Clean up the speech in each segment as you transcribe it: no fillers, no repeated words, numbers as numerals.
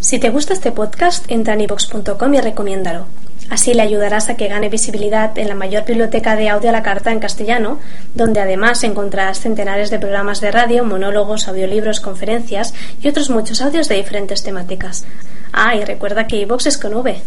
Si te gusta este podcast, entra en iVoox.com y recomiéndalo. Así le ayudarás a que gane visibilidad en la mayor biblioteca de audio a la carta en castellano, donde además encontrarás centenares de programas de radio, monólogos, audiolibros, conferencias y otros muchos audios de diferentes temáticas. Ah, y recuerda que iVoox es con V.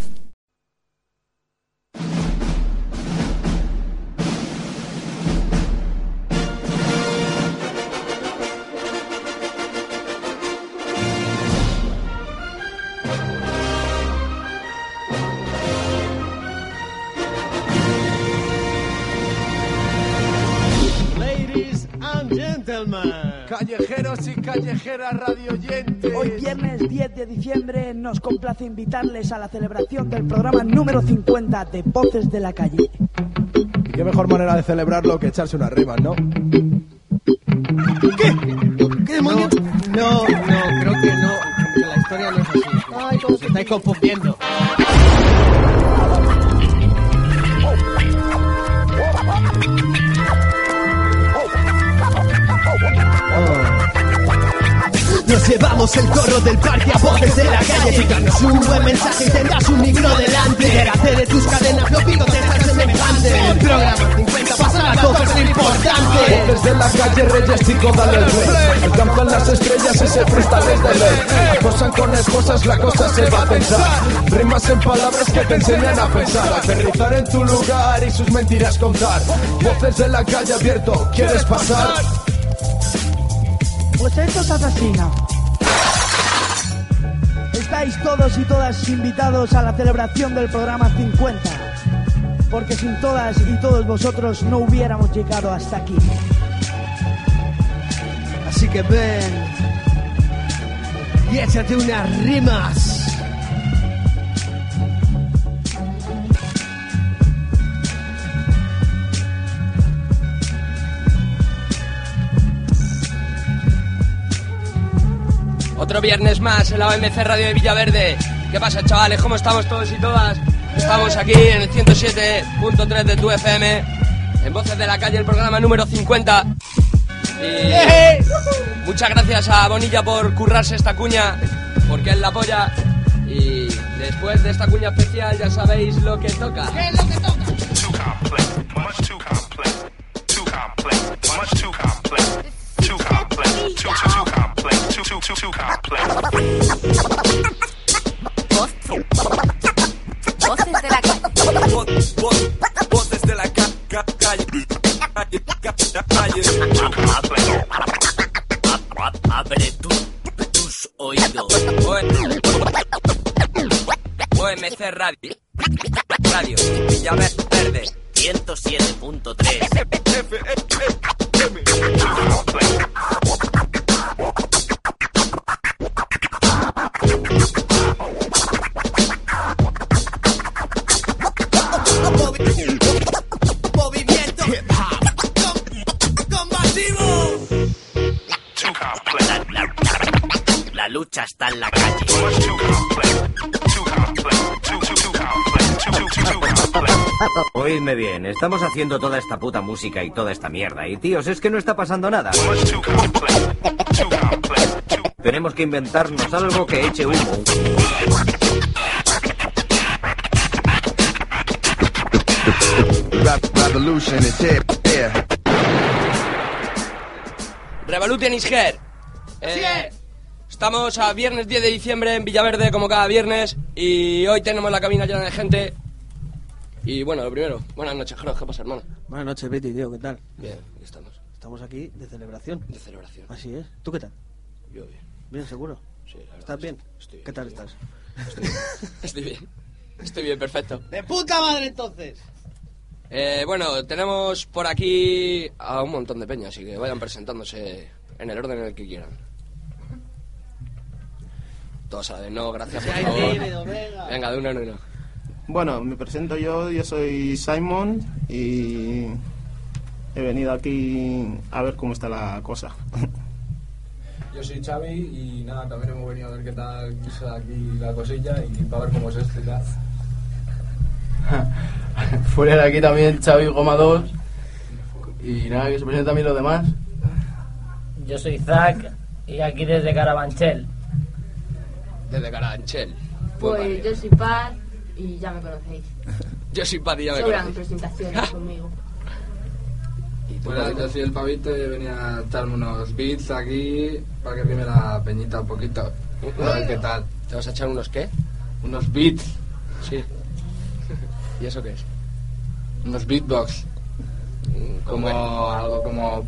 Callejeros y callejeras radioyentes. Hoy viernes 10 de diciembre nos complace invitarles a la celebración del programa número 50 de Voces de la Calle. Y qué mejor manera de celebrarlo que echarse unas rimas, ¿no? ¿Qué? ¿Qué demonios? No, creo que no. Que la historia no es así. Ay, os estáis confundiendo. Nos llevamos el corro del parque a Voces de la Calle. Chicanos un buen mensaje y tendrás un micro delante. Libérate de tus cadenas, no pico de estar semejante. El programa 50 pasa a cosas importantes. Voces de la Calle, reyes, chico, dale el play. Alcanzan las estrellas y se freestyle desde ley. Acosan con excusas, la cosa se va a pensar. Rimas en palabras que te enseñan a pensar. Aterrizar en tu lugar y sus mentiras contar. Voces de la Calle abierto, ¿quieres pasar? Pues esto es asesina. Estáis todos y todas invitados a la celebración del programa 50, porque sin todas y todos vosotros no hubiéramos llegado hasta aquí. Así que ven y échate unas rimas. Otro viernes más en la OMC Radio de Villaverde. ¿Qué pasa, chavales? ¿Cómo estamos todos y todas? Estamos aquí en el 107.3 de tu FM, en Voces de la Calle, el programa número 50. Y muchas gracias a Bonilla por currarse esta cuña, porque él la apoya. Y después de esta cuña especial ya sabéis lo que toca. ¿Qué es lo que toca? Too complex, much too complex, too complex, much too complex, too complex, too complex, too complex. Voces de la calle. Voces de la calle. Abre tus oídos. OMC Radio Villaverde 107.3. Movimiento combativo. La lucha está en la calle. Oídme bien, estamos haciendo toda esta puta música y toda esta mierda. Y tíos, es que no está pasando nada. Tenemos que inventarnos algo que eche humo. Revolution is here. Revolution is here. Estamos a viernes 10 de diciembre en Villaverde, como cada viernes. Y hoy tenemos la cabina llena de gente. Y bueno, lo primero, buenas noches, Jero, ¿qué pasa, hermano? Buenas noches, Betty, tío, ¿qué tal? Bien, aquí estamos. Estamos aquí de celebración. De celebración. Así es. ¿Tú qué tal? Yo bien. ¿Bien, seguro? Sí, la verdad. ¿Estás bien? Estoy bien. ¿Qué tal estás? Estoy bien. Estoy bien, perfecto. ¡De puta madre, entonces! Bueno, tenemos por aquí a un montón de peñas, así que vayan presentándose en el orden en el que quieran. Todos a la vez, no, gracias, por favor. Venga, de uno en uno. Bueno, me presento yo soy Simon y he venido aquí a ver cómo está la cosa. Yo soy Xavi y nada, también hemos venido a ver qué tal está aquí la cosilla y para ver cómo es esto y tal. Fuera de aquí también Xavi Goma 2 y nada, que se presenten también los demás. Yo soy Zack y aquí desde Carabanchel. Desde Carabanchel. Pues yo soy Paz y ya me conocéis. Yo soy Paz y ya me Sobran conocéis. presentaciones conmigo. Bueno, yo soy el Pavito y venía a echarme unos beats aquí para que rime la peñita un poquito. A ver qué tal. ¿Te vas a echar unos qué? Unos beats. Sí. ¿Y eso qué es? Unos beatbox. Como algo como...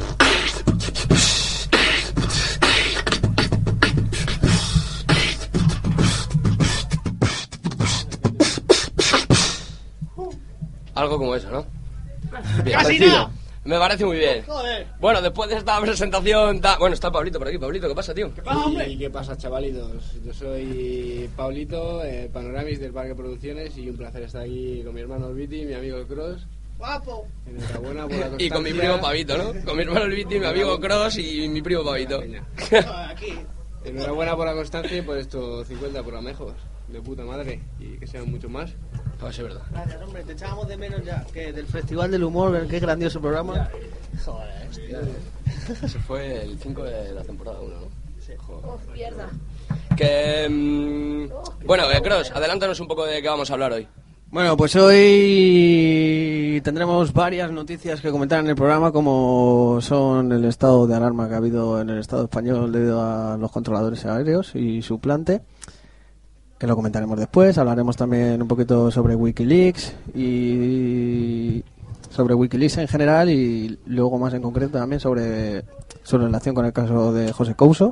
Algo como eso, ¿no? Bien. ¡Casi no! Me parece muy bien. Joder. Bueno, después de esta presentación... Bueno, está Pablito por aquí. Pablito, ¿qué pasa, tío? ¿Y qué pasa, chavalitos? Yo soy Pablito, Panoramis del Parque Producciones, y un placer estar aquí con mi hermano el Viti, mi amigo el Cross. ¡Guapo! Enhorabuena por la constancia. Y con mi primo Pavito, ¿no? Con mi hermano el Viti, mi amigo Cross y mi primo Pavito. Aquí. Enhorabuena por la constancia y por estos 50 programejos. De puta madre. Y que sean mucho más. Va a ser verdad. Gracias, hombre, te echábamos de menos ya. Que del Festival del Humor, qué grandioso programa. Joder, tío. Ese fue el 5 de la temporada 1, ¿no? Sí. Oh, mierda. Que... Bueno, Cross, adelántanos un poco de qué vamos a hablar hoy. Bueno, pues hoy tendremos varias noticias que comentar en el programa, como son el estado de alarma que ha habido en el Estado español debido a los controladores aéreos y su plante, que lo comentaremos después. Hablaremos también un poquito sobre Wikileaks y sobre Wikileaks en general, y luego más en concreto también sobre su relación con el caso de José Couso.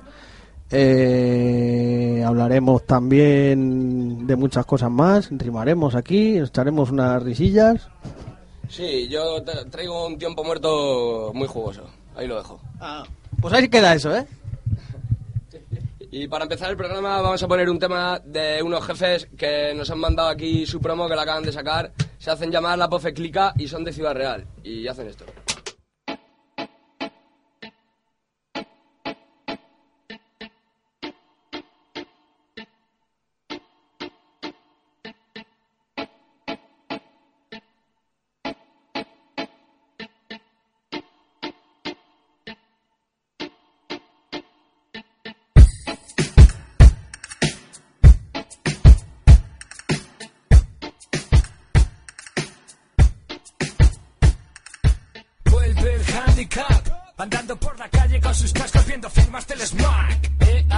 Hablaremos también de muchas cosas más, rimaremos aquí, echaremos unas risillas. Sí, yo traigo un tiempo muerto muy jugoso. Ahí lo dejo. Pues ahí queda eso, ¿eh? Y para empezar el programa vamos a poner un tema de unos jefes que nos han mandado aquí su promo, que la acaban de sacar. Se hacen llamar La Pofe Clica y son de Ciudad Real. Y hacen esto. Andando por la calle con sus cascos viendo firmas del Smack.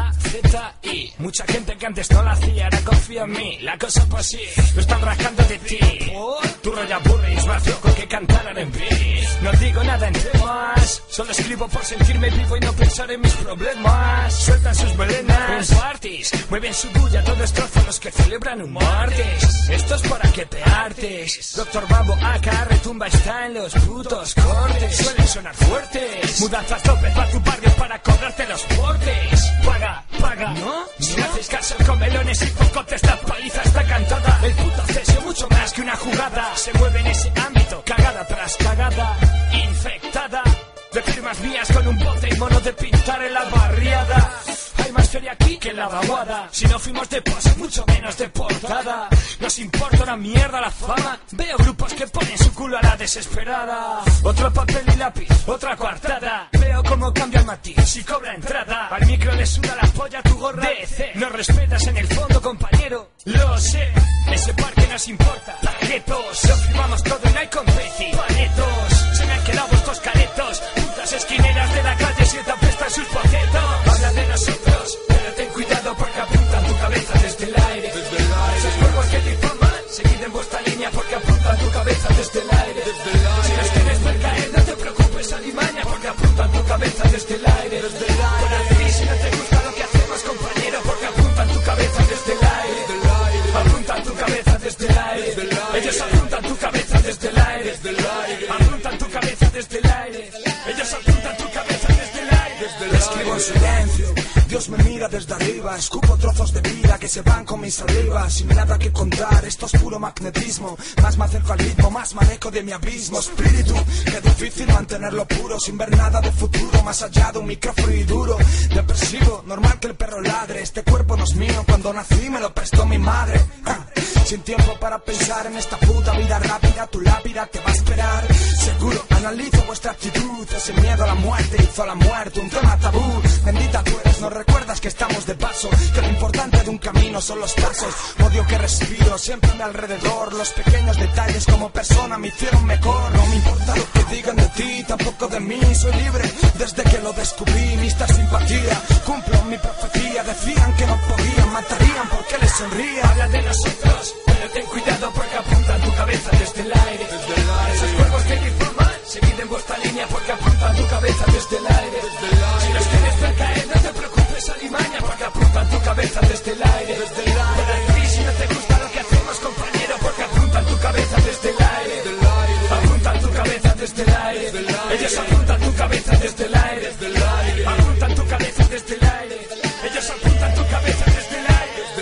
E-A-Z-I. Mucha gente que antes no la hacía, ahora confía en mí. La cosa pues así, lo están rascando de ti. Tu rollo aburris, más loco que cantar R&B. No digo nada en temas, solo escribo por sentirme vivo y no pensar en mis problemas. Sueltan sus melenas, parties, mueven su bulla, todo destroza a los que celebran un martes. Esto es para que te hartes. Doctor Babo acá retumba, está en los putos cortes. Suelen sonar fuertes, mudanzas dobles para tu barrio para cobrarte los portes. Paga, paga, ¿no? Si no haces caso con melones y cocotes, la paliza está cantada. El puto cesio mucho más que una jugada. Se mueve en ese ámbito, cagada tras cagada, infectada de firmas mías con un bote y mono de pintar en la barriada. Hay más feria aquí que en la vaguada. Si no fuimos de pose, mucho menos de portada. Nos importa una mierda la fama. Veo grupos que ponen su culo a la desesperada. Otro papel y lápiz, otra coartada. Veo cómo cambia el matiz y cobra entrada. Al micro le suda la polla tu gorra DC. No respetas en el fondo, compañero, lo sé. Ese parque nos importa, paquetos. Lo firmamos todo y no hay confeti. Panetos, se me han quedado vuestros caretos. Putas esquineras de la calle si te apestan sus bocetos. Habla de nosotros, pero ten cuidado porque apuntan tu cabeza desde el aire. Esos juegos que difaman, seguid en vuestra línea porque apuntan tu cabeza desde el aire. Si los tienes por caer, no te preocupes, alimaña, porque apuntan tu cabeza desde el aire. Fuera de mí si no te gusta lo que hacemos, compañero, porque apuntan tu cabeza desde el aire. Apuntan tu cabeza desde el aire. Ellos apuntan tu cabeza desde el aire. Apuntan tu cabeza desde el aire. Ellos apuntan tu cabeza desde el aire. Escribo en silencio, Dios me mira desde arriba. Escupo trozos de vida que se van con mis salivas. Sin nada que contar, esto es puro magnetismo. Más me acerco al ritmo, más manejo de mi abismo. Espíritu, qué difícil mantenerlo puro sin ver nada de futuro. Más allá de un micrófono y duro. Depresivo, normal que el perro ladre. Este cuerpo no es mío, cuando nací me lo prestó mi madre. Sin tiempo para pensar en esta puta vida rápida, tu lápida te va a esperar. Seguro, analizo vuestra actitud. Ese miedo a la muerte hizo a la muerte un tema tabú. Bendita tú eres, no recuerdas que estás estamos de paso, que lo importante de un camino son los pasos. Odio que respiro siempre a mi alrededor, los pequeños detalles como persona me hicieron mejor. No me importa lo que digan de ti, tampoco de mí, soy libre desde que lo descubrí. Mr. Simpatía, cumplo mi profecía, decían que no podían, matarían porque les sonría. Habla de nosotros, pero ten cuidado porque apunta tu cabeza desde el aire. Esos cuerpos que te informan, seguid en vuestra línea porque apunta tu cabeza desde el aire. Si los tienes ver caer, no te preocupes, alimaña, porque apunta tu cabeza desde el aire. Para ti, si no te gusta lo que hacemos, compañero, porque apunta tu cabeza desde el aire. Apunta tu cabeza desde el aire. Ellos apuntan tu cabeza desde el aire. Apuntan tu cabeza desde el aire. Ellos apuntan tu cabeza desde el aire.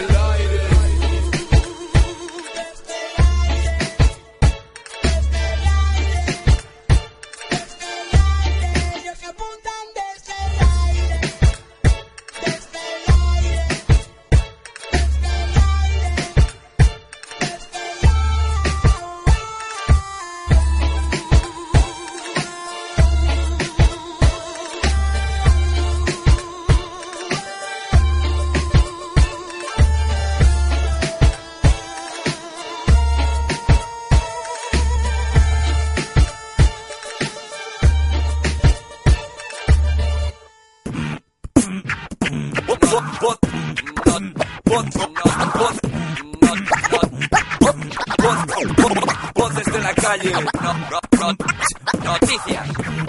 Voces de la calle. Noticias.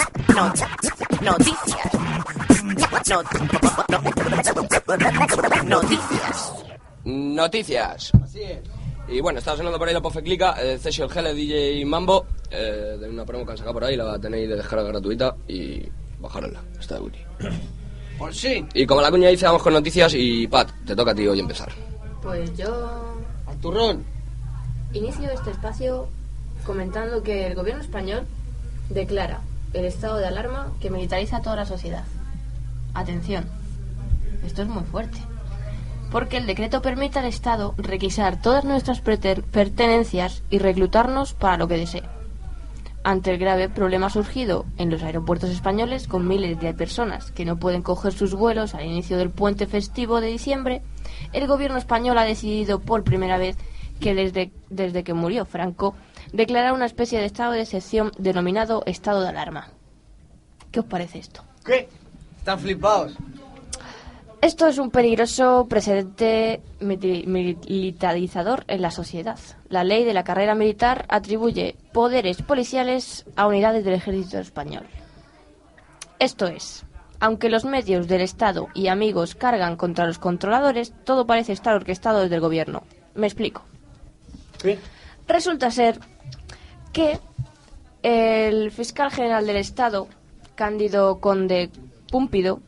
Noticias. Así es. Y bueno, estaba sonando por ahí la Pofeclica, Cesio Gele, DJ Mambo, de una promo que han sacado por ahí, la tenéis de descarga gratuita y bajarosla, está de Guti. Por sí. Y como la cuña dice, vamos con noticias y Pat, te toca a ti hoy empezar. Pues yo Al turrón. inicio este espacio comentando que el gobierno español declara el estado de alarma que militariza toda la sociedad. Atención, esto es muy fuerte, porque el decreto permite al Estado requisar todas nuestras pertenencias y reclutarnos para lo que desee. Ante el grave problema surgido en los aeropuertos españoles con miles de personas que no pueden coger sus vuelos al inicio del puente festivo de diciembre, el gobierno español ha decidido por primera vez que desde que murió Franco, declarar una especie de estado de excepción denominado estado de alarma. ¿Qué os parece esto? ¿Qué? Están flipados. Esto es un peligroso precedente militarizador en la sociedad. La ley de la carrera militar atribuye poderes policiales a unidades del ejército español. Esto es, aunque los medios del Estado y amigos cargan contra los controladores, todo parece estar orquestado desde el gobierno. Me explico. ¿Qué? Resulta ser que el fiscal general del Estado, Cándido Conde Púmpido,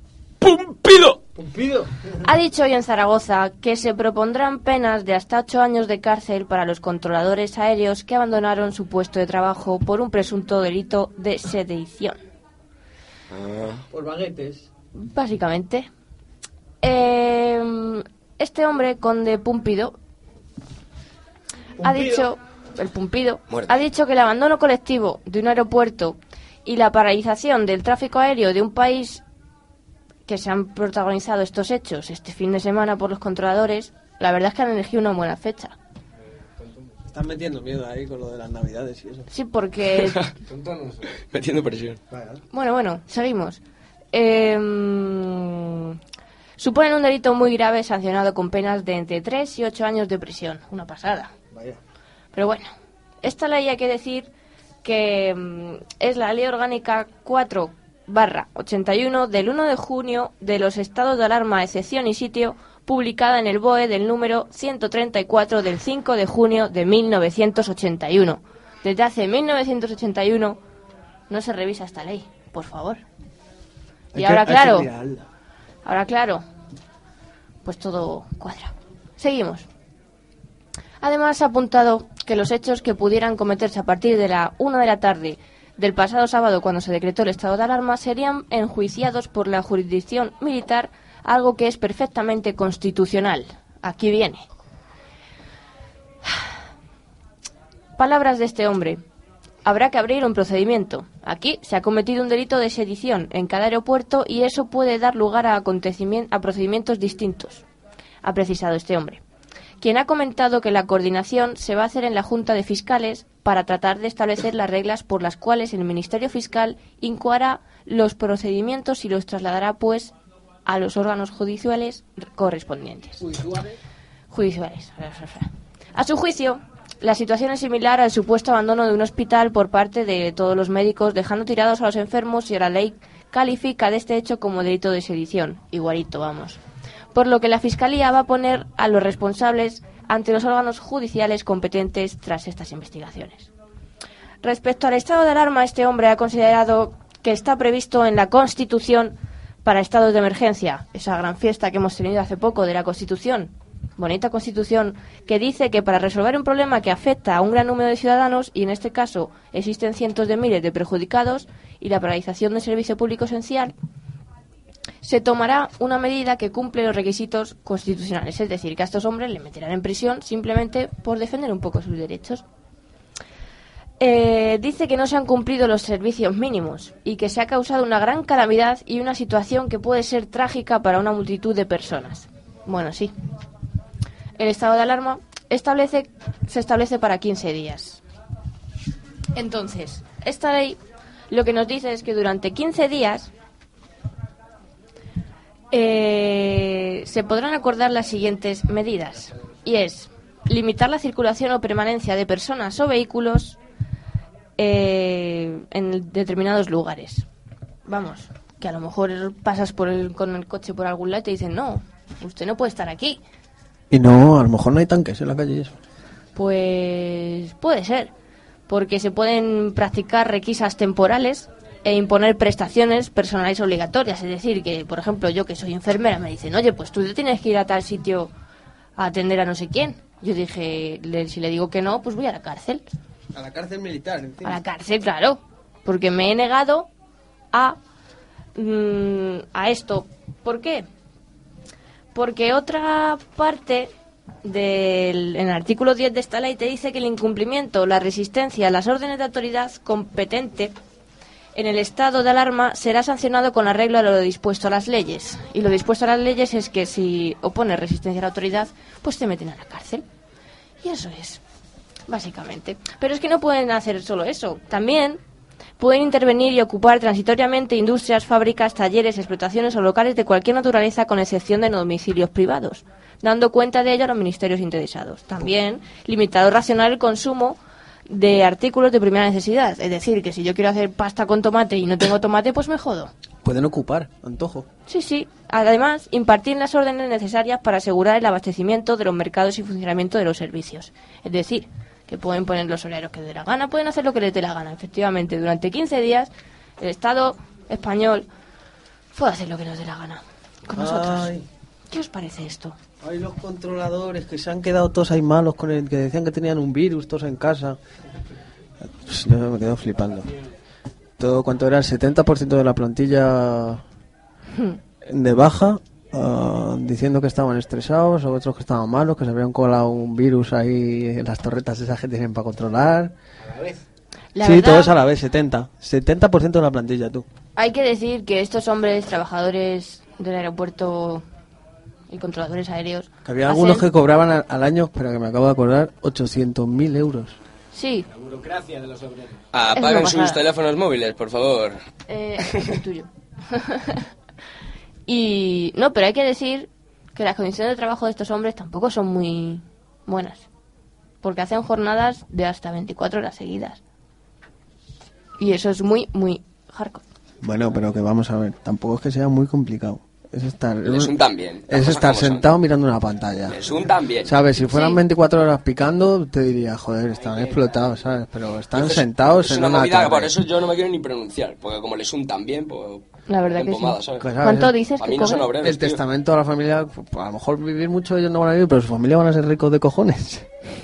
ha dicho hoy en Zaragoza que se propondrán penas de hasta 8 años de cárcel para los controladores aéreos que abandonaron su puesto de trabajo por un presunto delito de sedición. Por baguetes. Básicamente. Este hombre, Conde Púmpido, ha dicho... El Pumpido Muerte. ha dicho que el abandono colectivo de un aeropuerto y la paralización del tráfico aéreo de un país, que se han protagonizado estos hechos este fin de semana por los controladores, la verdad es que han elegido una buena fecha. Están metiendo miedo ahí con lo de las navidades y eso. Sí, porque... Metiendo presión. Bueno, seguimos. Suponen un delito muy grave sancionado con penas de entre 3 y 8 años de prisión. Una pasada. Vaya. Pero bueno, esta ley hay que decir que es la Ley Orgánica 4/81 del 1 de junio de los estados de alarma, excepción y sitio, publicada en el BOE del número 134 del 5 de junio de 1981. Desde hace 1981 no se revisa esta ley, por favor. Y ahora claro, pues todo cuadra. Seguimos. Además, ha apuntado que los hechos que pudieran cometerse a partir de la 1 de la tarde del pasado sábado, cuando se decretó el estado de alarma, serían enjuiciados por la jurisdicción militar, algo que es perfectamente constitucional. Aquí viene. Palabras de este hombre. habrá que abrir un procedimiento. Aquí se ha cometido un delito de sedición en cada aeropuerto y eso puede dar lugar a procedimientos distintos, ha precisado este hombre, quien ha comentado que la coordinación se va a hacer en la Junta de Fiscales para tratar de establecer las reglas por las cuales el Ministerio Fiscal incoará los procedimientos y los trasladará, pues, a los órganos judiciales correspondientes. Judiciales. A su juicio, la situación es similar al supuesto abandono de un hospital por parte de todos los médicos, dejando tirados a los enfermos, y la ley califica de este hecho como delito de sedición. Igualito, vamos. Por lo que la Fiscalía va a poner a los responsables ante los órganos judiciales competentes tras estas investigaciones. Respecto al estado de alarma, este hombre ha considerado que está previsto en la Constitución para estados de emergencia, esa gran fiesta que hemos tenido hace poco de la Constitución, bonita Constitución, que dice que para resolver un problema que afecta a un gran número de ciudadanos, y en este caso existen cientos de miles de perjudicados, y la paralización del servicio público esencial, se tomará una medida que cumple los requisitos constitucionales, es decir, que a estos hombres les meterán en prisión simplemente por defender un poco sus derechos. Dice que no se han cumplido los servicios mínimos y que se ha causado una gran calamidad y una situación que puede ser trágica para una multitud de personas. Bueno, sí. El estado de alarma se establece para 15 días. Entonces, esta ley lo que nos dice es que durante 15 días se podrán acordar las siguientes medidas, y es limitar la circulación o permanencia de personas o vehículos en determinados lugares. Vamos, que a lo mejor pasas con el coche por algún lado y te dicen, no, usted no puede estar aquí. Y no, a lo mejor no hay tanques en la calle y eso. Pues puede ser, porque se pueden practicar requisas temporales e imponer prestaciones personales obligatorias. Es decir, que, por ejemplo, yo que soy enfermera, me dicen, oye, pues tú te tienes que ir a tal sitio a atender a no sé quién. Yo dije, si le digo que no, pues voy a la cárcel. A la cárcel militar, encima. A la cárcel, claro, porque me he negado a esto. ¿Por qué? Porque otra parte en el artículo 10 de esta ley te dice que el incumplimiento, la resistencia a las órdenes de autoridad competente en el estado de alarma será sancionado con arreglo a lo dispuesto a las leyes. Y lo dispuesto a las leyes es que si opones resistencia a la autoridad, pues te meten a la cárcel. Y eso es, básicamente. Pero es que no pueden hacer solo eso. También pueden intervenir y ocupar transitoriamente industrias, fábricas, talleres, explotaciones o locales de cualquier naturaleza, con excepción de domicilios privados, dando cuenta de ello a los ministerios interesados. También limitar o racionar el consumo de artículos de primera necesidad. Es decir, que si yo quiero hacer pasta con tomate y no tengo tomate, pues me jodo. Pueden ocupar, antojo. Sí, sí. Además, impartir las órdenes necesarias para asegurar el abastecimiento de los mercados y funcionamiento de los servicios. Es decir, que pueden poner los horarios que les dé la gana, pueden hacer lo que les dé la gana. Efectivamente, durante 15 días el Estado español puede hacer lo que nos dé la gana con nosotros. Ay. ¿Qué os parece esto? Hay los controladores que se han quedado todos ahí malos con el que decían que tenían un virus, todos en casa. Pues yo me quedo flipando. Todo cuanto era el 70% de la plantilla de baja, diciendo que estaban estresados, o otros que estaban malos, que se habían colado un virus ahí en las torretas esas que tienen para controlar. A la vez. La sí, verdad, todos a la vez, 70% de la plantilla, tú. hay que decir que estos hombres, trabajadores del aeropuerto y controladores aéreos, Que había algunos que cobraban al año, espera que me acabo de acordar, 800.000 euros. Sí. La burocracia de los obreros. Apaguen sus teléfonos móviles, por favor. Es el tuyo. Y no, pero hay que decir que las condiciones de trabajo de estos hombres tampoco son muy buenas, porque hacen jornadas de hasta 24 horas seguidas. Y eso es muy, muy hardcore. Bueno, pero que vamos a ver, tampoco es que sea muy complicado. Es estar, Les untan bien. es estar sentado mirando una pantalla. Les untan bien. ¿Sabes? Si fueran 24 horas picando, te diría, joder, están explotados, ¿sabes? Pero están sentados Es en una una movida que torre. por eso yo no me quiero ni pronunciar, porque como les untan bien, pues... La verdad que pomada, sí. ¿sabes? Pues, ¿sabes? ¿Cuánto dices A que mí no son cobran? obreros, El tío. testamento a la familia, pues, a lo mejor vivir mucho ellos no van a vivir, pero su familia van a ser ricos de cojones.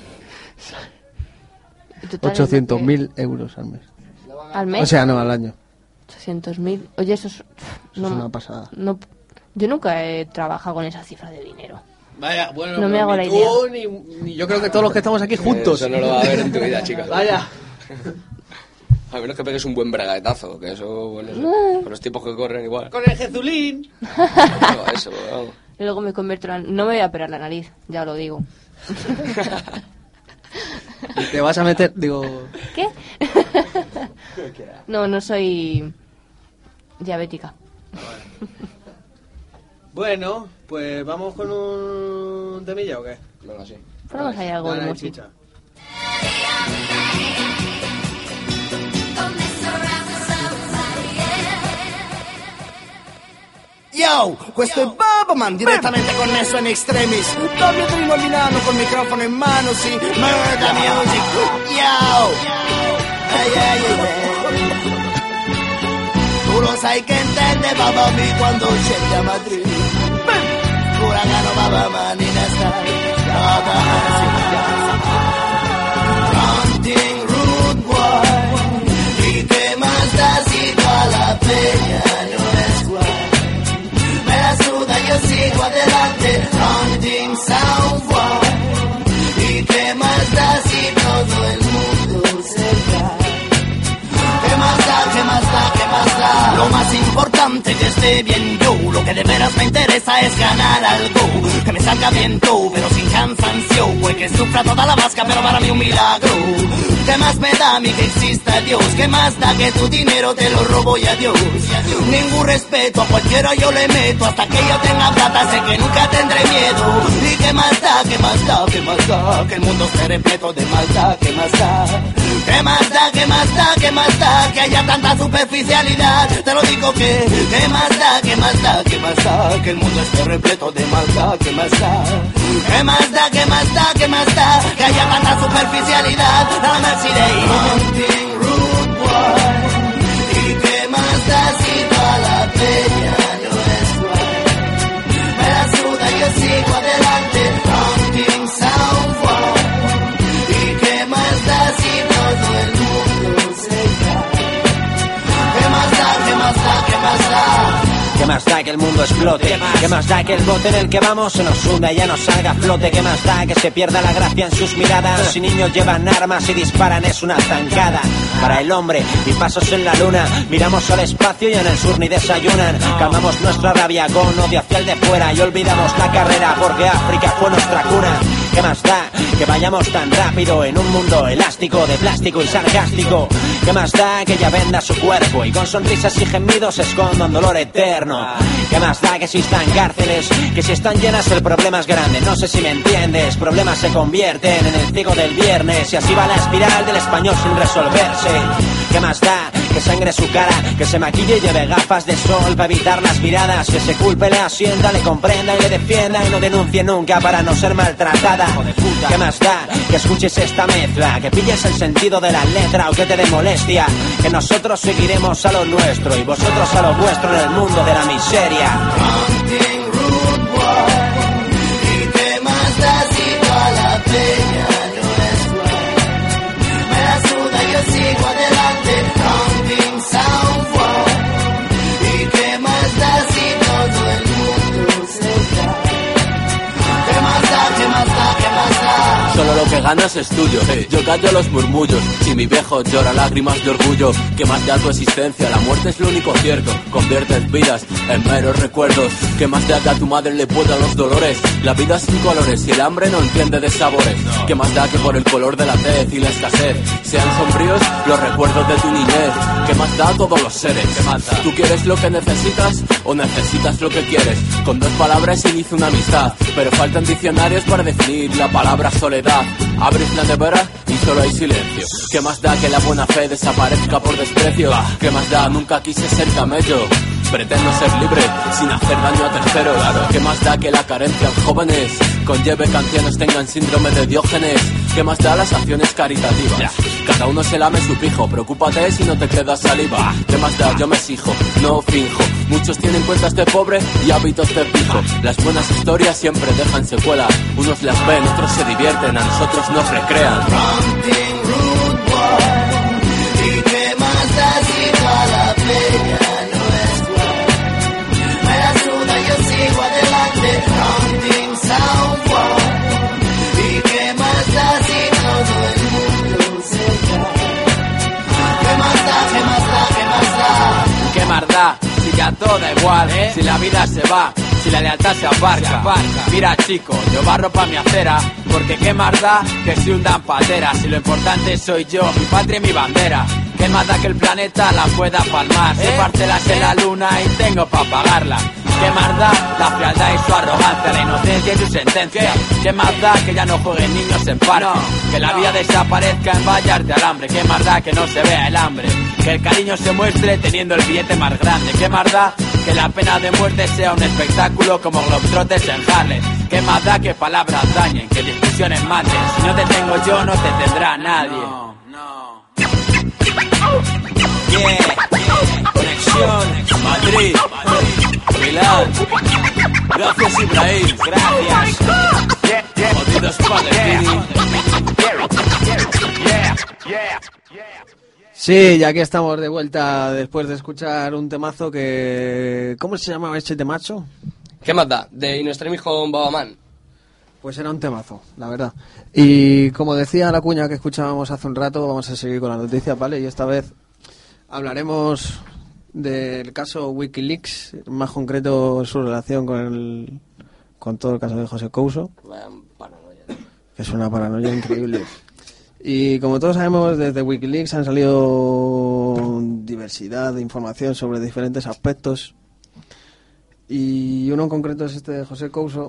Y total, 800.000 euros al mes. ¿Al mes? O sea, no, al año. 800.000. Oye, eso es... Eso es una pasada. No, yo nunca he trabajado con esa cifra de dinero. Vaya, bueno, No me hago la ni idea. tú, ni yo creo que todos los que estamos aquí juntos. Eso no lo va a ver en tu vida, chicos. Vaya. A menos que pegues un buen braguetazo, que eso, bueno, con los tiempos que corren igual. Con el Jezulín. No, eso, vamos. Y luego me convierto en... No me voy a operar la nariz, ya lo digo. ¿Y te vas a meter? Digo... ¿Qué? No soy diabética. Bueno, pues vamos con un temilla, ¿o qué? Venga, sí. Ponemos ahí algo de música. Chicha. Yo, questo è Babaman, direttamente connesso in extremis. Doppio trino a Milano col microfono in mano, sì. Murder music, yo. Tu lo sai che intende Babami quando scende a Madrid. Uragano Babaman in estate. Hunting rude boy. Y que más da si toda la peña no es guay. Me la suda, yo sigo adelante, hunting soundboy. ¿Y qué más da si todo el mundo se cae? ¿Qué más da, qué más da, qué más da? Lo más importante que esté bien yo. Lo que de veras me interesa es ganar algo. Que me salga bien todo, pero sin cansancio. Pues que sufra toda la vasca, pero para mí un milagro. ¿Qué más me da a mí que exista Dios? ¿Qué más da que tu dinero te lo robo y adiós? Ningún respeto, a cualquiera yo le meto. Hasta que yo tenga plata sé que nunca tendré miedo. ¿Y qué más da, qué más da, qué más da? Que el mundo esté repleto de maldad, ¿qué más da? ¿Qué más da, qué más da, qué más da? Que haya tanta superficialidad. Te lo digo que, ¿qué más da, qué más da, qué más da? Que el mundo esté repleto de maldad, ¿qué más da? ¿Qué más da, qué más da, qué más da? Que haya tanta superficialidad. La Maxi Day. Hunting rude boy. ¿Y qué más da si toda la peña no es guay? Me la suda, yo sigo adelante. Hunting soundboy. ¿Y qué más da si todo el mundo se cae? ¿Qué más da, qué más da, qué más da? ¿Qué más da que el mundo explote? ¿Qué más da que el bote en el que vamos se nos hunda y ya no salga a flote? ¿Qué más da que se pierda la gracia en sus miradas? Si niños llevan armas y disparan es una zancada. Para el hombre y pasos en la luna, miramos al espacio y en el sur ni desayunan. Calmamos nuestra rabia con odio hacia el de fuera y olvidamos la carrera porque África fue nuestra cuna. ¿Qué más da que vayamos tan rápido en un mundo elástico de plástico y sarcástico? ¿Qué más da que ella venda su cuerpo y con sonrisas y gemidos esconda un dolor eterno? ¿Qué más da que existan cárceles? Que si están llenas el problema es grande. No sé si me entiendes. Problemas se convierten en el ciego del viernes y así va la espiral del español sin resolverse. ¿Qué más da que sangre su cara? Que se maquille y lleve gafas de sol para evitar las miradas. Que se culpe, le asienta, le comprenda y le defienda y no denuncie nunca para no ser maltratada. ¿Qué más da que escuches esta mezcla? Que pilles el sentido de la letra o que te dé molestia. Que nosotros seguiremos a lo nuestro y vosotros a lo vuestro en el mundo de la miseria. Hunting rude boy. ¿Y qué más da si toda la peña no es guay? Me la suda, yo sigo adelante. Hunting soundboy. ¿Y qué más da si todo el mundo se cae? ¿Qué más da, qué más da, qué más da? Solo lo que ganas es tuyo, yo callo los murmullos. Si mi viejo llora lágrimas de orgullo, que más da tu existencia, la muerte es lo único cierto. Conviertes vidas en meros recuerdos. Que más da que a tu madre le puedan los dolores. La vida sin colores y el hambre no entiende de sabores. Que más da que por el color de la tez y la escasez sean sombríos los recuerdos de tu niñez. Que más da a todos los seres. ¿Tú quieres lo que necesitas o necesitas lo que quieres? Con dos palabras se inicia una amistad, pero faltan diccionarios para definir la palabra soledad. Abres la nevera y solo hay silencio. ¿Qué más da que la buena fe desaparezca por desprecio? ¿Qué más da? Nunca quise ser camello. Pretendo ser libre sin hacer daño a terceros. ¿Qué más da que la carencia en jóvenes conlleve que ancianos tengan síndrome de Diógenes? ¿Qué más da las acciones caritativas? Cada uno se lame su pijo, preocúpate si no te queda saliva. ¿Qué más da? Yo me exijo, no finjo. Muchos tienen cuentas de pobre y hábitos de pijo. Las buenas historias siempre dejan secuela. Unos las ven, otros se divierten, a nosotros nos recrean. Hunting rude boy. ¿Y qué más da si toda la peña no es guay? Me la suda, yo sigo adelante. Hunting soundboy. ¿Y qué más da si todo el mundo se cae? ¿Qué más da, a todo da igual, si la vida se va, si la lealtad se aparca. Mira chico, yo barro pa' mi acera, porque qué más da que se hundan pateras. Si lo importante soy yo, mi patria y mi bandera. Qué más da que el planeta la pueda palmar. Sé parcelas en la luna y tengo pa' pagarla. Qué más da la frialdad y su arrogancia, la inocencia y su sentencia. Qué más da que ya no jueguen niños en parque, que la vida desaparezca en vallas de alambre. Qué más da que no se vea el hambre, que el cariño se muestre teniendo el billete más grande. Qué más da que la pena de muerte sea un espectáculo como Globetrotters en Harlem. Qué más da que palabras dañen, que discusiones maten. Si no te tengo yo, no te tendrá nadie. Conexión Madrid, Milán. Gracias Ibrahim, gracias. Jodidos Palestini. Sí, y aquí estamos de vuelta después de escuchar un temazo que... ¿Cómo se llamaba este temazo? ¿Qué más da? De In Extremis con Babaman. Pues era un temazo, la verdad. Y como decía la cuña que escuchábamos hace un rato, vamos a seguir con las noticias, ¿vale? Y esta vez hablaremos del caso Wikileaks, más concreto su relación con todo el caso de José Couso, que es una paranoia increíble. Y como todos sabemos, desde Wikileaks han salido diversidad de información sobre diferentes aspectos. Y uno en concreto es este de José Couso,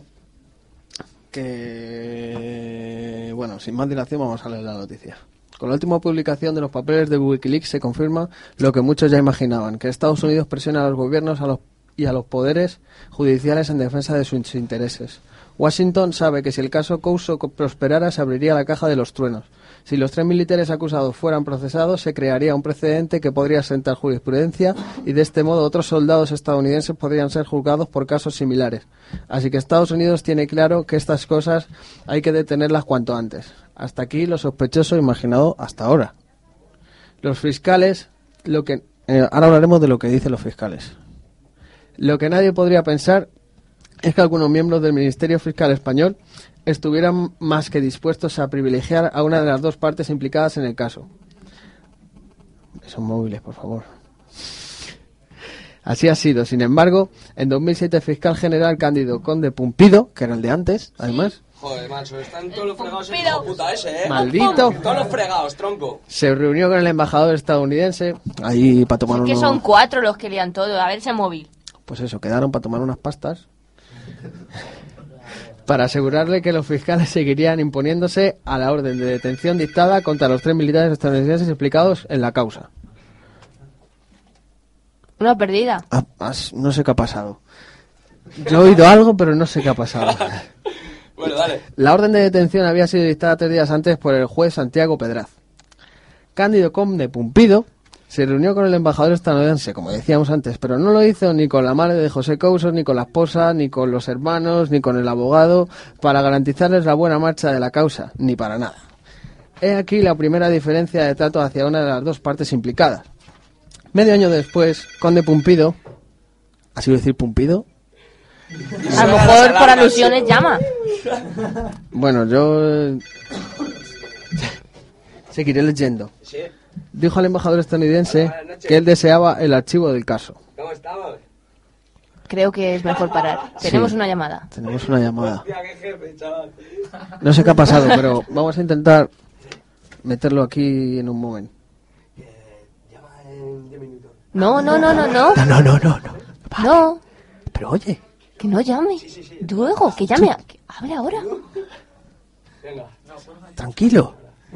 que, bueno, sin más dilación vamos a leer la noticia. Con la última publicación de los papeles de Wikileaks se confirma lo que muchos ya imaginaban, que Estados Unidos presiona a los gobiernos y a los poderes judiciales en defensa de sus intereses. Washington sabe que si el caso Couso prosperara se abriría la caja de los truenos. Si los 3 militares acusados fueran procesados, se crearía un precedente que podría sentar jurisprudencia y de este modo otros soldados estadounidenses podrían ser juzgados por casos similares. Así que Estados Unidos tiene claro que estas cosas hay que detenerlas cuanto antes. Hasta aquí lo sospechoso imaginado hasta ahora. Los fiscales, ahora hablaremos de lo que dicen los fiscales. Lo que nadie podría pensar es que algunos miembros del Ministerio Fiscal español estuvieran más que dispuestos a privilegiar a una de las dos partes implicadas en el caso. Son móviles, por favor. Así ha sido. Sin embargo, en 2007 el fiscal general Cándido Conde Pumpido, que era el de antes, además... Joder, macho, están todos los fregados en hijo puta ese, Maldito. Todos los fregados, tronco. Se reunió con el embajador estadounidense ahí para tomar que son 4 los que lían todo. A ver ese móvil. Pues eso, quedaron para tomar unas pastas para asegurarle que los fiscales seguirían imponiéndose a la orden de detención dictada contra los 3 militares estadounidenses implicados en la causa. Una perdida. No sé qué ha pasado. Yo he oído algo, pero no sé qué ha pasado. Bueno, dale. La orden de detención había sido dictada 3 días antes por el juez Santiago Pedraz. Cándido Conde Pumpido se reunió con el embajador estadounidense, como decíamos antes, pero no lo hizo ni con la madre de José Couso, ni con la esposa, ni con los hermanos, ni con el abogado, para garantizarles la buena marcha de la causa, ni para nada. He aquí la primera diferencia de trato hacia una de las dos partes implicadas. Medio año después, Conde Pumpido, ¿así lo decir Pumpido? A lo mejor por alusiones llama. Bueno, yo seguiré leyendo. Sí. Dijo al embajador estadounidense que él deseaba el archivo del caso. ¿Cómo estamos? Creo que es mejor parar. Tenemos una llamada. Tenemos una llamada. Hostia, qué jefe, chaval. No sé qué ha pasado, pero vamos a intentar meterlo aquí en un momento. Llama en 10 minutos. No. No. Pero oye. Que no llame. Luego, que llame. Hable ahora. Venga. Tranquilo.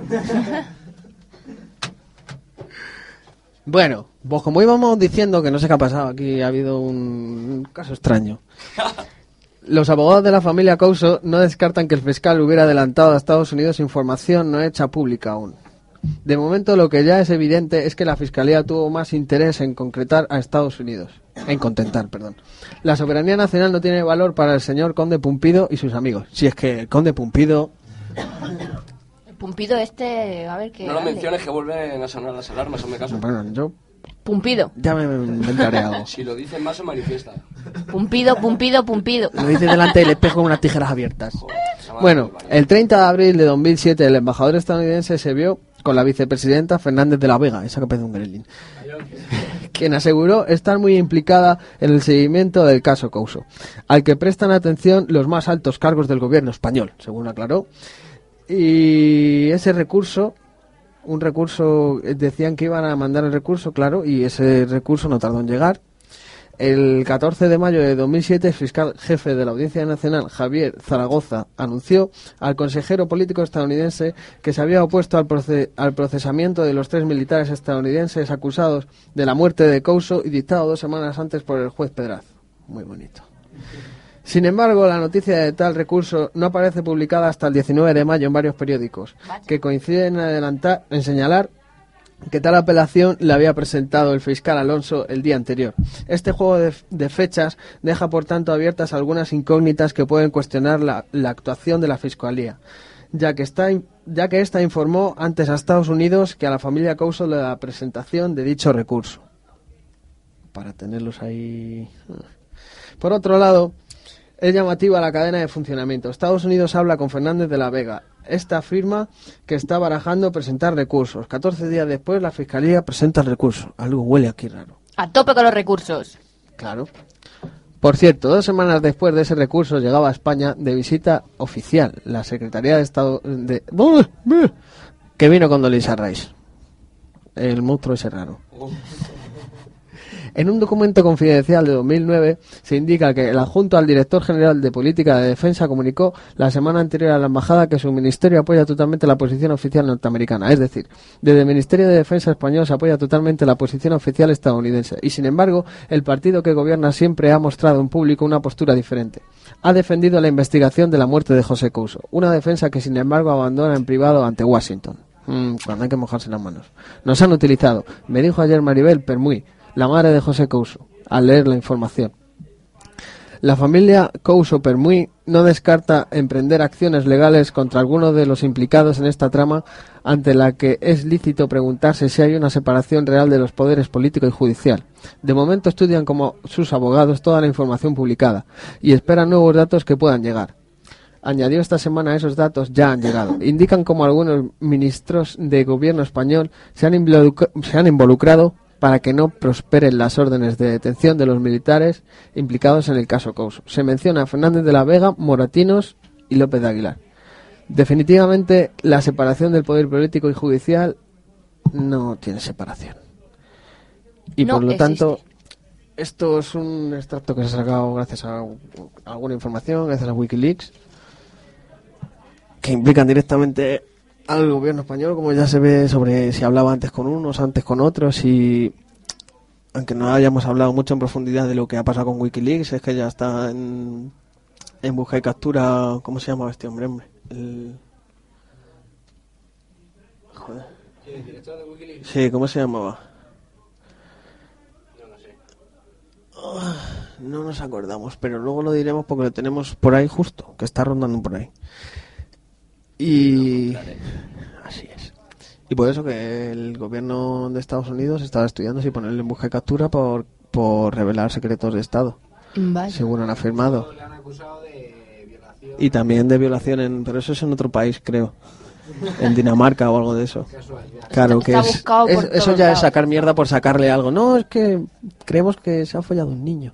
Bueno, pues como íbamos diciendo, que no sé qué ha pasado, aquí ha habido un caso extraño. Los abogados de la familia Couso no descartan que el fiscal hubiera adelantado a Estados Unidos información no hecha pública aún. De momento lo que ya es evidente es que la fiscalía tuvo más interés en contentar a Estados Unidos. La soberanía nacional no tiene valor para el señor Conde Pumpido y sus amigos. Si es que el Conde Pumpido... El Pumpido a ver qué... No lo menciones, que vuelven a sonar las alarmas, hazme caso. Bueno, yo... Pumpido. Ya me inventaré algo. Si lo dicen más, se manifiesta. Pumpido. Lo dice delante del espejo con unas tijeras abiertas. Bueno, el 30 de abril de 2007 el embajador estadounidense se vio con la vicepresidenta Fernández de la Vega, esa que parece un gremlin. quien aseguró estar muy implicada en el seguimiento del caso Couso, al que prestan atención los más altos cargos del gobierno español, según aclaró. Y ese recurso, decían que iban a mandar el recurso, claro, y ese recurso no tardó en llegar. El 14 de mayo de 2007, el fiscal jefe de la Audiencia Nacional, Javier Zaragoza, anunció al consejero político estadounidense que se había opuesto al procesamiento de los 3 militares estadounidenses acusados de la muerte de Couso y dictado 2 semanas antes por el juez Pedraza. Muy bonito. Sin embargo, la noticia de tal recurso no aparece publicada hasta el 19 de mayo en varios periódicos, que coinciden en señalar que tal apelación le había presentado el fiscal Alonso el día anterior. Este juego de fechas deja, por tanto, abiertas algunas incógnitas que pueden cuestionar la actuación de la Fiscalía, ya que esta informó antes a Estados Unidos que a la familia Couso de la presentación de dicho recurso. Para tenerlos ahí. Por otro lado, es llamativa la cadena de funcionamiento. Estados Unidos habla con Fernández de la Vega. Esta afirma que está barajando presentar recursos. 14 días después, la Fiscalía presenta el recurso. Algo huele aquí raro. A tope con los recursos. Claro. Por cierto, 2 semanas después de ese recurso llegaba a España de visita oficial la Secretaría de Estado que vino con Dolisa Rice. El monstruo ese raro. En un documento confidencial de 2009 se indica que el adjunto al director general de Política de Defensa comunicó la semana anterior a la embajada que su ministerio apoya totalmente la posición oficial norteamericana. Es decir, desde el Ministerio de Defensa español se apoya totalmente la posición oficial estadounidense. Y sin embargo, el partido que gobierna siempre ha mostrado en público una postura diferente. Ha defendido la investigación de la muerte de José Couso, una defensa que sin embargo abandona en privado ante Washington. Cuando hay que mojarse las manos. Nos han utilizado, me dijo ayer Maribel Permuy, la madre de José Couso, al leer la información. La familia Couso Permuy no descarta emprender acciones legales contra algunos de los implicados en esta trama, ante la que es lícito preguntarse si hay una separación real de los poderes político y judicial. De momento estudian como sus abogados toda la información publicada y esperan nuevos datos que puedan llegar. Añadió esta semana esos datos ya han llegado. Indican como algunos ministros de gobierno español se han involucrado para que no prosperen las órdenes de detención de los militares implicados en el caso Couso. Se menciona a Fernández de la Vega, Moratinos y López de Aguilar. Definitivamente, la separación del poder político y judicial no tiene separación. Y no por lo tanto, esto es un extracto que se ha sacado gracias a alguna información, gracias a Wikileaks, que implican directamente al gobierno español, como ya se ve sobre si hablaba antes con unos, antes con otros, y aunque no hayamos hablado mucho en profundidad de lo que ha pasado con Wikileaks, es que ya está en busca y captura. ¿Cómo se llama este hombre? Joder. ¿El director de Wikileaks? Sí, ¿cómo se llamaba? No lo sé. No nos acordamos, pero luego lo diremos porque lo tenemos por ahí justo, que está rondando por ahí. Y así es. Y por eso que el gobierno de Estados Unidos estaba estudiando si ponerle en busca y captura por revelar secretos de Estado. Vale. Según han afirmado. Le han acusado de violación. Y también de violación, pero eso es en otro país, creo. En Dinamarca o algo de eso. Claro, que eso ya es sacar mierda por sacarle algo. No, es que creemos que se ha follado un niño.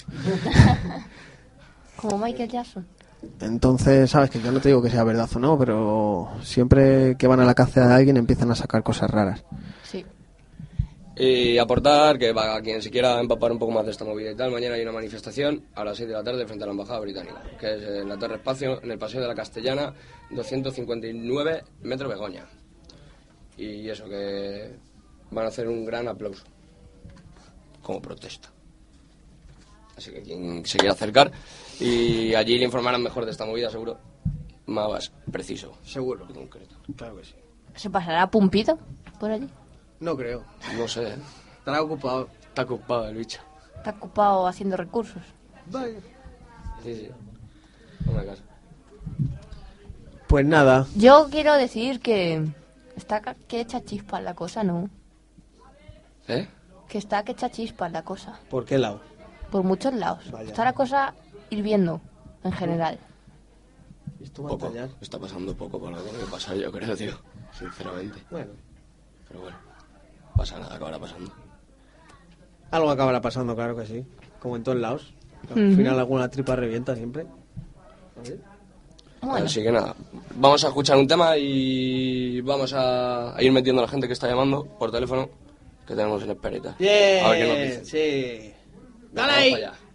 Como Michael Jackson. Entonces, sabes que yo no te digo que sea verdad o no, pero siempre que van a la caza de alguien empiezan a sacar cosas raras. Sí. Y aportar que para quien se quiera empapar un poco más de esta movida y tal, mañana hay una manifestación a las 6 de la tarde frente a la Embajada Británica, que es en la Torre Espacio, en el Paseo de la Castellana, 259 Metro Begoña. Y eso, que van a hacer un gran aplauso como protesta. Así que quien se quiera acercar, y allí le informarán mejor de esta movida, seguro. Más preciso. Seguro. Y concreto. Claro que sí. ¿Se pasará Pumpito por allí? No creo. No sé. Estará ocupado. Está ocupado el bicho. Está ocupado haciendo recursos. Vaya. Sí. Una casa. Pues nada. Yo quiero decir que está que echa chispas la cosa, ¿no? ¿Eh? Que está que echa chispas la cosa. ¿Por qué lado? Por muchos lados. Vaya. Está la cosa hirviendo, en general. Poco. Está pasando poco para lo que tiene que pasar, yo creo, tío. Sinceramente. Bueno. Pero bueno. Pasa nada, acabará pasando. Algo acabará pasando, claro que sí. Como en todos lados. Al Ujú. final alguna tripa revienta siempre. Bueno. Así que nada, vamos a escuchar un tema y vamos a ir metiendo a la gente que está llamando por teléfono, que tenemos en esperita. A ver qué nos dicen. Sí. Venga, Dale vamos ahí. para allá.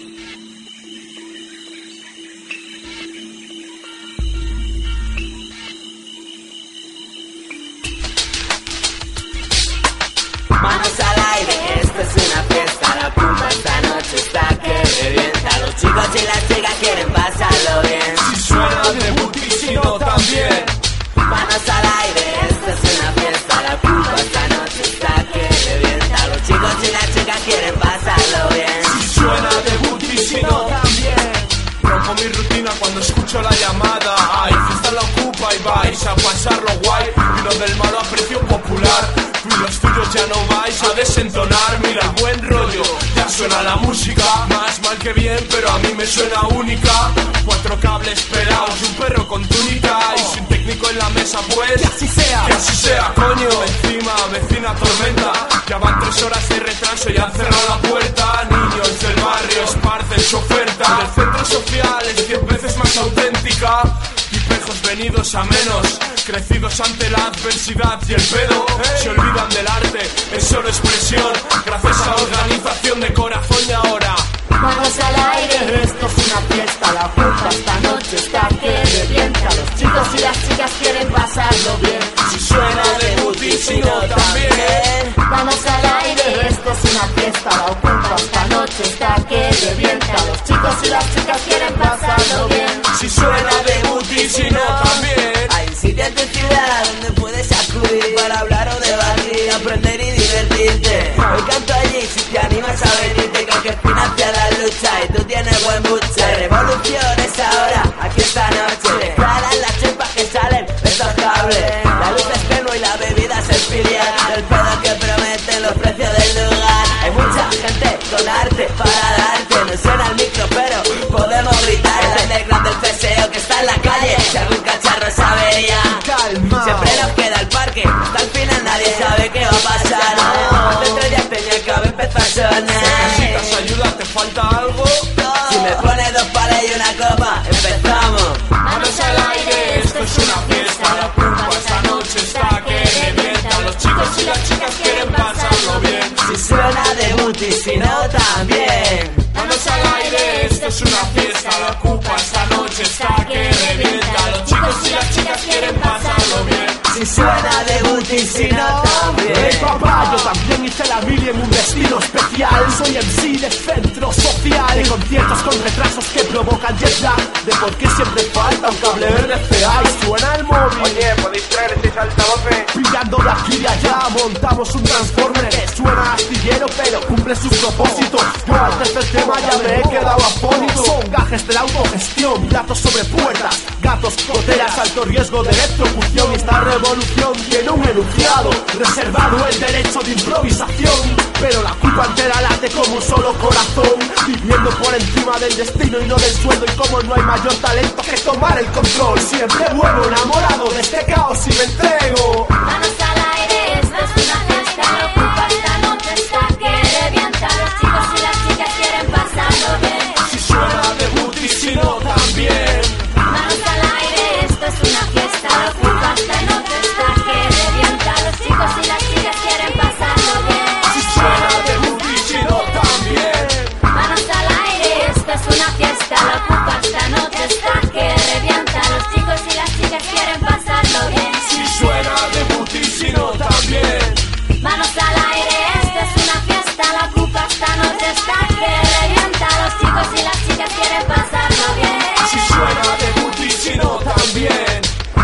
Manos al aire, esto es una fiesta. La pumba esta noche está que revienta. Los chicos y las chicas quieren pasarlo bien. Si suena de booty, si no también. Manos al aire, esto es una fiesta. La pumba esta noche está que revienta. Los chicos y las chicas quieren pasarlo bien. Si suena de booty, si no también. Rompo mi rutina cuando escucho la llamada. Ay, fiesta la ocupa y vais a pasarlo guay. Vino del malo a precio popular. Tú y los tuyos ya no vais a desentonar. Mira el buen rollo, ya suena la música. Más mal que bien, pero a mí me suena única. 4 cables pelados y un perro con túnica. Y sin técnico en la mesa, pues que así sea, coño. Encima, vecina tormenta. Ya van 3 horas de retraso y han cerrado la puerta. Niños del barrio esparcen su oferta. El centro social es 10 veces más auténtica. Tipejos venidos a menos, crecidos ante la adversidad y el pedo. Se olvidan del arte, es solo expresión. Gracias a la organización de corazón y ahora Manos al aire, esto es una fiesta. La puta esta noche está que revienta. Los chicos y las chicas quieren pasarlo bien. si suena de booty, si no también. Manos al aire, esto es una fiesta. La oculta esta noche está que revienta. Los chicos y las chicas quieren pasarlo bien. Si suena de booty, si no también. Hay un sitio en tu ciudad donde puedes acudir para hablar o debatir, aprender y divertirte. Hoy canto allí si te animas a venirte, que aunque financia la lucha y tú tienes buen buche. La revolución es ahora, aquí esta noche. Declaran las chispas que salen de estos cables. La luz es tenue y la bebida es el filial. El pedo que prometen los precios del lugar. Hay mucha gente con arte para darte. No suena el micro pero podemos gritar. El underground del feseo que está en la calle. Si algún cacharro sabe ya. Siempre nos queda el parque. Hasta el final nadie sabe qué va a pasar. Hace 3 días tenía que haber empezado a sonar. ¿Necesitas ayuda? ¿Te falta algo? Si me pones 2 pares y una copa, empezamos. Manos al aire, esto es una fiesta. La pumba esta noche está que revienta. Los chicos y las chicas quieren pasarlo bien. Si suena de booty, si no también. Manos al aire, esto es una fiesta. La cupa esta noche está que revienta. Los chicos y las chicas quieren pasarlo bien. Si suena de booty, si no también. Hey papá, yo también hice la mili en un destino especial. Soy MC de centro social, de conciertos con retrasos que provocan jet lag, de por qué siempre falta un cable RCA y suena el móvil. Oye, ¿podéis traer 6 altavoces? Pillando de aquí y allá, montamos un transformer que suena astillero pero cumple sus propósitos. Yo al tercer tema ya me he quedado afónico. Son gajes de la autogestión, platos sobre puertas, gatos, goteras, alto riesgo de electrocución. Y esta revolución tiene un enunciado reservado el derecho de improvisación. Pero la culpa entera late como un solo corazón, viviendo por encima del destino y no del sueldo. Y como no hay mayor talento que tomar el control, siempre vuelvo enamorado de este caos y me entrego. Manos al aire, esto es una fiesta. La culpa esta noche está que revienta. Los chicos y las chicas quieren pasarlo bien. Si suena de booty, si no también. Manos al aire, esto es una fiesta. La culpa esta noche está que revienta. Los chicos y las chicas quieren pasarlo bien. Si suena de booty, si no también. Manos al aire, esto es una fiesta. La culpa esta noche está que revienta. Los chicos y las chicas quieren pasarlo bien. Si suena de booty, si no también. Manos al aire, esto es una fiesta. La culpa esta noche está que revienta. Los chicos y las chicas quieren pasarlo bien. Si suena de booty, si no también.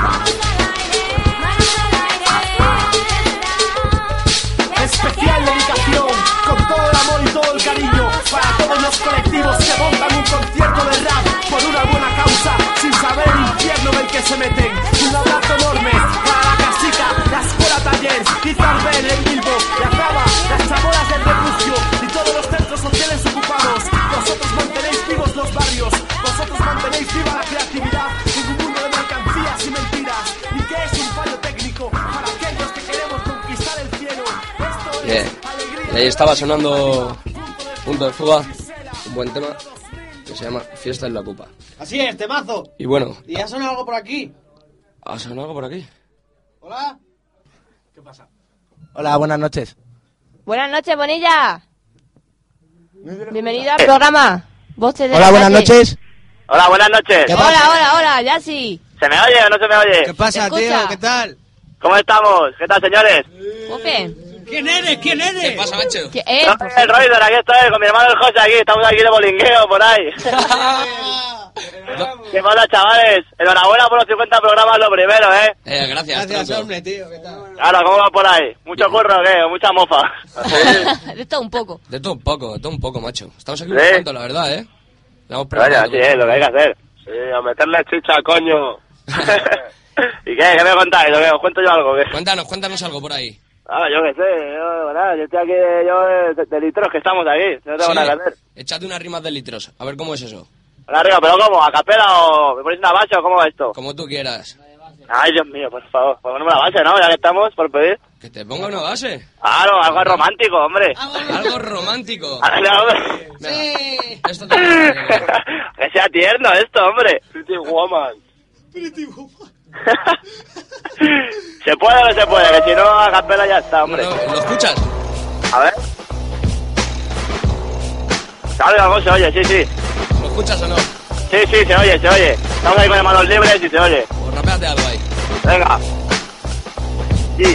Especial dedicación, con todo el amor y todo el cariño, para todos los colectivos que montan un concierto de rap por una buena causa, sin saber el infierno del que se meten. Un abrazo enorme para la Casica, la Escuela Taller, Izarbel en Bilbo, la Zaba, las chabolas del refugio y todos los centros sociales ocupados. Vosotros mantenéis vivos los barrios, vosotros mantenéis viva la creatividad en un mundo de mercancías y mentiras. ¿Y qué es un fallo técnico para aquellos que queremos conquistar el cielo? Esto es Bien. alegría. Y ahí estaba sonando Punto de Fuga, un buen tema que se llama Fiesta en la Pupa. Así es, temazo. Y bueno, ¿Y ha sonado algo por aquí? ¿ha sonado algo por aquí? Hola. ¿Qué pasa? Hola, buenas noches. Buenas noches, Bonilla. Bienvenido al programa. Voces de Hola, la buenas calle. noches. Hola, buenas noches. Hola, ya sí. ¿Se me oye o no se me oye? ¿Qué pasa, Escucha. tío? ¿Qué tal? ¿Cómo estamos? ¿Qué tal, señores? Jope. ¿Quién eres? ¿Qué pasa, macho? Soy el Roider, aquí estoy, con mi hermano el José aquí. Estamos aquí de bolingueo, por ahí. ¿Qué pasa, chavales? Enhorabuena por los 50 programas, lo primero, ¿eh? Gracias, tronco. hombre, tío. ¿Qué tal? Claro, ¿cómo va por ahí? ¿Mucho curro o qué? ¿O mucha mofa? De todo un poco. De todo un poco, macho. Estamos aquí ¿Sí? buscando, la verdad, ¿eh? La hemos Vaya, preparado. sí, es lo que hay que hacer. Sí, a meterle chicha, coño. ¿Y qué? ¿Qué me contáis? ¿Os cuento yo algo? ¿Qué? Cuéntanos algo por ahí. Ah, yo qué sé, yo estoy aquí de litros que estamos aquí, no tengo Sí. nada que hacer. Échate unas rimas de litros, a ver cómo es eso. Arriba, pero ¿cómo? ¿A capela o me ponéis una base o cómo va esto? Como tú quieras. Ay, Dios mío, por favor, ponme la base, ¿no? Ya que estamos, por pedir. Que te ponga una base. Claro, algo romántico, hombre. Algo romántico. Hombre. Sí. Esto te... Que sea tierno esto, hombre. Pretty woman. ¿Se puede o no se puede? Que si no, a capela ya está, hombre. ¿Lo escuchas? A ver. Claro, algo se oye, sí, sí. ¿Lo escuchas o no? Sí, sí, se oye, se oye. Estamos ahí con las manos libres y se oye. Pues rapeate algo ahí. Venga. Sí.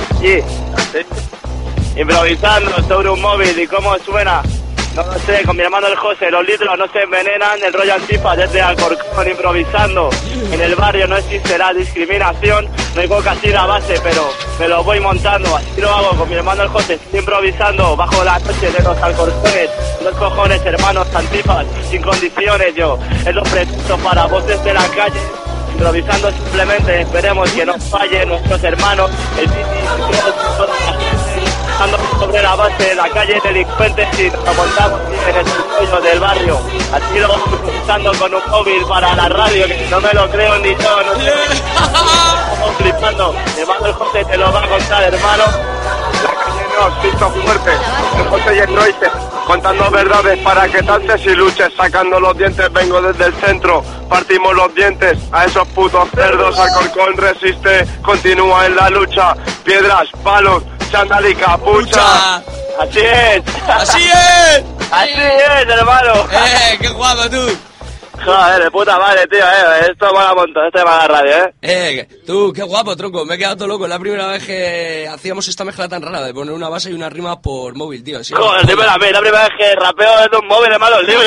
Improvisando sobre un móvil y cómo suena. No lo sé, con mi hermano el José, los litros no se envenenan, el rollo antifa desde Alcorcón improvisando. En el barrio no existirá discriminación, no hay coca así la base, pero me lo voy montando. Así lo hago con mi hermano el José, estoy improvisando bajo la noche de los Alcorcones. Los cojones, hermanos antifas, sin condiciones yo. Es lo preciso para voces de la calle. Improvisando simplemente, esperemos que no falle nuestros hermanos, el toda la gente, ando sobre la base de la calle delincuentes y nos montamos en el suelo del barrio. Así lo vamos improvisando con un móvil para la radio, que no me lo creo ni yo, no sé. Estamos flipando, hermano el José te lo va a contar, hermano. La calle nos piso fuerte, el José y el Royce, contando verdades para que tantes y luches, sacando los dientes, vengo desde el centro, partimos los dientes a esos putos cerdos, Alcorcón resiste, continúa en la lucha, piedras, palos, chándal y capucha. Así es. ¡Así es! Así es, hermano. ¡Qué guapo tú! Joder, de puta madre, tío, esto va a montón, esto va a la radio, Tú, qué guapo, tronco, me he quedado todo loco. Es la primera vez que hacíamos esta mezcla tan rara de poner una base y una rima por móvil, tío. Sí, joder, dímelo a mí, la primera vez que rapeo desde un móvil, hermano, libre,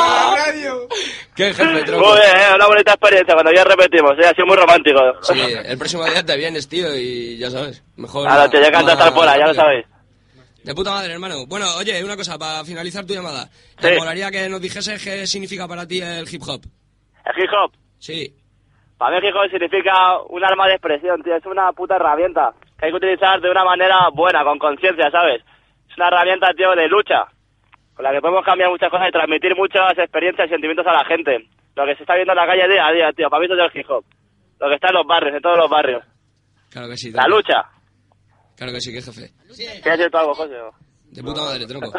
Qué jefe, tronco. Muy bien, una bonita experiencia, cuando ya repetimos, ha sido muy romántico. Sí, el próximo día te vienes, tío, y ya sabes, mejor... Claro, te llega a estar fuera, ya lo sabéis. De puta madre, hermano. Bueno, oye, una cosa, para finalizar tu llamada. Sí. Me molaría que nos dijese qué significa para ti el hip hop. ¿El hip hop? Sí. Para mí el hip hop significa un arma de expresión, tío, es una puta herramienta que hay que utilizar de una manera buena, con conciencia, ¿sabes? Es una herramienta, tío, de lucha, con la que podemos cambiar muchas cosas y transmitir muchas experiencias y sentimientos a la gente. Lo que se está viendo en la calle día a día, tío, para mí eso es el hip hop. Lo que está en los barrios, en todos los barrios. Claro que sí. La lucha. Claro que sí, que jefe. ¿Quieres decir tú algo, José? De puta madre, tronco.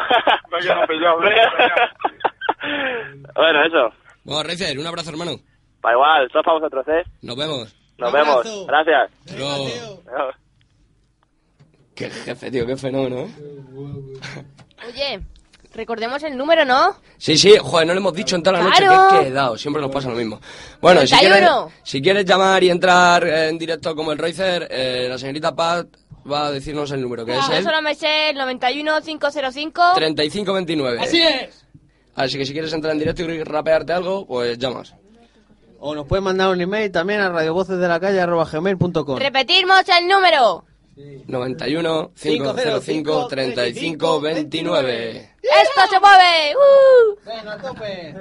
Bueno, eso. Bueno, Reicer, un abrazo, hermano. Pa' igual, todos para vosotros, Nos vemos. Nos vemos. Gracias. Adiós. Qué jefe, tío, qué fenómeno, Oye, recordemos el número, ¿no? Sí, sí, joder, no lo hemos dicho en toda la noche, ¡Claro! que he quedado, siempre nos pasa lo mismo. Bueno, 31. si quieres llamar y entrar en directo como el Reicer, la señorita Pat va a decirnos el número, que es Yo el solo me sé el 91 505 3529. Así es. Así que si quieres entrar en directo y rapearte algo, pues llamas. O nos pueden mandar un email también a radiovocesdelacalle@gmail.com. Repetimos el número. 91 505 35 29. ¡Esto se mueve! Venga, a tope.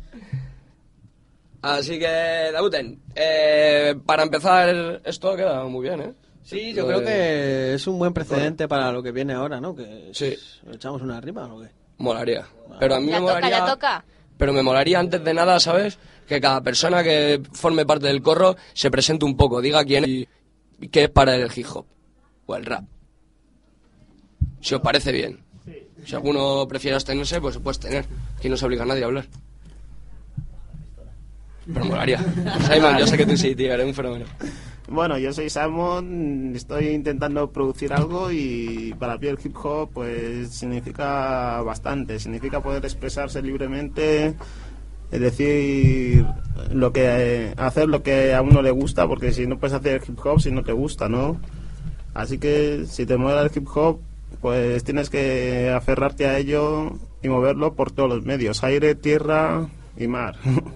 Así que, Dauten, para empezar, esto queda muy bien, ¿eh? Sí, yo creo que es un buen precedente para lo que viene ahora, ¿no? Que sí. ¿Echamos una rima o qué? Molaría. Pero a mí Ya me toca, molaría... ya toca. Pero me molaría antes de nada, ¿sabes? Que cada persona que forme parte del corro se presente un poco, diga quién es y qué es para el hip hop o el rap. Si os parece bien. Si alguno prefiere abstenerse, pues se puede abstener. Aquí no se obliga a nadie a hablar. Pero molaría. Simon, yo sé que tú sí, tío, eres un fenómeno. Bueno, yo soy Simon, estoy intentando producir algo y para mí el hip hop pues significa bastante, significa poder expresarse libremente, es decir, hacer lo que a uno le gusta, porque si no puedes hacer hip hop si no te gusta, ¿no? Así que si te mueve el hip hop, pues tienes que aferrarte a ello y moverlo por todos los medios, aire, tierra y mar.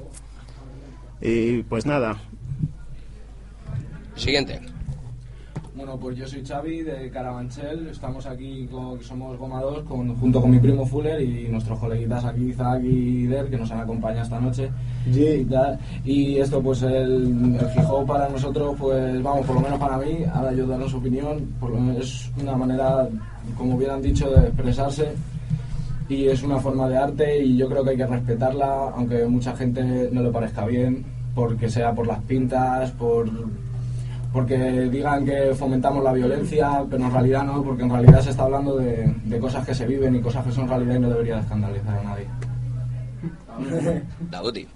Y pues nada. Siguiente. Bueno, pues yo soy Xavi de Carabanchel, estamos aquí, somos Goma 2 junto con mi primo Fuller y nuestros coleguitas aquí, Isaac y Der, que nos han acompañado esta noche. Y esto pues el hip hop para nosotros, pues vamos, por lo menos para mí, ahora yo daré su opinión, por lo menos es una manera, como bien han dicho, de expresarse y es una forma de arte y yo creo que hay que respetarla, aunque mucha gente no le parezca bien, porque sea por las pintas, porque digan que fomentamos la violencia, pero en realidad no, porque en realidad se está hablando de cosas que se viven y cosas que son realidad y no debería de escandalizar a nadie. Dauti.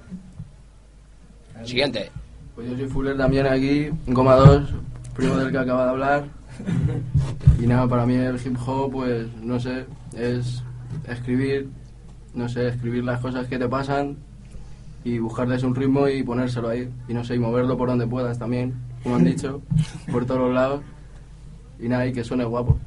Siguiente. Pues yo soy Fuller también aquí, Goma 2, primo del que acaba de hablar. Y nada, para mí el hip hop, pues no sé, es escribir, escribir las cosas que te pasan y buscarles un ritmo y ponérselo ahí. Y no sé, y moverlo por donde puedas también, como han dicho, por todos los lados. Y nada, y que suene guapo.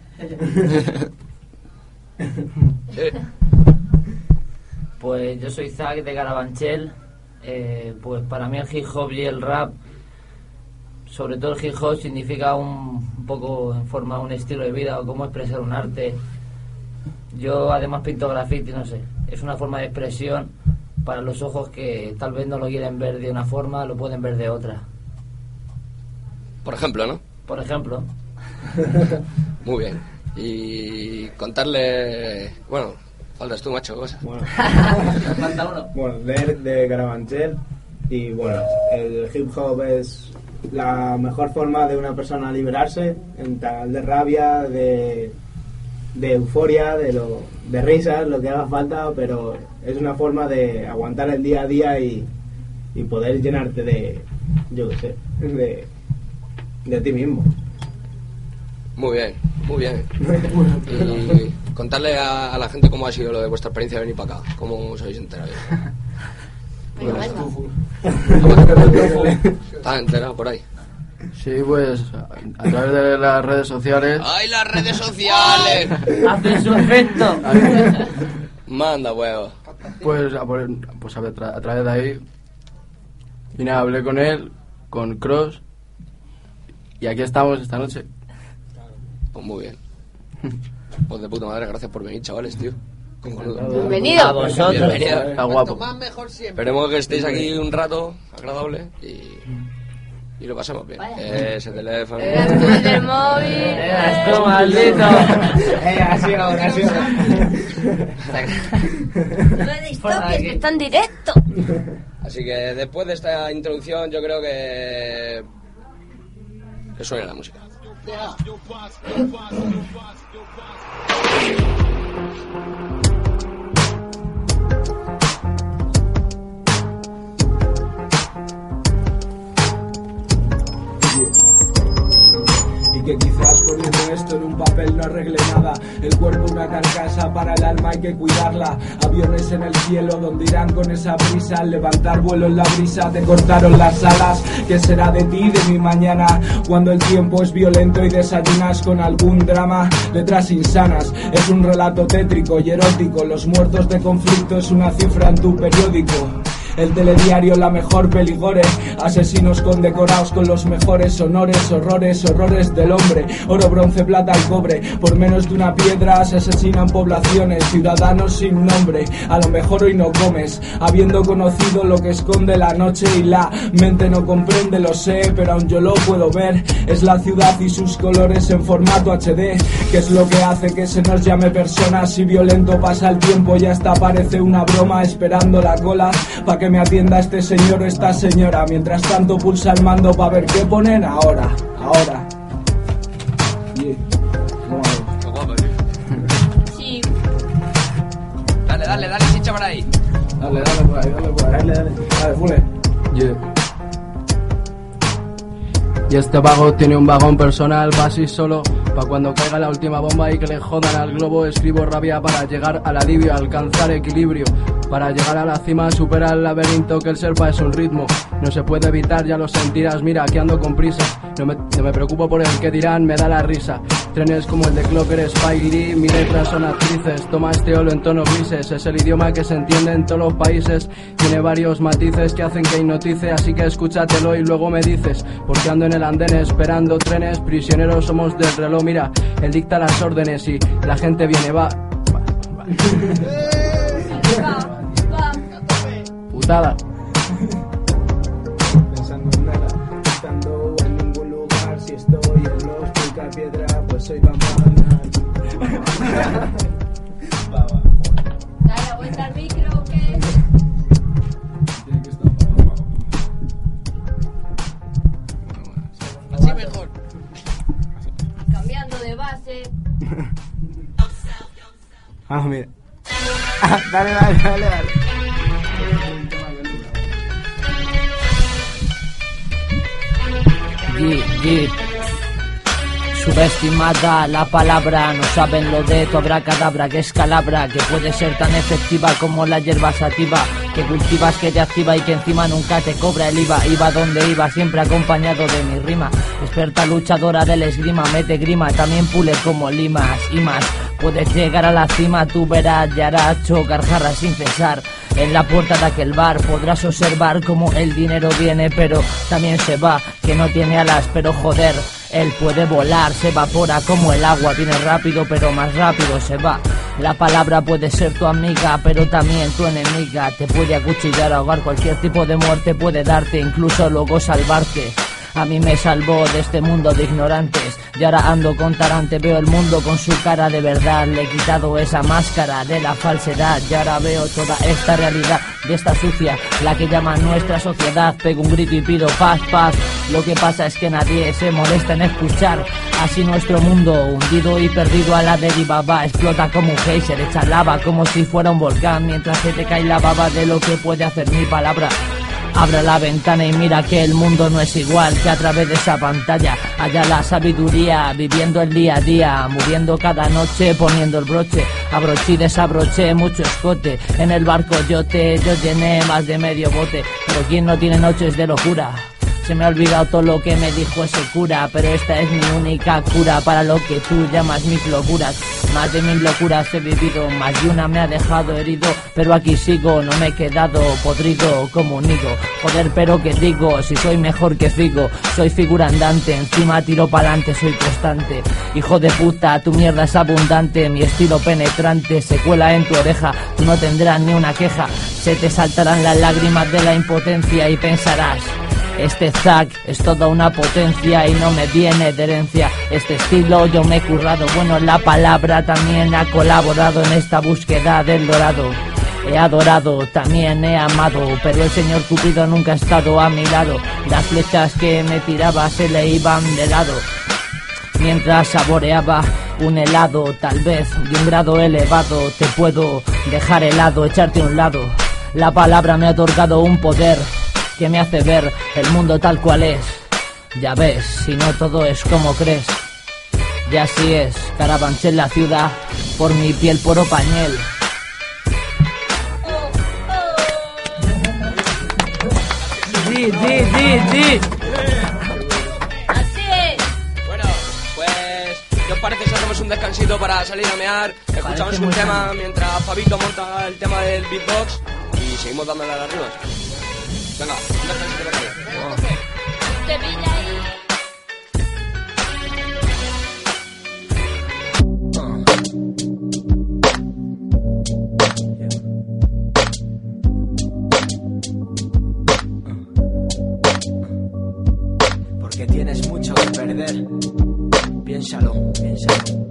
Pues yo soy Zack de Carabanchel. Pues para mí el hip hop y el rap, sobre todo el hip hop, significa un poco en forma un estilo de vida o cómo expresar un arte. Yo además pinto graffiti, no sé, es una forma de expresión para los ojos que tal vez no lo quieren ver de una forma, lo pueden ver de otra. Por ejemplo, ¿no? Por ejemplo. Muy bien. Y contarle... Bueno, faltas tú, macho, cosas. Bueno, falta uno. Bueno, de Carabanchel. Y bueno, el hip hop es la mejor forma de una persona liberarse, en tal de rabia, de euforia, de risas, lo que haga falta, pero es una forma de aguantar el día a día y poder llenarte de, yo qué sé, de ti mismo. Muy bien, muy bien. Y contarle a la gente cómo ha sido lo de vuestra experiencia de venir para acá, cómo os habéis enterado. ¿Estás enterado por ahí? Sí, pues a través de las redes sociales. ¡Ay, las redes sociales! ¡Hace su efecto! Manda, huevo. Pues a través de ahí. Y nada, hablé con él, con Cross. Y aquí estamos esta noche. Pues muy bien. Pues de puta madre, gracias por venir, chavales, tío. Bienvenido. A vosotros. Bienvenido. Está guapo. Más mejor siempre. Esperemos que estéis aquí un rato agradable y lo pasemos bien. Ese teléfono. Eras tú el del móvil. Eras tú, maldito. Así. No le deis toques, que está en directo. Así que después de esta introducción yo creo que suene la música. Y que quizás poniendo esto en un papel no arregle nada. El cuerpo una carcasa, para el alma hay que cuidarla. Aviones en el cielo donde irán con esa prisa. Al levantar vuelo en la brisa te cortaron las alas. ¿Qué será de ti, de mi mañana? Cuando el tiempo es violento y desayunas con algún drama. Letras insanas, es un relato tétrico y erótico. Los muertos de conflicto es una cifra en tu periódico. El telediario, la mejor peligore. Asesinos condecorados con los mejores honores. Horrores del hombre. Oro, bronce, plata y cobre. Por menos de una piedra se asesinan poblaciones. Ciudadanos sin nombre. A lo mejor hoy no comes, habiendo conocido lo que esconde la noche y la mente no comprende, lo sé, pero aún yo lo puedo ver. Es la ciudad y sus colores en formato HD. Que es lo que hace que se nos llame personas. Y violento pasa el tiempo y hasta parece una broma. Esperando la cola pa' que me atienda este señor o esta señora. Mientras tanto pulsa el mando pa' ver qué ponen ahora. Sí, por ahí. Dale por ahí. Dale, fule. Yeah. Y este vago tiene un vagón personal, va así solo, pa' cuando caiga la última bomba y que le jodan al globo. Escribo rabia para llegar al alivio, alcanzar equilibrio, para llegar a la cima, superar el laberinto, que el selva es un ritmo, no se puede evitar, ya lo sentirás, mira que ando con prisa, no me preocupo por el que dirán, me da la risa. Trenes como el de Clocker, Spike Lee, mi letras son actrices, toma este olo en tonos grises, es el idioma que se entiende en todos los países, tiene varios matices que hacen que hipnotice, así que escúchatelo y luego me dices, porque ando en el andén esperando trenes, prisioneros somos del reloj, mira, él dicta las órdenes y la gente viene, va. Putada. Pensando en nada, estando en ningún lugar, si estoy en los picapiedra, pues soy Bambana. Dale la vuelta al micro, ¿qué? Así mejor. Cambiando de base. Mira. Dale. Subestimada la palabra, no saben lo de tu abracadabra, que es calabra, que puede ser tan efectiva como la hierba sativa, que cultivas, que te activa y que encima nunca te cobra el IVA. Iba donde iba, siempre acompañado de mi rima, experta luchadora del esgrima, mete grima, también pule como limas y más. Puedes llegar a la cima, tú verás, ya harás chocar jarras sin cesar. En la puerta de aquel bar podrás observar cómo el dinero viene pero también se va, que no tiene alas pero joder, él puede volar, se evapora como el agua, viene rápido pero más rápido se va. La palabra puede ser tu amiga pero también tu enemiga, te puede acuchillar, ahogar, cualquier tipo de muerte puede darte, incluso luego salvarte. A mí me salvó de este mundo de ignorantes y ahora ando con Tarante, veo el mundo con su cara de verdad, le he quitado esa máscara de la falsedad y ahora veo toda esta realidad de esta sucia, la que llama nuestra sociedad. Pego un grito y pido paz, paz, lo que pasa es que nadie se molesta en escuchar. Así nuestro mundo, hundido y perdido a la deriva, va, explota como un geyser, echa lava como si fuera un volcán, mientras se te cae la baba de lo que puede hacer mi palabra. Abre la ventana y mira que el mundo no es igual, que a través de esa pantalla haya la sabiduría, viviendo el día a día, muriendo cada noche, poniendo el broche, abroché y desabroché mucho escote, en el barco yo llené más de medio bote, pero ¿quién no tiene noches de locura? Se me ha olvidado todo lo que me dijo ese cura, pero esta es mi única cura para lo que tú llamas mis locuras. Más de 1000 locuras he vivido, más de una me ha dejado herido, pero aquí sigo, no me he quedado podrido como un higo. Joder, pero que digo, si soy mejor que Figo, soy figura andante, encima tiro pa'lante, soy constante. Hijo de puta, tu mierda es abundante, mi estilo penetrante se cuela en tu oreja, tú no tendrás ni una queja, se te saltarán las lágrimas de la impotencia y pensarás: este Zack es toda una potencia y no me viene de herencia. Este estilo yo me he currado, bueno, la palabra también ha colaborado en esta búsqueda del dorado. He adorado, también he amado, pero el señor Cupido nunca ha estado a mi lado. Las flechas que me tiraba se le iban de lado, mientras saboreaba un helado, tal vez de un grado elevado. Te puedo dejar helado, echarte a un lado. La palabra me ha otorgado un poder que me hace ver el mundo tal cual es. Ya ves, si no todo es como crees. Y así es, Carabanchel la ciudad, por mi piel poro pañel. Así es. Bueno, pues ¿qué os parece si hacemos un descansito para salir a mear? Escuchamos un tema mientras Fabito monta el tema del beatbox y seguimos dándole a las rimas. Venga, un descansito para allá. Porque tienes mucho que perder. Piénsalo, piénsalo.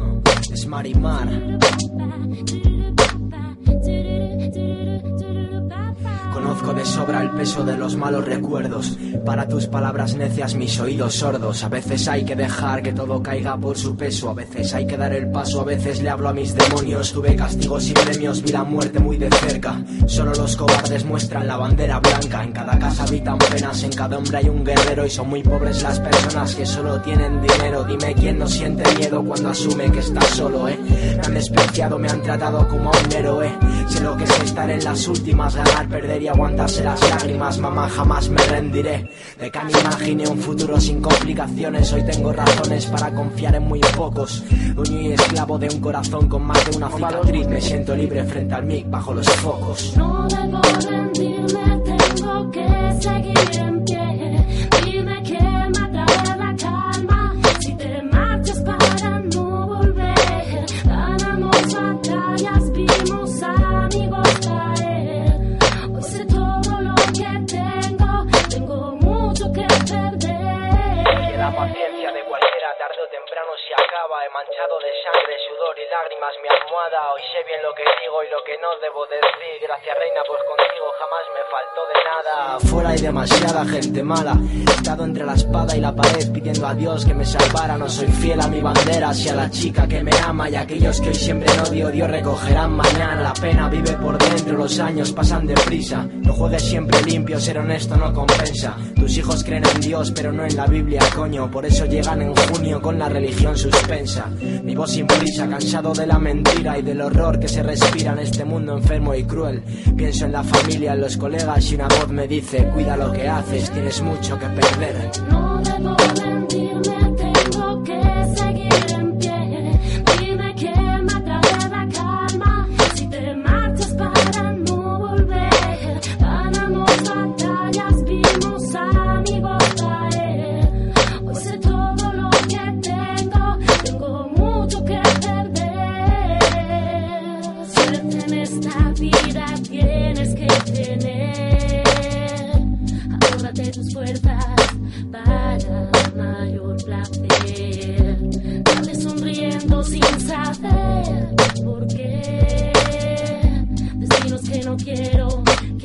Es Marimar. Conozco de sobra el peso de los malos recuerdos. Para tus palabras necias mis oídos sordos. A veces hay que dejar que todo caiga por su peso. A veces hay que dar el paso, a veces le hablo a mis demonios. Tuve castigos y premios, vi la muerte muy de cerca. Solo los cobardes muestran la bandera blanca. En cada casa habitan penas, en cada hombre hay un guerrero. Y son muy pobres las personas que solo tienen dinero. Dime quién no siente miedo cuando asume que está solo, Me han despreciado, me han tratado como a un héroe. Sé lo que es estar en las últimas, ganar, perder y aguantarse las lágrimas. Mamá, jamás me rendiré. De que me imaginé un futuro sin complicaciones. Hoy tengo razones para confiar en muy pocos. Dueño y esclavo de un corazón con más de una cicatriz. Me siento libre frente al mic bajo los focos. No debo rendirme, tengo que seguir en pie. Dime que me trae la calma. Si te marchas para no volver. Ganamos batallas, vimos amigos caer. Hoy sé todo lo que tengo mucho que perder. La paciencia de cualquiera tarde o temprano se acaba. He manchado de sangre, sudor y lágrimas mi almohada. Hoy sé bien lo que digo y lo que no debo decir. Gracias reina, pues contigo jamás me faltó de nada. Fuera hay demasiada gente mala. He estado entre la espada y la pared pidiendo a Dios que me salvara. No soy fiel a mi bandera, si a la chica que me ama. Y aquellos que hoy siembren odio, Dios recogerán mañana. La pena vive por dentro, los años pasan deprisa. No juegues siempre limpio, ser honesto no compensa. Tus hijos creen en Dios pero no en la Biblia, coño. Por eso llegan en junio con la religión suspensa. Vivo sin prisa, cansado de la mentira y del horror que se respira en este mundo enfermo y cruel. Pienso en la familia, en los colegas y una voz me dice: cuida lo que haces, tienes mucho que perder. No debo rendirme, tengo que seguir en pie. Dime que me trae la calma. Si te marchas para no volver. Ganamos batallas, vimos amigos caer. Hoy sé todo lo que tengo mucho que perder. Suerte en esta vida tienes que tener. Ahórrate tus fuerzas para mayor placer. Dale sonriendo sin saber por qué. Destinos que no quiero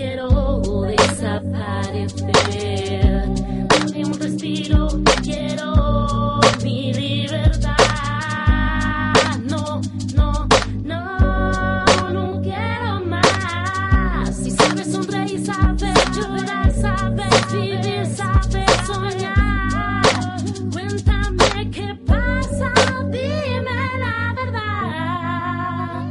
desaparecer. Dame un respiro, quiero mi libertad. No quiero más. Si sabes sonreír, sabes llorar, sabes vivir, sabes soñar. Cuéntame qué pasa, dime la verdad.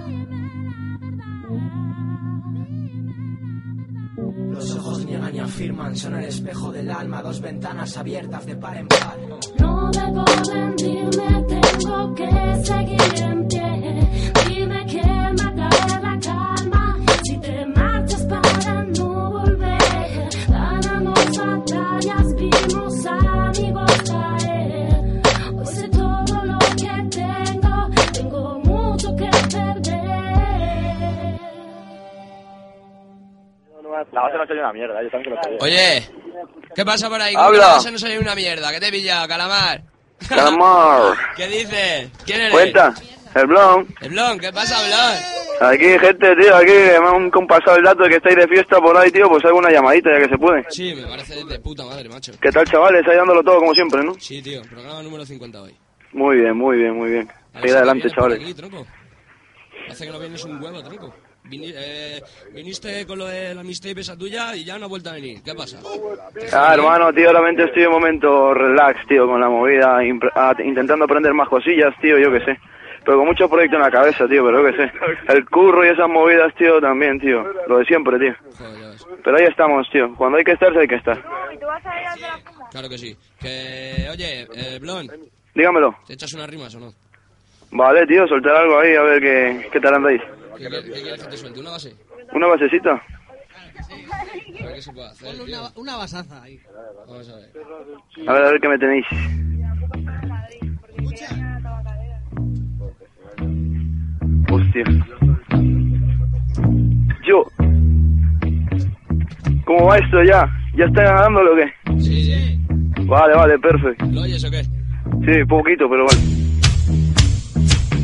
Los ojos niegan y afirman, son el espejo del alma. Dos ventanas abiertas de par en par. No debo rendirme, tengo que seguir en pie. Dime que me trae la calma. Si te marchas para no volver. Ganamos batallas, vimos amigos caer. Hoy sé todo lo que tengo mucho que perder. La base no se oye una mierda, yo también lo sé. Oye, ¿qué pasa por ahí? Habla. ¿Cómo que la base no se oye una mierda? ¿Qué te he pillado, Calamar? Calamar. ¿Qué dices? ¿Quién eres? Cuenta, el Blon. El Blon, ¿qué pasa, Blon? Aquí, gente, tío, aquí me han compasado el dato de que estáis de fiesta por ahí, tío, pues hago una llamadita ya que se puede. Sí, me parece de puta madre, macho. ¿Qué tal, chavales? Ahí dándolo todo como siempre, ¿no? Sí, tío, programa número 50 hoy. Muy bien, muy bien, muy bien. A ver Seguid si adelante, vienes por chavales. aquí, tronco. Hace que no vienes un huevo, tronco. Viniste con lo de la mixtape esa tuya y ya no has vuelto a venir. ¿Qué pasa? Ah, hermano, tío, realmente estoy en momento relax, tío, con la movida, intentando aprender más cosillas, tío, yo qué sé. Pero con muchos proyectos en la cabeza, tío, pero yo qué sé. El curro y esas movidas, tío, también, tío. Lo de siempre, tío. Pero ahí estamos, tío. Cuando hay que estar, hay que estar. Claro que sí. Que, oye, Blon. Dígamelo. ¿Te echas unas rimas o no? Vale, tío, soltar algo ahí, a ver qué tal andáis. ¿Qué quieres que te suelte? ¿Una base? ¿Una basecita? A ver qué se puede hacer, Ponle tío. una basaza ahí. Vamos a ver. A ver qué me tenéis. Hostia. Yo. ¿Cómo va esto ya? ¿Ya está ganándolo o qué? Sí. Vale, perfecto. ¿Lo oyes o qué? Sí, poquito, pero vale.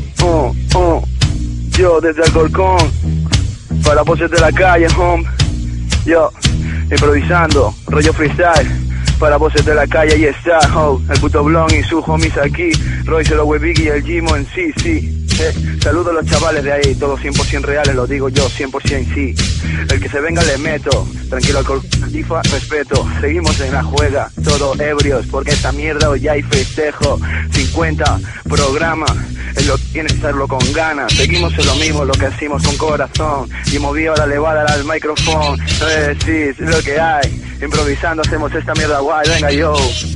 Yo desde Alcorcón, para voces de la calle, home. Yo, improvisando, rollo freestyle. Para voces de la calle, ahí está, oh, el puto Blon y sus homies aquí, Royce, los Webig y el Jimo en sí. Saludo a los chavales de ahí, todos 100% reales, lo digo yo, 100% sí. El que se venga le meto, tranquilo alcohol, tifa, respeto. Seguimos en la juega, todos ebrios, porque esta mierda hoy ya hay festejo. 50 programa, él lo tiene que hacerlo con ganas. Seguimos en lo mismo, lo que hacemos con corazón. Y moví ahora le va a dar al micrófono. No le decís lo que hay, improvisando hacemos esta mierda guay, venga yo.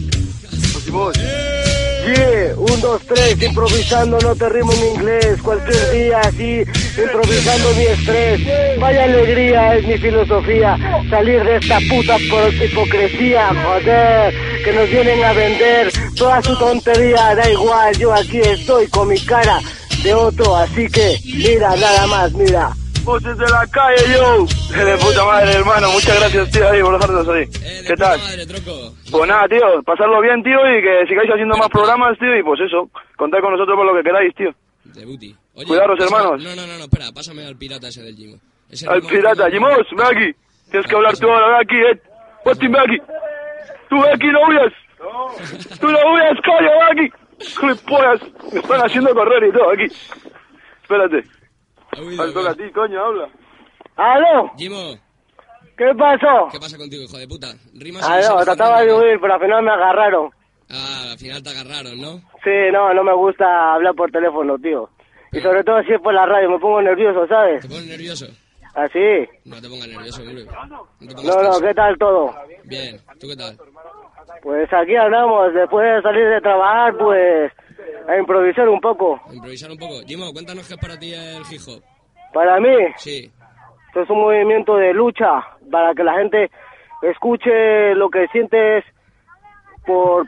Yeah, 1, 2, 3, improvisando, no te rimo en inglés, cualquier día así, improvisando mi estrés, vaya alegría es mi filosofía, salir de esta puta hipocresía, joder, que nos vienen a vender toda su tontería, da igual, yo aquí estoy con mi cara de otro, así que, mira, nada más, mira. Voces de la calle, yo. De puta madre, hermano. Muchas gracias, tío, ahí, por dejarnos ahí. ¿Qué tal? Pues nada, tío, pasarlo bien, tío, y que sigáis haciendo más programas, tío, y pues eso, contad con nosotros por lo que queráis, tío. Debuti. Oye, cuidaros, hermanos. No, espera, pásame al pirata ese del Jimo. Al pirata, Jimos, ven aquí. Tienes que hablar tú ahora, ven aquí, Ven aquí. Tú ven aquí, no huyas. Tú no huyas, coño, ven aquí. Gilipollas, me están haciendo correr y todo aquí. Espérate. Al toca a ti, coño, habla. ¿Aló? Jimo. ¿Qué pasó? ¿Qué pasa contigo, hijo de puta? Rimas No, trataba de huir, pero al final me agarraron. Ah, al final te agarraron, ¿no? Sí, no me gusta hablar por teléfono, tío. Y sobre todo si es por la radio, me pongo nervioso, ¿sabes? ¿Te pones nervioso? ¿Así? No te pongas nervioso, hombre. No, ¿qué tal todo? Bien, ¿tú qué tal? Pues aquí andamos, después de salir de trabajar, pues a improvisar un poco. A improvisar un poco. Jimo, cuéntanos qué es para ti el hip hop. ¿Para mí? Sí. Esto es un movimiento de lucha, para que la gente escuche lo que sientes por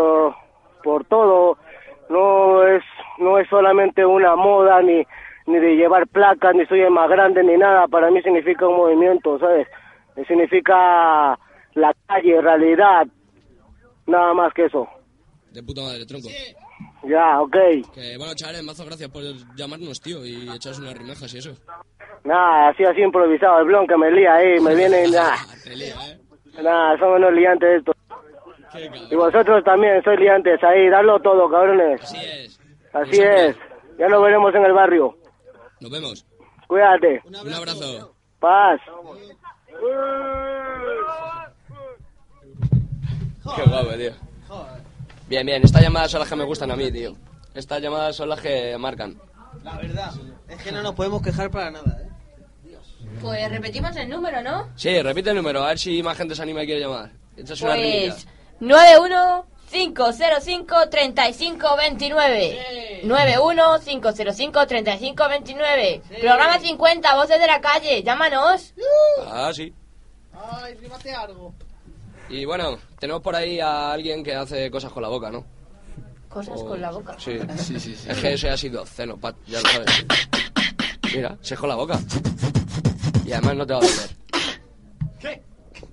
todo. No es solamente una moda, ni de llevar placas, ni soy el más grande, ni nada. Para mí significa un movimiento, ¿sabes? Significa la calle, realidad. Nada más que eso. De puta madre, tronco. Ya, ok. Que bueno, chavales, mazo gracias por llamarnos, tío, y echaros unas rimejas y eso. Nada, así improvisado, el blon que me lía ahí, me viene nada. Te lía, Nada, son unos liantes estos. Y vosotros también sois liantes ahí, dadlo todo, cabrones. Así es. Así es. Ya nos veremos en el barrio. Nos vemos. Cuídate. Un abrazo. Paz. Qué guapo, tío. Bien, estas llamadas son las que me gustan a mí, tío. Estas llamadas son las que marcan. La verdad, es que no nos podemos quejar para nada, Pues repetimos el número, ¿no? Sí, repite el número, a ver si más gente se anima y quiere llamar. Echas una rimita. Pues 915053529. 915053529. Programa 50, voces de la calle, llámanos. Ah, sí. Ay, rímate algo. Y bueno, tenemos por ahí a alguien que hace cosas con la boca, ¿no? Cosas con la boca. Sí. Es que eso ha sido obsceno, Pat, ya lo sabes. Mira, se es con la boca. Y además no te va a doler. ¿Qué?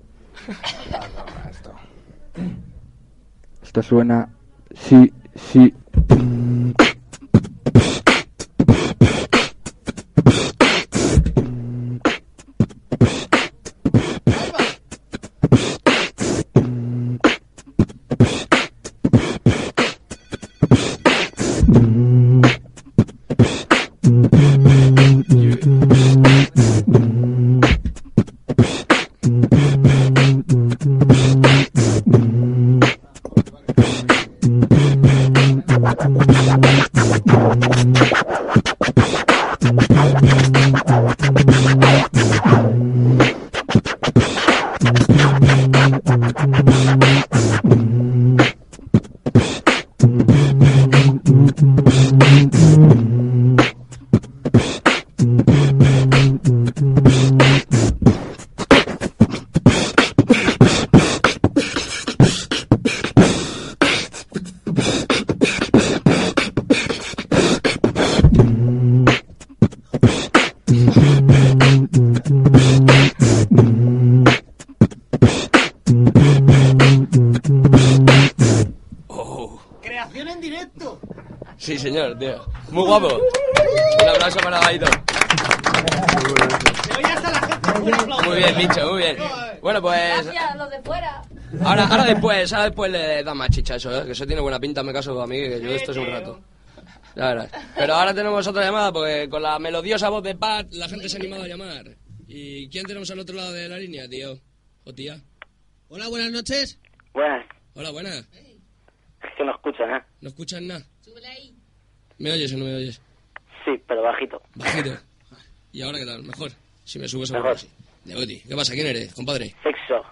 Esto suena... Sí. Creación en directo. Sí, señor, tío. Muy guapo. Un aplauso para Baito. Se oye hasta la gente. Muy bien, bicho, muy bien. Bueno, pues... Gracias, los de fuera. Ahora después le da más chicha eso, que eso tiene buena pinta, me caso a mí, que yo esto es un rato. Ya verás. Pero ahora tenemos otra llamada, porque con la melodiosa voz de Pat, la gente se ha animado a llamar. ¿Y quién tenemos al otro lado de la línea, tío? ¿O tía? Hola, buenas noches. Buenas. Hola, buenas. Es que no escuchan, ¿eh? ¿No escuchan nada? ¿Me oyes o no me oyes? Sí, pero bajito. Bajito. ¿Y ahora qué tal? ¿Mejor? Si me subes a Mejor. así. De Oti. ¿Qué pasa? ¿Quién eres, compadre? Sexo.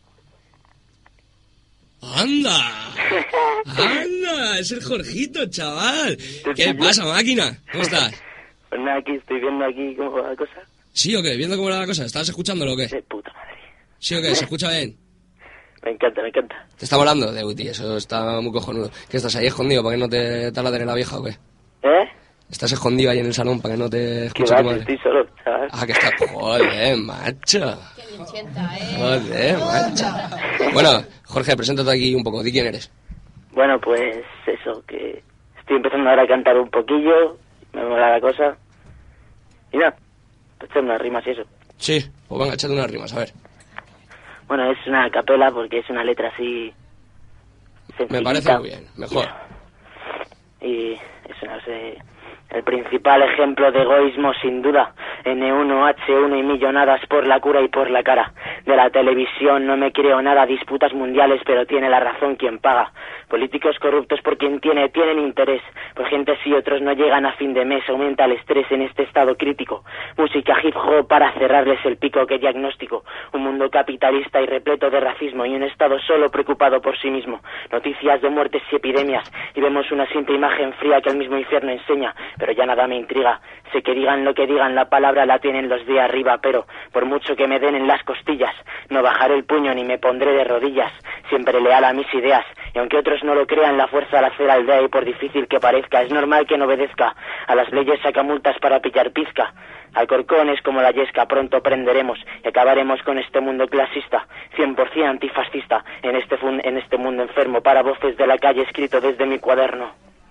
¡Anda! ¡Anda! Es el Jorgito, chaval. ¿Qué pasa, máquina? ¿Cómo estás? Pues nada, aquí estoy viendo aquí cómo va la cosa. ¿Sí o qué? ¿Viendo cómo era la cosa? ¿Estabas escuchándolo o qué? De puta madre. ¿Sí o qué? ¿Se escucha bien? Me encanta, me encanta. Te está volando, de Uti, eso está muy cojonudo. ¿Qué estás ahí escondido para que no te taladre la vieja o qué? ¿Eh? ¿Estás escondido ahí en el salón para que no te Que escuche va, tu que madre? estoy solo, chaval. Ah, que está... Joder, macho. Qué linchenta, Joder, macho. Bueno, Jorge, preséntate aquí un poco. Di quién eres. Bueno, pues eso, que estoy empezando ahora a cantar un poquillo, me mola la cosa. Y nada, pues echar unas rimas y eso. Sí, pues venga, échate unas rimas, a ver. Bueno, es una capela porque es una letra así... Me parece muy bien, mejor. Y eso, no sé... El principal ejemplo de egoísmo, sin duda, N1, H1 y millonadas por la cura y por la cara. De la televisión no me creo nada, disputas mundiales, pero tiene la razón quien paga. Políticos corruptos por quien tienen interés, por gente sí, otros no llegan a fin de mes, aumenta el estrés en este estado crítico. Música hip hop para cerrarles el pico, que diagnóstico. Un mundo capitalista y repleto de racismo y un estado solo preocupado por sí mismo. Noticias de muertes y epidemias, y vemos una simple imagen fría que el mismo infierno enseña. Pero ya nada me intriga, sé que digan lo que digan, la palabra la tienen los de arriba, pero por mucho que me den en las costillas, no bajaré el puño ni me pondré de rodillas, siempre leal a mis ideas, y aunque otros no lo crean, la fuerza la hace la aldea, y por difícil que parezca, es normal que no obedezca, a las leyes saca multas para pillar pizca. Alcorcón es como la yesca, pronto prenderemos y acabaremos con este mundo clasista, 100% antifascista, en este mundo enfermo, para voces de la calle escrito desde mi cuaderno.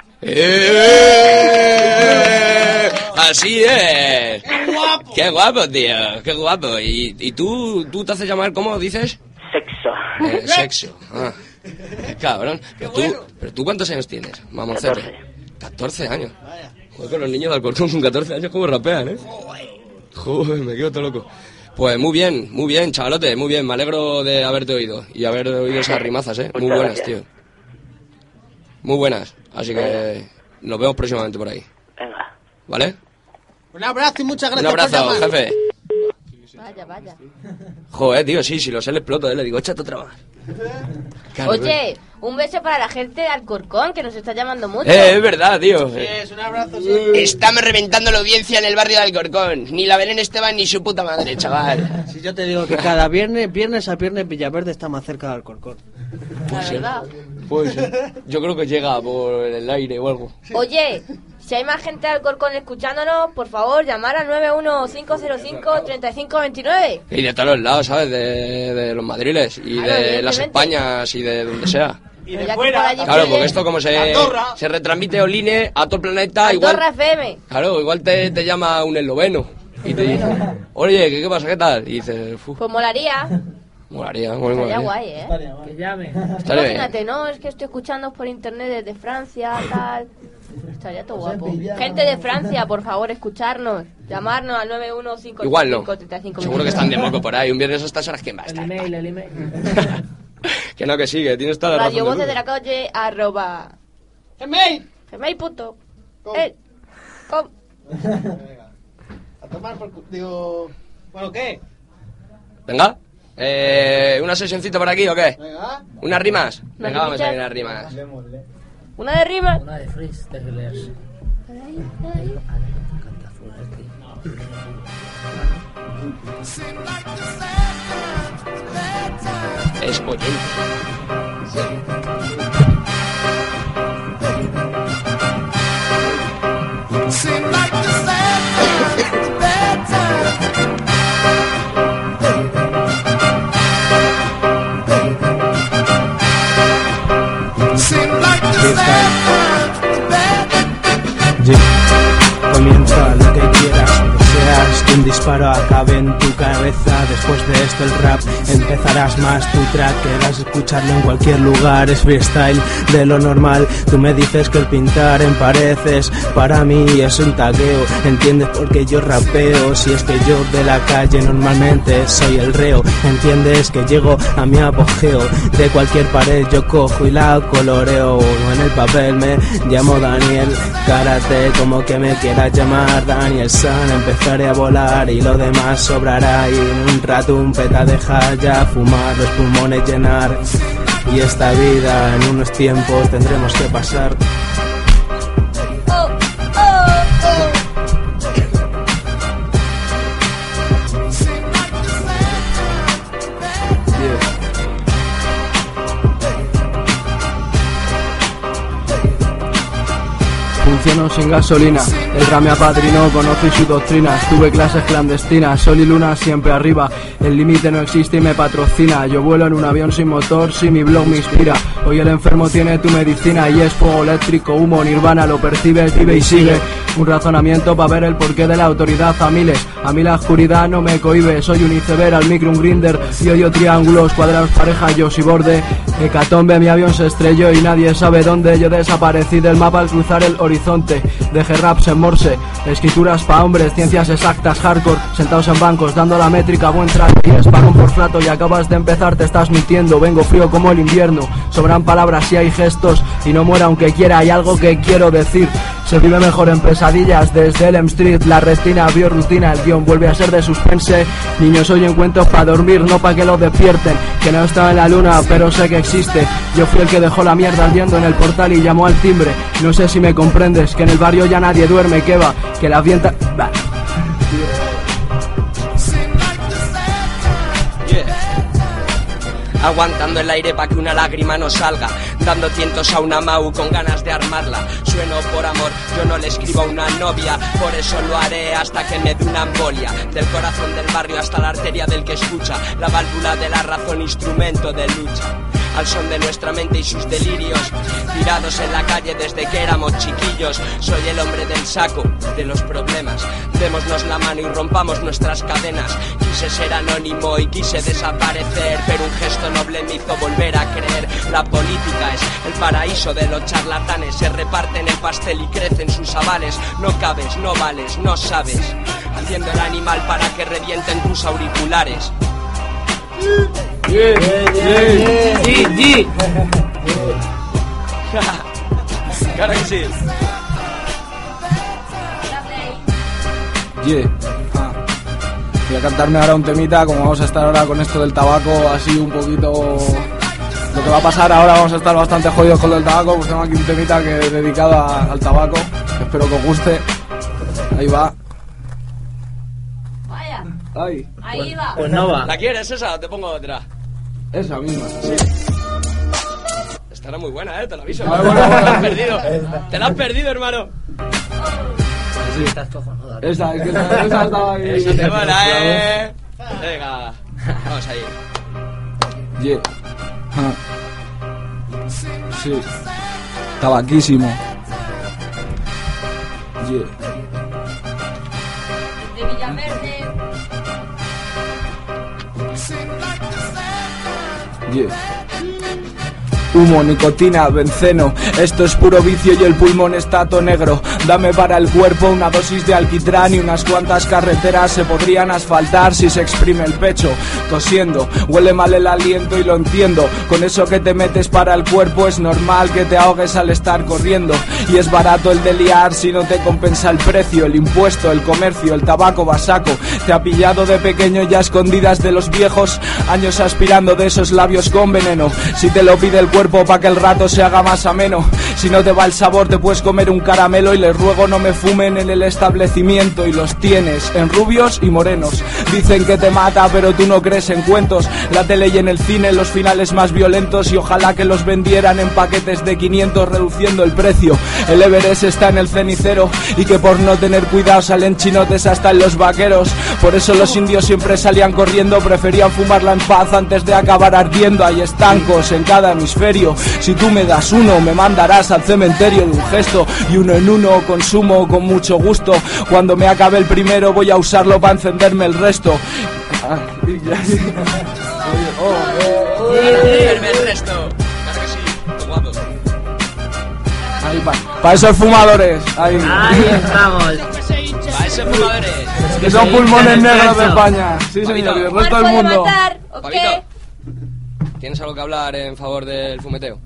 Así es. Qué guapo, tío, qué guapo. ¿Y tú te haces llamar, cómo dices? Sexo. Sexo. Ah. Cabrón. Pero tú ¿cuántos años tienes, mamoncete? 14 años. Joder, con los niños de Alcorcón con 14 años como rapean, ¿eh? Joder, me quedo todo loco. Pues muy bien, chavalote, muy bien. Me alegro de haberte oído y haber oído esas rimazas, ¿eh? Muy buenas, tío. Muy buenas. Así que nos vemos próximamente por ahí. Venga. ¿Vale? Un abrazo y muchas gracias. Un abrazo, por llamar. jefe. Vaya. Joder, tío, sí, si lo sé le exploto, le digo, échate otra más. Claro, Oye, un beso para la gente de Alcorcón, que nos está llamando mucho. es verdad, tío. Es un abrazo. Estamos reventando la audiencia en el barrio de Alcorcón. Ni la Belén Esteban ni su puta madre, chaval. Si yo te digo que cada viernes a viernes Villaverde está más cerca de Alcorcón. La verdad. Pues yo creo que llega por el aire o algo. Oye, si hay más gente de Alcorcón escuchándonos, por favor, llamar al 91505-3529. Y de todos los lados, ¿sabes? De los madriles y Claro, de las evidentemente. Españas y de donde sea. Y de fuera. Claro, porque esto como se retransmite online a todo el planeta, Andorra igual... FM. Claro, igual te llama un esloveno y te dice, oye, ¿qué pasa? ¿Qué tal? Y dices, Pues molaría. molaría. Estaría guay, ¿eh? Que llame. Estaría bien. Imagínate, no, es que estoy escuchando por internet desde Francia, tal. Estaría todo guapo. Gente de Francia, por favor, escucharnos. Llamarnos al 915. Igual no. Seguro que están de moco por ahí. Un viernes a estas horas, ¿quién va a El estar? email. Que no, que sí, que tienes toda la razón. Radio del Voces mundo. de la Calle, @ Gmail. gmail.com. A tomar por digo, bueno, ¿qué? Venga. ¿Una sesioncita por aquí o qué? Venga. ¿Unas rimas? ¿Unas Venga, vamos a rimitas? ir a rimas. Una de rima. Una de freestylers. Es potente. Comienza lo que quieras, deseas quieres que un disparo acabe en tu cabeza. Después de esto el rap empezarás más tu track, querrás escucharlo en cualquier lugar. Es freestyle de lo normal. Tú me dices que el pintar en paredes para mí es un tagueo. ¿Entiendes por qué yo rapeo? Si es que yo de la calle normalmente soy el reo. ¿Entiendes que llego a mi apogeo? De cualquier pared yo cojo y la coloreo. En el papel me llamo Daniel Karate, como que me quieras llamar Daniel San. Empezaré a volar y lo demás sobrará, y en un rato un peta deja ya fumar, los pulmones llenar. Y esta vida en unos tiempos tendremos que pasar. Funciono sin gasolina, el rap me apadrinó, conocí su doctrina, tuve clases clandestinas, sol y luna siempre arriba, el límite no existe y me patrocina, yo vuelo en un avión sin motor, si mi blog me inspira, hoy el enfermo tiene tu medicina y es fuego eléctrico, humo, nirvana, lo percibes, vive y sigue, un razonamiento para ver el porqué de la autoridad a miles, a mí la oscuridad no me cohibe, soy un iceberg, al micro un grinder, y odio triángulos, cuadrados, pareja, yo si borde, hecatombe, mi avión se estrelló y nadie sabe dónde, yo desaparecí del mapa al cruzar el horizonte. Dejé raps en morse, escrituras pa' hombres, ciencias exactas, hardcore, sentados en bancos, dando la métrica, buen trato, y espagón por flato y acabas de empezar, te estás mintiendo, vengo frío como el invierno, sobran palabras y hay gestos, y no muera aunque quiera, hay algo que quiero decir, se vive mejor en pesadillas, desde Elm Street, la retina, biorutina, el guión vuelve a ser de suspense, niños oyen cuentos pa' dormir, no pa' que los despierten, que no estaba en la luna, pero sé que existe, yo fui el que dejó la mierda ardiendo en el portal y llamó al timbre, no sé si me comprendes, que en el barrio ya nadie duerme, que va, que las vientas... Aguantando el aire pa' que una lágrima no salga, dando tientos a una Mau con ganas de armarla. Sueno por amor, yo no le escribo a una novia, por eso lo haré hasta que me dé una embolia. Del corazón del barrio hasta la arteria del que escucha, la válvula de la razón, instrumento de lucha. Al son de nuestra mente y sus delirios, tirados en la calle desde que éramos chiquillos. Soy el hombre del saco de los problemas, démonos la mano y rompamos nuestras cadenas. Quise ser anónimo y quise desaparecer, pero un gesto noble me hizo volver a creer. La política es el paraíso de los charlatanes, se reparten el pastel y crecen sus avales. No cabes, no vales, no sabes, haciendo el animal para que revienten tus auriculares. Claro que sí. Voy a cantarme ahora un temita, como vamos a estar ahora con esto del tabaco, así un poquito lo que va a pasar ahora, vamos a estar bastante jodidos con lo del tabaco, pues tengo aquí un temita que es dedicado al tabaco, que espero que os guste. Ahí va. Vaya. Ay. Ahí va. Pues no va. ¿La quieres esa o te pongo otra? Esa misma. Sí. Estará muy buena, te lo aviso. Ah, Te bueno, la has perdido. Te la has perdido, hermano. Sí, estás cojonudo. Esa, es que esa estaba ahí. Eso te mola, Venga, vamos ahí. Yeah. Sí. Tabaquísimo. Yeah. De Villaverde. Yeah. Humo, nicotina, benceno, esto es puro vicio y el pulmón está todo negro. Dame para el cuerpo una dosis de alquitrán y unas cuantas carreteras se podrían asfaltar si se exprime el pecho. Tosiendo, huele mal el aliento y lo entiendo. Con eso que te metes para el cuerpo es normal que te ahogues al estar corriendo. Y es barato el de liar si no te compensa el precio, el impuesto, el comercio, el tabaco va saco. Te ha pillado de pequeño ya escondidas de los viejos años aspirando de esos labios con veneno. Si te lo pide el cuerpo pa' que el rato se haga más ameno, si no te va el sabor te puedes comer un caramelo y les ruego no me fumen en el establecimiento. Y los tienes en rubios y morenos. Dicen que te mata pero tú no crees en cuentos. La tele y en el cine los finales más violentos y ojalá que los vendieran en paquetes de 500 reduciendo el precio. El Everest está en el cenicero y que por no tener cuidado salen chinotes hasta en los vaqueros. Por eso los indios siempre salían corriendo, preferían fumarla en paz antes de acabar ardiendo. Hay estancos en cada hemisferio, si tú me das uno me mandarás vas al cementerio de un gesto y uno en uno consumo con mucho gusto. Cuando me acabe el primero voy a usarlo para encenderme el resto. El resto. Claro que sí, qué guapo. Ahí para esos fumadores. Ahí estamos. Para esos fumadores. Que son pulmones negros de España. Sí, señor, y el resto del mundo. Pabito, ¿tienes algo que hablar en favor del fumeteo?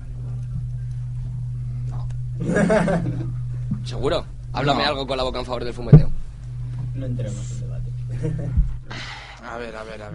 ¿Seguro? Háblame algo con la boca en favor del fumeteo. No entremos en debate. A ver.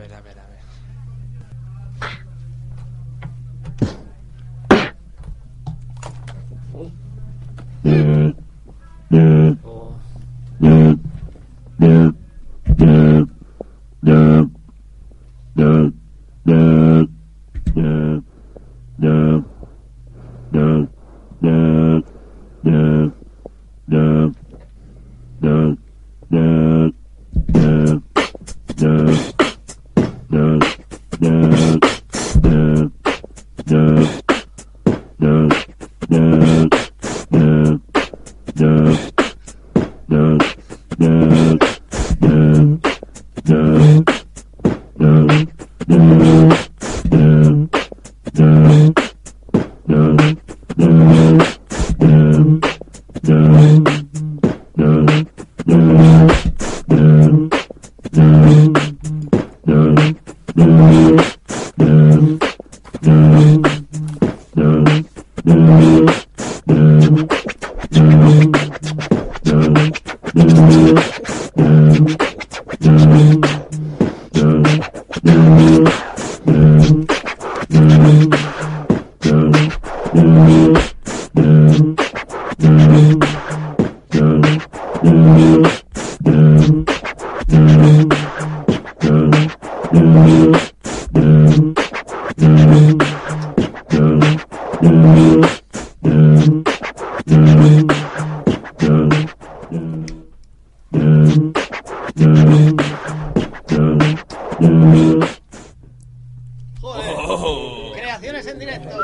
Creaciones en directo.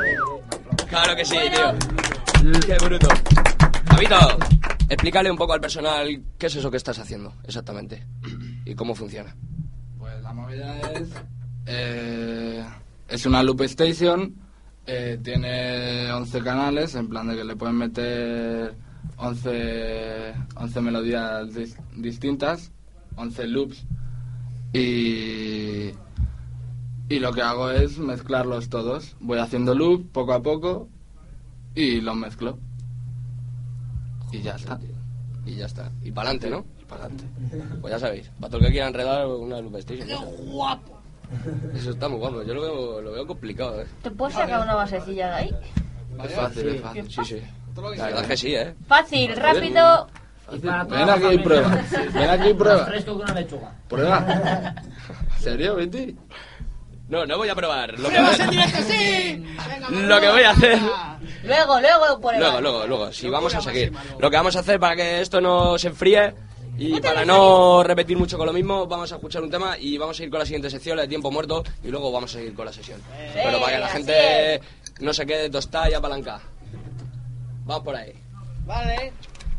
Claro que sí, tío. Qué bruto. Pabito, explícale un poco al personal qué es eso que estás haciendo exactamente y cómo funciona. Pues la movida es una loop station, tiene 11 canales, en plan de que le pueden meter 11 melodías distintas, 11 loops, y lo que hago es mezclarlos todos. Voy haciendo loop poco a poco y los mezclo. Y ya está. Y ya está. Y para adelante, ¿no? Y para adelante. Pues ya sabéis, para todo el que quiera enredar una loop station. ¡Qué guapo! Eso está muy guapo, yo lo veo complicado, ¿eh? ¿Te puedes sacar una basecilla de ahí? Es fácil, sí. La verdad es que sí, ¿eh? Fácil, rápido. Ven aquí y prueba. Ven aquí y prueba. Fresco con una lechuga. ¿Prueba? ¿En serio, Betty? No voy a probar. ¡Pruebas en directo, sí! Lo que voy a hacer... Luego, por el Luego, si vamos a seguir. Lo que vamos a hacer para que esto no se enfríe y para no repetir mucho con lo mismo, vamos a escuchar un tema y vamos a ir con la siguiente sección, la de tiempo muerto, y luego vamos a seguir con la sesión. Pero para que la gente no se quede tostada y apalancada. Vamos por ahí. Vale.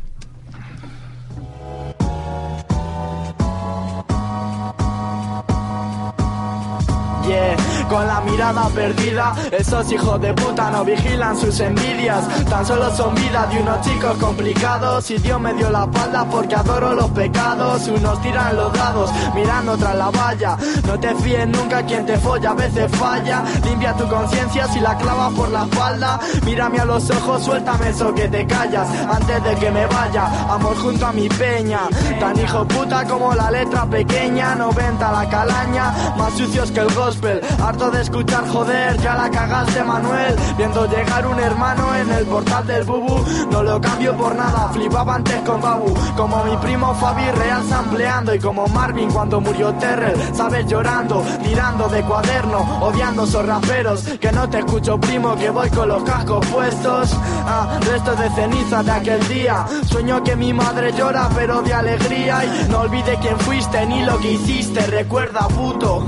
Yeah, con la mirada perdida, esos hijos de puta no vigilan sus envidias. Tan solo son vida de unos chicos complicados. Y Dios me dio la espalda porque adoro los pecados. Unos tiran los dados mirando tras la valla. No te fíes nunca, quien te folla a veces falla. Limpia tu conciencia si la clavas por la espalda. Mírame a los ojos, suéltame eso que te callas. Antes de que me vaya, amor junto a mi peña. Tan hijo puta como la letra pequeña. 90 la calaña, más sucios que el gospel. Harto de escuchar joder, ya la cagaste Manuel. Viendo llegar un hermano en el portal del bubu. No lo cambio por nada, flipaba antes con Babu. Como mi primo Fabi real sampleando. Y como Marvin cuando murió Terrell, sabes, llorando, tirando de cuaderno, odiando esos raperos. Que no te escucho primo, que voy con los cascos puestos. Restos de ceniza de aquel día. Sueño que mi madre llora pero de alegría. Y no olvide quién fuiste ni lo que hiciste. Recuerda puto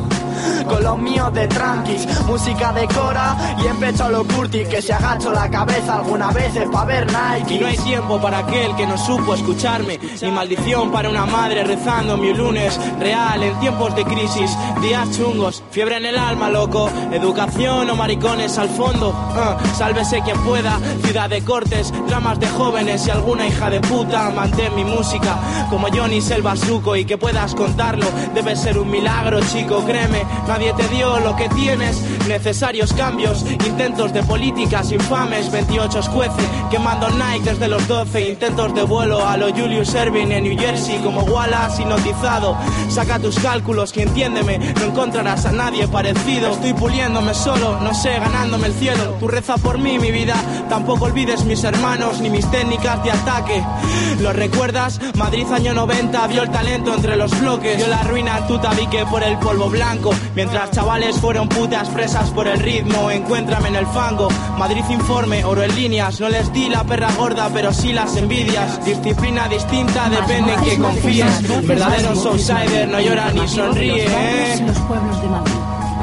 con los míos de tranquis, música de Cora y empecho a lo curti, que si agacho la cabeza alguna vez es pa' ver Nike. Y no hay tiempo para aquel que no supo escucharme, ni maldición para una madre rezando mi lunes real en tiempos de crisis, días chungos, fiebre en el alma, loco, educación o maricones al fondo, sálvese quien pueda, ciudad de cortes, dramas de jóvenes y alguna hija de puta, mantén mi música como Johnny Selvasuco y que puedas contarlo, debe ser un milagro, chico, créeme, nadie te dio lo que tienes, necesarios cambios, intentos de políticas infames, 28 escuece, quemando Nike desde los 12, intentos de vuelo a lo Julius Erving en New Jersey como Wallace hipnotizado, saca tus cálculos que entiéndeme, no encontrarás a nadie parecido, estoy puliéndome solo, no sé, ganándome el cielo, tú reza por mí mi vida, tampoco olvides mis hermanos ni mis técnicas de ataque, ¿lo recuerdas? Madrid año 90 vio el talento entre los bloques, vio la ruina en tu tabique por el polvo blanco, mientras chavales fueron putas presas por el ritmo, encuéntrame en el fango, Madrid informe, oro en líneas, no les di la perra gorda pero sí las envidias, disciplina distinta depende en que confíes, verdaderos outsider no llora ni sonríe, Los pueblos de Madrid.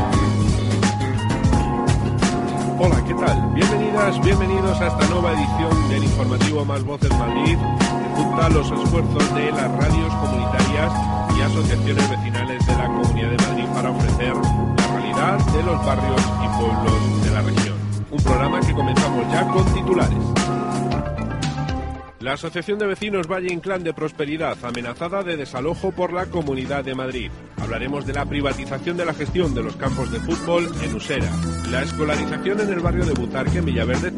Hola, ¿qué tal? Bienvenidos a esta nueva edición del informativo Más Voces Madrid, que junta los esfuerzos de las radios comunitarias y asociaciones vecinales de la Comunidad de Madrid para ofrecer la realidad de los barrios y pueblos de la región. Un programa que comenzamos ya con titulares. La Asociación de Vecinos Valle Inclán de Prosperidad, amenazada de desalojo por la Comunidad de Madrid. Hablaremos de la privatización de la gestión de los campos de fútbol en Usera, la escolarización en el barrio de Butarque, en Villaverde.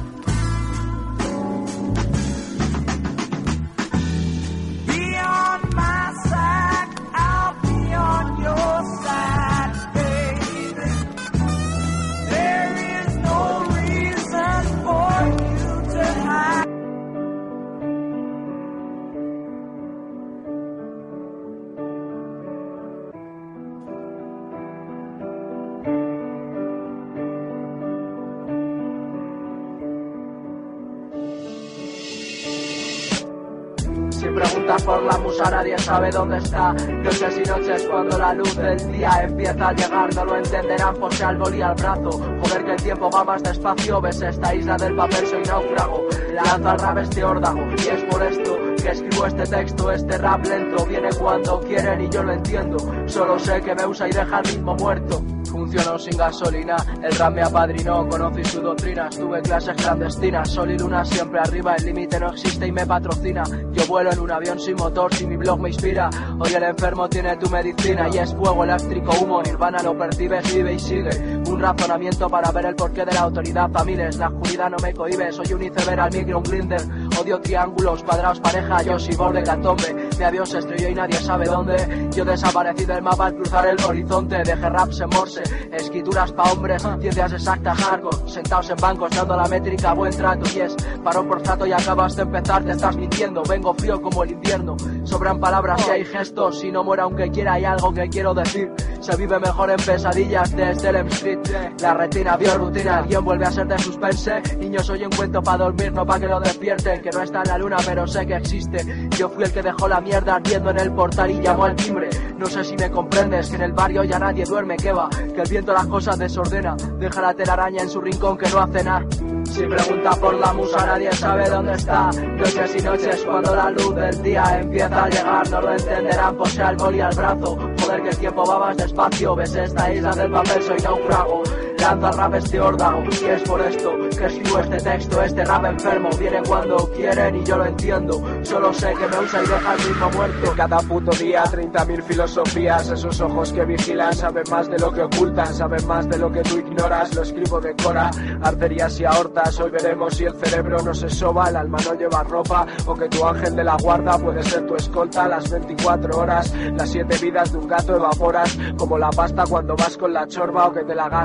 Por la musa nadie sabe dónde está. Noches y noches cuando la luz del día empieza a llegar, no lo entenderán por si al boli al brazo. Joder, que el tiempo va más despacio. Ves esta isla del papel, soy náufrago. Lanzo al rap este órdago y es por esto que escribo este texto. Este rap lento viene cuando quieren y yo lo entiendo. Solo sé que me usa y deja el ritmo muerto. Funcionó sin gasolina, el rap me apadrinó, conocí su doctrina, tuve clases clandestinas, sol y luna siempre arriba, el límite no existe y me patrocina. Yo vuelo en un avión sin motor, si mi blog me inspira, hoy el enfermo tiene tu medicina y es fuego eléctrico, humo, Nirvana lo percibes, vive y sigue. Un razonamiento para ver el porqué de la autoridad a miles, la oscuridad no me cohibe, soy un iceberg al micro, un grinder, odio triángulos, cuadrados, pareja, yo soy borde catombe, mi avión se estrelló y nadie sabe dónde, yo desaparecí del mapa al cruzar el horizonte, dejé raps en morse, escrituras pa' hombres, ciencias exactas hardcore, sentados en bancos dando la métrica, buen trato, y es parón por trato y acabas de empezar, te estás mintiendo, vengo frío como el invierno, sobran palabras y hay gestos, si no muero aunque quiera hay algo que quiero decir, se vive mejor en pesadillas desde el M Street, la retina vio rutina, el guión vuelve a ser de suspense, niños oye un cuento pa' dormir, no pa' que lo despierten, que no está en la luna pero sé que existe, yo fui el que dejó la mierda ardiendo en el portal y llamó al timbre, no sé si me comprendes, que en el barrio ya nadie duerme, que va, que el viento las cosas desordena, deja la telaraña en su rincón que no hace nada. Si pregunta por la musa nadie sabe dónde está. Noches y noches cuando la luz del día empieza a llegar, no lo entenderán por si al boli al brazo. Joder que el tiempo va más despacio, ves esta isla del papel, soy náufrago. Lanzo al rap este órdago y es por esto que escribo este texto. Este rap enfermo viene cuando quieren y yo lo entiendo. Solo sé que me usa y deja el ritmo muerto. Cada puto día 30.000 filosofías. Esos ojos que vigilan saben más de lo que ocultan, saben más de lo que tú ignoras. Lo escribo de cora, arterias y aortas. Hoy veremos si el cerebro no se soba, el alma no lleva ropa, o que tu ángel de la guarda puede ser tu escolta. Las 24 horas, las 7 vidas de un gato evaporas como la pasta cuando vas con la chorba, o que te la gastas en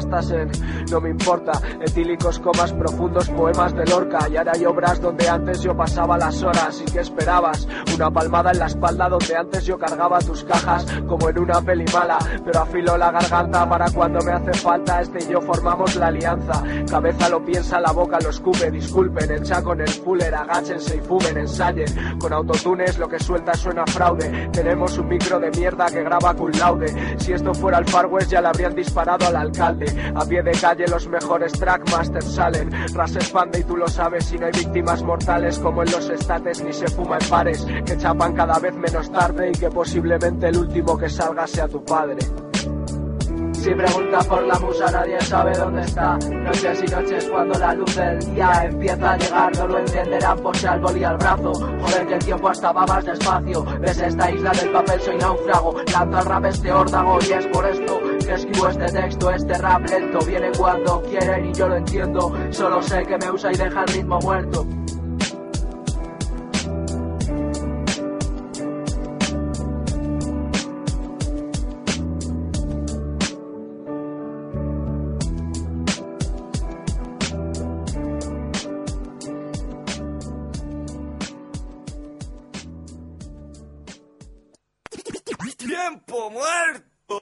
bien, no me importa. Etílicos comas profundos, poemas de Lorca. Y ahora hay obras donde antes yo pasaba las horas. ¿Y qué esperabas? Una palmada en la espalda donde antes yo cargaba tus cajas, como en una peli mala. Pero afilo la garganta para cuando me hace falta. Este y yo formamos la alianza. Cabeza lo piensa, la boca lo escupe. Disculpen, el chaco en el fuller, agáchense y fumen, ensayen. Con autotunes lo que suelta suena fraude. Tenemos un micro de mierda que graba cum laude. Si esto fuera el Far West ya le habrían disparado al alcalde. A pie de calle los mejores trackmasters salen. Ras expande y tú lo sabes. Y no hay víctimas mortales como en los estates, ni se fuma en bares que chapan cada vez menos tarde. Y que posiblemente el último que salga sea tu padre. Si preguntas por la musa nadie sabe dónde está. Noches y noches cuando la luz del día empieza a llegar. No lo entenderán por si al boli al brazo. Joder, que el tiempo hasta va más despacio. Ves esta isla del papel, soy náufrago. Lanzo al rap este órdago y es por esto que escribo este texto. Este rap lento viene cuando quieren y yo lo entiendo. Solo sé que me usa y deja el ritmo muerto. ¡Tiempo muerto!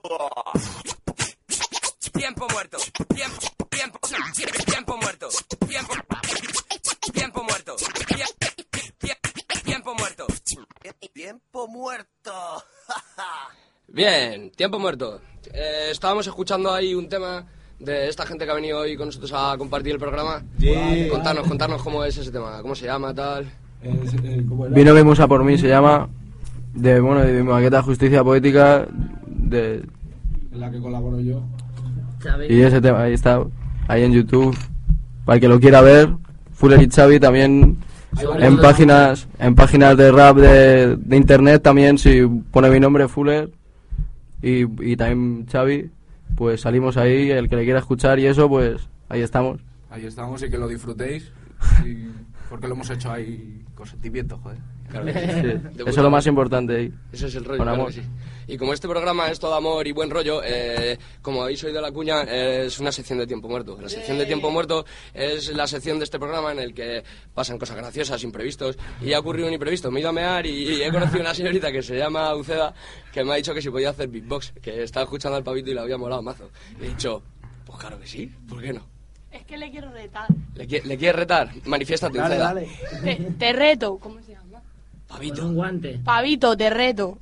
Tiempo muerto. Tiempo muerto. Tiempo muerto. Tiempo muerto. Tiempo muerto. Bien, tiempo muerto. Estábamos escuchando ahí un tema de esta gente que ha venido hoy con nosotros a compartir el programa. Sí. Contarnos cómo es ese tema, cómo se llama, tal. Vino de Musa por mí, se llama. De mi maqueta Justicia Poética, en la que colaboro yo. Y ese tema ahí está, ahí en YouTube, para el que lo quiera ver. Fuller y Xavi también en páginas de rap de internet también, si pone mi nombre Fuller y también Xavi, pues salimos ahí, el que le quiera escuchar y eso, pues ahí estamos. Ahí estamos y que lo disfrutéis, porque lo hemos hecho ahí con sentimiento, joder. Claro, sí. Eso es lo más importante ahí. Ese es el rollo, con claro amor. que sí. Y como este programa es todo amor y buen rollo, como habéis oído la cuña, es una sección de tiempo muerto. La sección de tiempo muerto es la sección de este programa en el que pasan cosas graciosas, imprevistos, y ha ocurrido un imprevisto. Me he ido a mear y he conocido una señorita que se llama Uceda, que me ha dicho que si podía hacer beatbox, que estaba escuchando al pavito y le había molado mazo. Y he dicho, pues claro que sí, ¿por qué no? Es que le quiero retar. ¿Le quieres retar? Manifiéstate, Uceda. Te reto, ¿cómo se llama? Pavito. Con un guante. Pavito, te reto.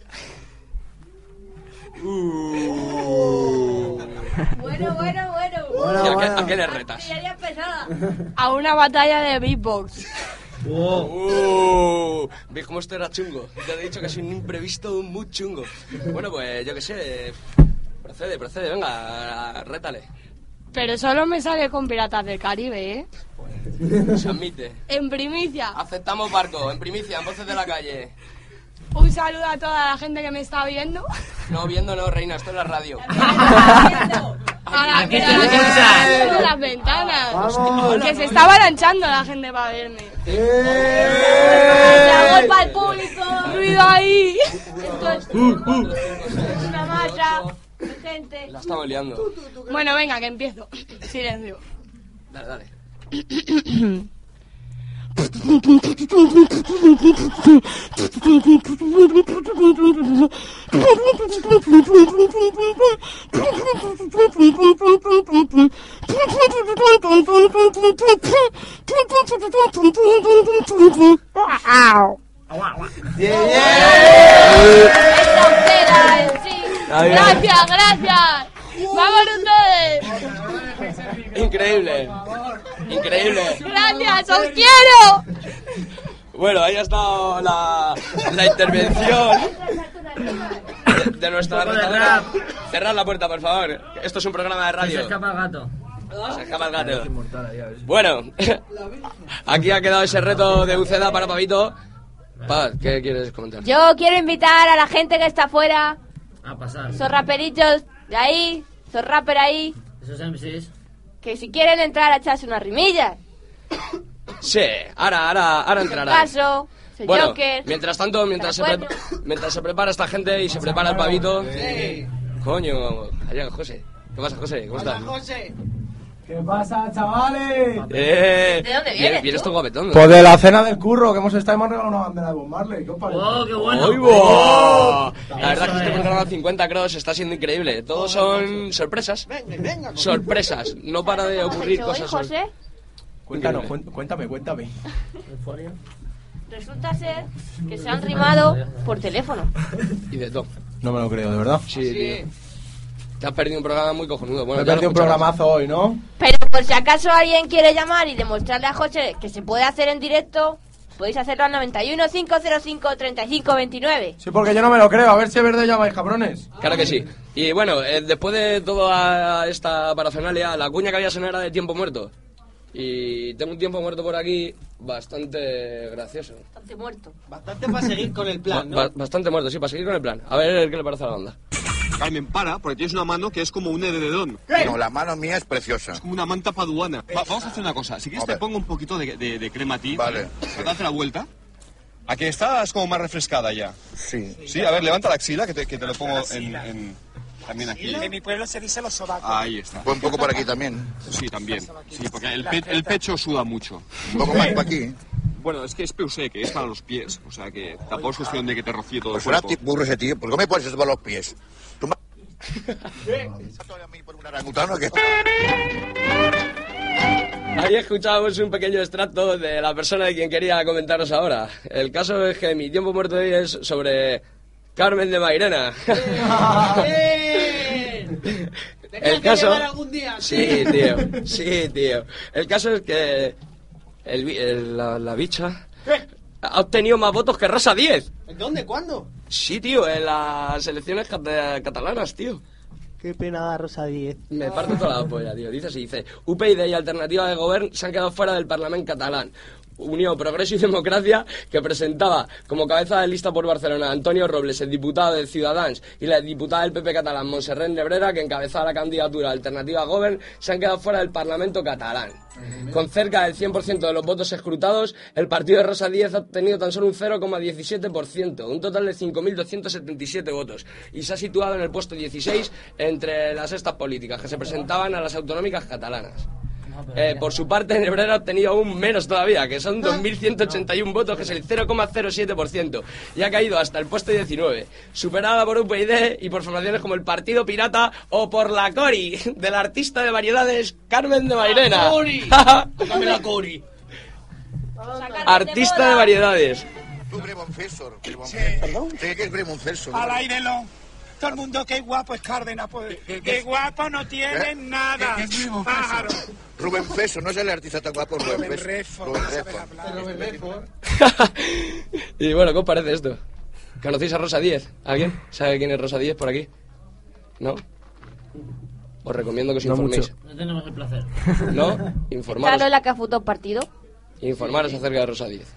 Bueno. ¿A qué le retas? Artillería pesada. A una batalla de beatbox. ¿Ves cómo esto era chungo? Te he dicho que es un imprevisto muy chungo. Bueno, pues yo qué sé. Procede, venga, rétale. Pero solo me sale con Piratas del Caribe, ¿eh? Se admite. En primicia. Aceptamos barco, en primicia, en Voces de la Calle. Un saludo a toda la gente que me está viendo. No, viendo no, reina, esto es la radio. Aquí está las ventanas. ¡Vamos! Que se está avalanchando la gente para verme. ¡Hago para el público! ¡Ruido ahí! Esto es una masa de gente. La estamos liando. Bueno, venga, que empiezo. Silencio. Dale. Gracias. ¡Vamos ustedes! Increíble. Gracias, os quiero. Bueno, ahí ha estado la intervención de nuestra retadora. Cerrad la puerta, por favor. Esto es un programa de radio. Se escapa el gato. Se escapa el gato. Bueno, aquí ha quedado ese reto de Uceda para Pavito. Paz, ¿qué quieres comentar? Yo quiero invitar a la gente que está afuera, A pasar. esos raperitos de ahí, esos rappers ahí, Esos MCs. que si quieren entrar a echarse unas rimillas. Sí, ahora entrará. Caso, soy Bueno, Joker. mientras tanto, mientras se prepara esta gente y se prepara el Pavito. Coño, allá José. ¿Qué pasa, José? ¿Cómo estás? José. ¿Qué pasa, chavales? ¿De dónde vienes Vienes tú? todo guapetón. Pues de la cena del curro, que hemos estado y hemos regalado una bandera de Bob Marley. ¿Qué os parece? ¡Oh, qué bueno! ¡Ay, wow! La verdad es que este programa 50 Cross está siendo increíble. Todos son sorpresas. Sorpresas. No para de ocurrir ¿Has hecho hoy, cosas. José? Cuéntanos, cuéntame. Resulta ser que se han rimado por teléfono. Y de todo. No me lo creo, ¿de verdad? Sí, tío. Te has perdido un programa muy cojonudo. Bueno, Me he ya lo perdido un escucharás. programazo hoy, ¿no? Pero por si acaso alguien quiere llamar y demostrarle a José que se puede hacer en directo, podéis hacerlo al 91 505 35 29. Sí, porque yo no me lo creo. A ver si es verdad, llamáis, cabrones. Claro que sí. Y bueno, después de toda esta parafernalia, la cuña que había sonado era de tiempo muerto. Y tengo un tiempo muerto por aquí bastante gracioso. Bastante muerto. Bastante para seguir con el plan, ¿no? Bastante muerto, sí, para seguir con el plan. A ver qué le parece a la banda. Carmen, para, porque tienes una mano que es como un edredón. No, la mano mía es preciosa. Es como una manta paduana. Vamos a hacer una cosa. Si quieres te pongo un poquito de crema a ti. Vale. Date la vuelta. ¿A que estás como más refrescada ya? Sí. Sí, a ver, levanta la axila que te lo pongo también aquí. En mi pueblo se dice los sobacos. Ahí está. Un poco por aquí también. Sí, también. Sí, porque el pecho suda mucho. Un poco más para aquí. Bueno, es que es PUC, que es para los pies. O sea que tampoco es cuestión de que te rocíe todo el Pues cuerpo. burro ese tío. ¿Por qué me pones eso por los pies? ¿Tú me... a mí por un orangutano que... Ahí escuchábamos un pequeño extracto de la persona de quien quería comentaros ahora. El caso es que mi tiempo muerto de hoy es sobre Carmen de Mairena. ¿Tenías que llegar algún día? Sí, tío. El caso es que la bicha ha obtenido más votos que Rosa Díez. ¿Dónde? ¿Cuándo? Sí, tío, en las elecciones catalanas, tío. Qué pena da Rosa Díez. Me parte toda la polla, tío. Dice así, UPyD y Alternativa de Govern se han quedado fuera del Parlamento catalán. Unió Progreso y Democracia, que presentaba como cabeza de lista por Barcelona Antonio Robles, el diputado de Ciudadanos, y la diputada del PP catalán Montserrat Nebrera, que encabezaba la candidatura Alternativa Govern, se han quedado fuera del Parlamento catalán. Con cerca del 100% de los votos escrutados, el partido de Rosa Díez ha obtenido tan solo un 0,17%, un total de 5.277 votos, y se ha situado en el puesto 16 entre las estas políticas que se presentaban a las autonómicas catalanas. Por su parte, Nebrera ha obtenido aún menos todavía, que son 2.181 votos, que es el 0,07%, y ha caído hasta el puesto 19, superada por UPyD y por formaciones como el Partido Pirata o por la Cori, de la artista de variedades Carmen de Mairena. ¡Tócame la Cori! Artista de variedades. Tú, Bremon César. ¿Perdón? Sí, que es Bremon César. Al aire lo. Todo el mundo, qué guapo es Cárdenas. Pues, qué guapo no tiene nada. Pájaro. Rubén Feso, no es el artista tan guapo, Rubén Feso. Rubén Refo. Y bueno, ¿qué os parece esto? ¿Conocéis a Rosa Díez? ¿Alguien? ¿Sabe quién es Rosa Díez por aquí? ¿No? Os recomiendo que os informéis. No tenemos el placer. ¿No? Informaros. Claro, la que ha futado un partido. Informaros acerca de Rosa Díez.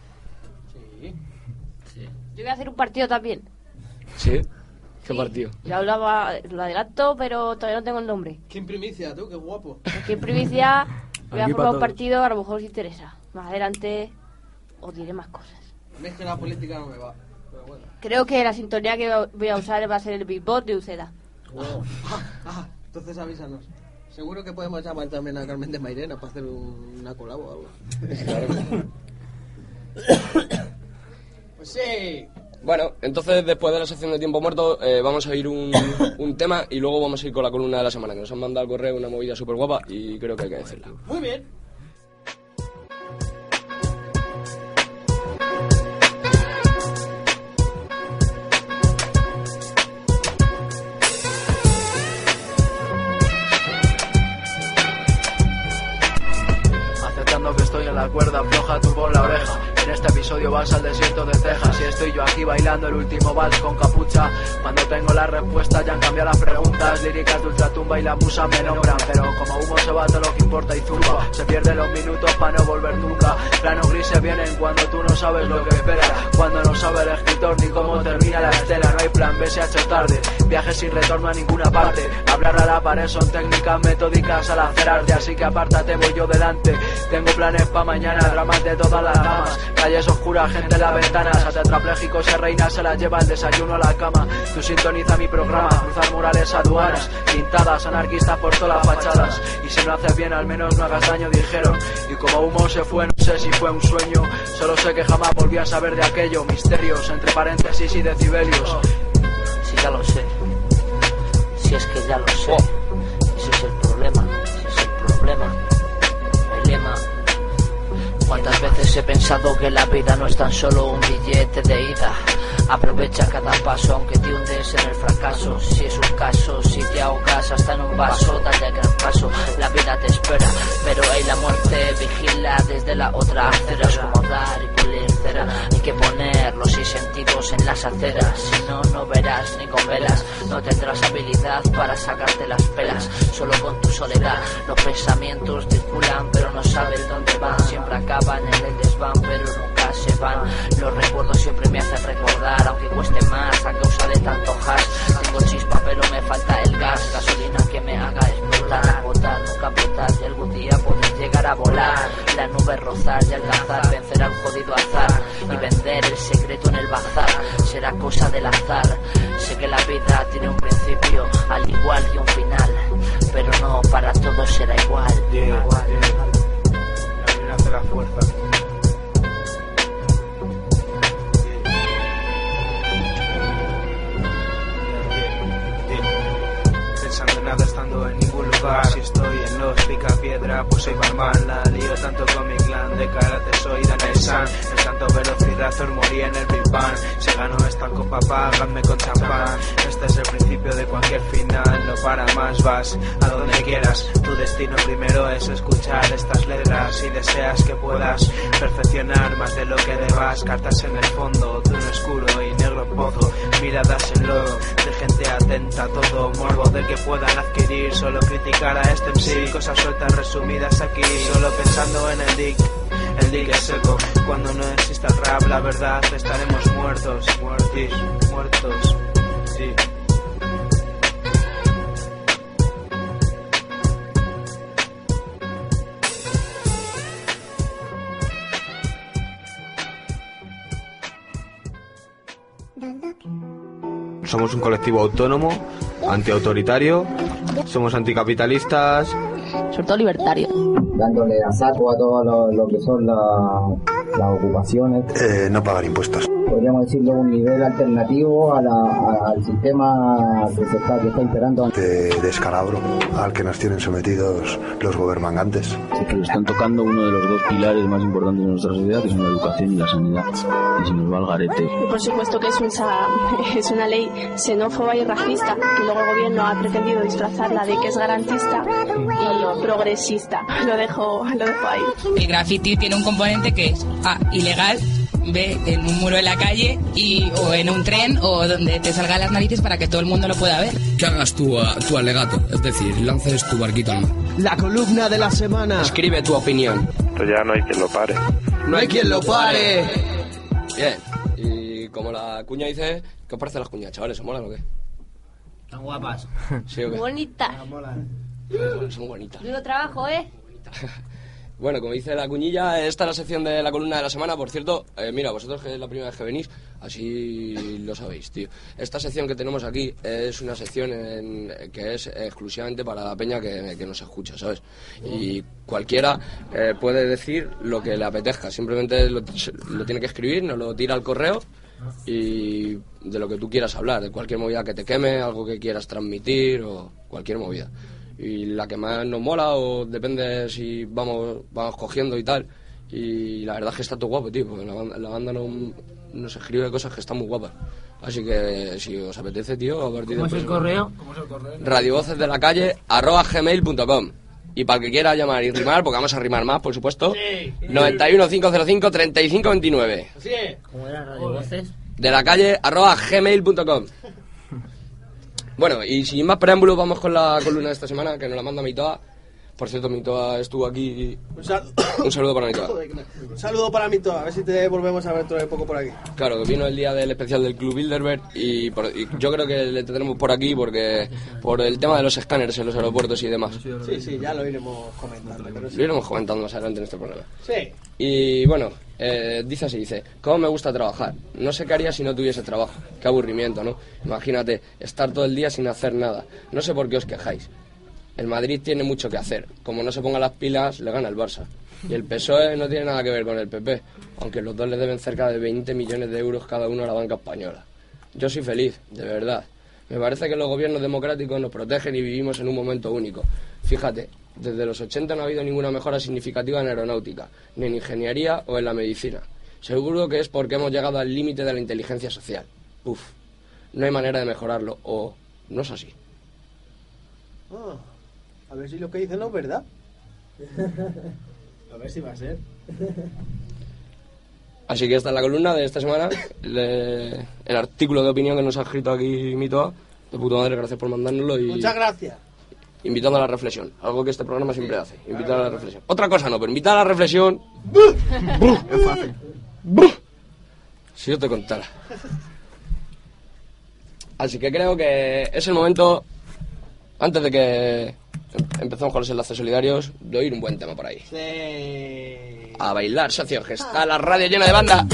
Yo voy a hacer un partido también. ¿Sí? ¿Qué partido? Yo lo adelanto, pero todavía no tengo el nombre. ¿Qué primicia, tú? Qué guapo. Aquí en primicia voy a Aquí formar para un todos. partido, a lo mejor os interesa. Más adelante os diré más cosas. A mí es que la política no me va. Pero bueno. Creo que la sintonía que voy a usar va a ser el Big Boss de Uceda. Entonces avísanos. Seguro que podemos llamar también a Carmen de Mairena para hacer una colabo o algo. Pues sí. Bueno, entonces después de la sección de tiempo muerto vamos a oír un tema y luego vamos a ir con la columna de la semana, que nos han mandado al correo una movida súper guapa y creo que hay que decirla. Muy bien. Aceptando que estoy en la cuerda floja, tú por la oreja. En este episodio vas al desierto de Texas y estoy yo aquí bailando el último vals con capucha. Cuando tengo la respuesta ya han cambiado las preguntas. Líricas de ultratumba y la musa me nombran, pero como humo se va todo lo que importa y zumba. Se pierden los minutos para no volver nunca. Planos grises vienen cuando tú no sabes lo que esperas, cuando no sabe el escritor ni cómo termina la estela. No hay plan B, se ha hecho tarde, viajes sin retorno a ninguna parte. Hablar a la pared son técnicas metódicas al hacer arte, así que apártate, voy yo delante. Tengo planes pa' mañana, dramas de todas las damas. Calles oscuras, gente en las ventanas, a tetrapléjicos y reinas se las lleva el desayuno a la cama. Tú sintoniza mi programa, cruzar murales aduanas, pintadas, anarquistas por todas las fachadas. Y si no haces bien, al menos no hagas daño, dijeron. Y como humo se fue, no sé si fue un sueño. Solo sé que jamás volví a saber de aquello. Misterios, entre paréntesis y decibelios. Si ya lo sé, si es que ya lo sé, ese es el problema, ese es el problema, el lema. ¿Cuántas veces he pensado que la vida no es tan solo un billete de ida? Aprovecha cada paso aunque te hundes en el fracaso. Si es un caso, si te ahogas hasta en un vaso, dale gran paso, la vida te espera. Pero hay la muerte vigila desde la otra acera. Es como dar y pulir cera. Hay que poner los 6 sentidos en las aceras. Si no, no verás ni con velas. No tendrás habilidad para sacarte las pelas. Solo con tu soledad. Los pensamientos circulan pero no sabes dónde van. Siempre acaban en el desván pero nunca se van. Los recuerdos siempre me hacen recordar, aunque cueste más a causa de tanto hash. Tengo chispa pero me falta el gas. Gasolina que me haga explotar. Agotar, nunca apretar y algún día poder llegar a volar. La nube rozar y alcanzar, vencer al jodido azar. Y vender el secreto en el bazar será cosa del azar. Sé que la vida tiene un principio al igual que un final, pero no para todos será igual. La hace la fuerza. Pensando en nada estando en ningún lugar. Si estoy en los picapiedra pues soy barman. La lío tanto con mi clan de karate soy Danai-san. El santo velocidad os moría en el Big Bang. Si gano esta copa páganme con champán. Este es el principio de cualquier final. No para más, vas a donde quieras. Tu destino primero es escuchar estas letras. Si deseas que puedas perfeccionar más de lo que debas. Cartas en el fondo de un oscuro y negro pozo. Miradas en lodo de gente atenta a todo morbo del que puedan adquirir. Solo criticar a este MC. Cosas sueltas resumidas aquí. Solo pensando en el dick. El dick es seco. Cuando no exista el rap, la verdad estaremos muertos. Muertos. Sí. Somos un colectivo autónomo, antiautoritario, somos anticapitalistas, sobre todo libertario. Dándole a saco a todo lo que son las ocupaciones. No pagar impuestos. Podríamos decirlo un nivel alternativo al sistema que está imperando. De descalabro al que nos tienen sometidos los gobernantes. Que le están tocando uno de los 2 pilares más importantes de nuestra sociedad, que son la educación y la sanidad. Y se nos va al garete. Y por supuesto que es una ley xenófoba y racista, que luego el gobierno ha pretendido disfrazarla de que es garantista y progresista. Lo dejo ahí. El graffiti tiene un componente que es ilegal, B, en un muro en la calle o en un tren o donde te salgan las narices para que todo el mundo lo pueda ver. Que hagas tu alegato, es decir, lances tu barquito al mar. La columna de la semana. Escribe tu opinión. Esto ya no hay quien lo pare. ¡No hay quien lo pare! Bien, y como la cuña dice, ¿qué os parece las cuñas, chavales? ¿Se molan o qué? Están guapas. ¿Sí o qué? Bonitas. Son bonitas. Duro trabajo, Bueno, como dice la cuñilla, esta es la sección de la columna de la semana. Por cierto, mira, vosotros que es la primera vez que venís, así lo sabéis, tío. Esta sección que tenemos aquí es una sección que es exclusivamente para la peña que nos escucha, ¿sabes? Y cualquiera puede decir lo que le apetezca. Simplemente lo tiene que escribir, nos lo tira al correo y de lo que tú quieras hablar, de cualquier movida que te queme, algo que quieras transmitir o cualquier movida. Y la que más nos mola, o depende si vamos cogiendo y tal. Y la verdad es que está todo guapo, tío, porque la banda nos escribe cosas que están muy guapas. Así que si os apetece, tío, a partir de... ¿Cómo es el correo? radiovocesdelacalle@gmail.com. Y para el que quiera llamar y rimar, porque vamos a rimar más, por supuesto, 91505-3529. Sí. ¿Cómo era? ¿Radiovoces? @gmail.com. Bueno, y sin más preámbulos vamos con la columna de esta semana, que nos la manda Mitoa. Por cierto, Mitoa estuvo aquí. Un saludo para Mitoa. Un saludo para Mitoa, a ver si te volvemos a ver dentro de poco por aquí. Claro, que vino el día del especial del Club Bilderberg y yo creo que le tendremos por aquí porque por el tema de los escáneres en los aeropuertos y demás. Sí, ya lo iremos comentando. Pero sí. Lo iremos comentando más adelante en este programa. Sí. Y bueno, dice, ¿cómo me gusta trabajar? No sé qué haría si no tuviese trabajo. Qué aburrimiento, ¿no? Imagínate, estar todo el día sin hacer nada. No sé por qué os quejáis. El Madrid tiene mucho que hacer. Como no se ponga las pilas, le gana el Barça. Y el PSOE no tiene nada que ver con el PP, aunque los dos le deben cerca de 20 millones de euros cada uno a la banca española. Yo soy feliz, de verdad. Me parece que los gobiernos democráticos nos protegen y vivimos en un momento único. Fíjate, desde los 80 no ha habido ninguna mejora significativa en aeronáutica, ni en ingeniería o en la medicina. Seguro que es porque hemos llegado al límite de la inteligencia social. Uf, no hay manera de mejorarlo, o no es así. A ver si lo que dicen no es verdad. A ver si va a ser. Así que esta es la columna de esta semana, el artículo de opinión que nos ha escrito aquí Mitoa. De puta madre, gracias por mandárnoslo y... Muchas gracias. Invitando a la reflexión, algo que este programa siempre hace, invitar a la reflexión. Otra cosa no, pero invitar a la reflexión... Es fácil. Si yo te contara. Así que creo que es el momento, antes de que empecemos con los enlaces solidarios, de oír un buen tema por ahí. Sí. A bailar, socio, que está la radio llena de banda.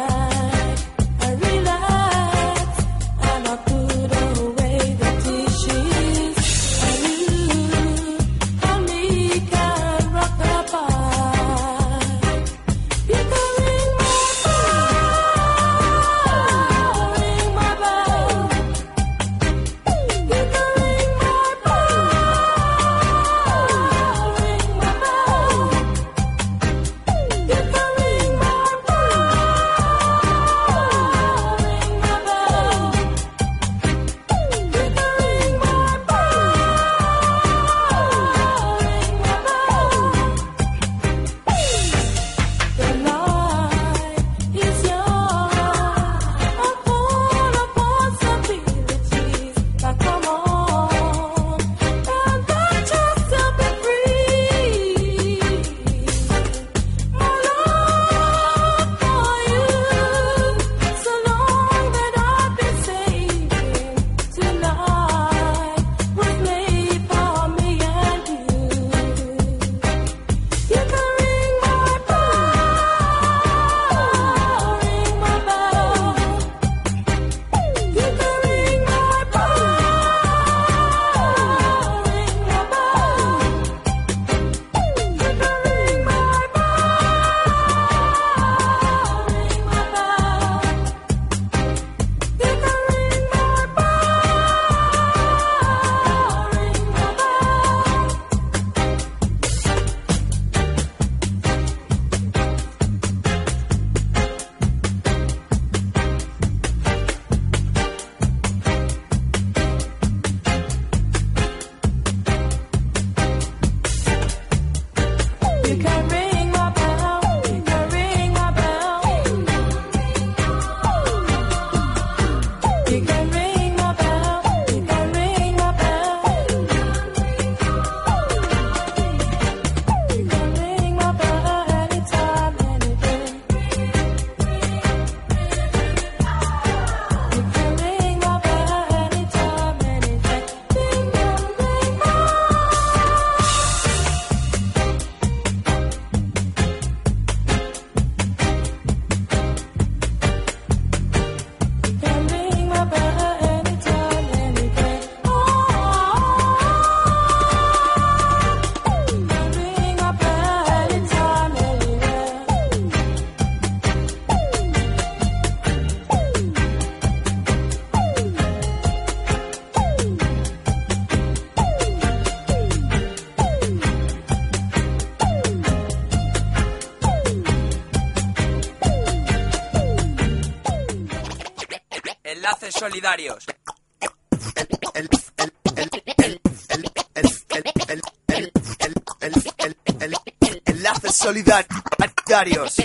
Tissue solidarios. Enlaces solidarios.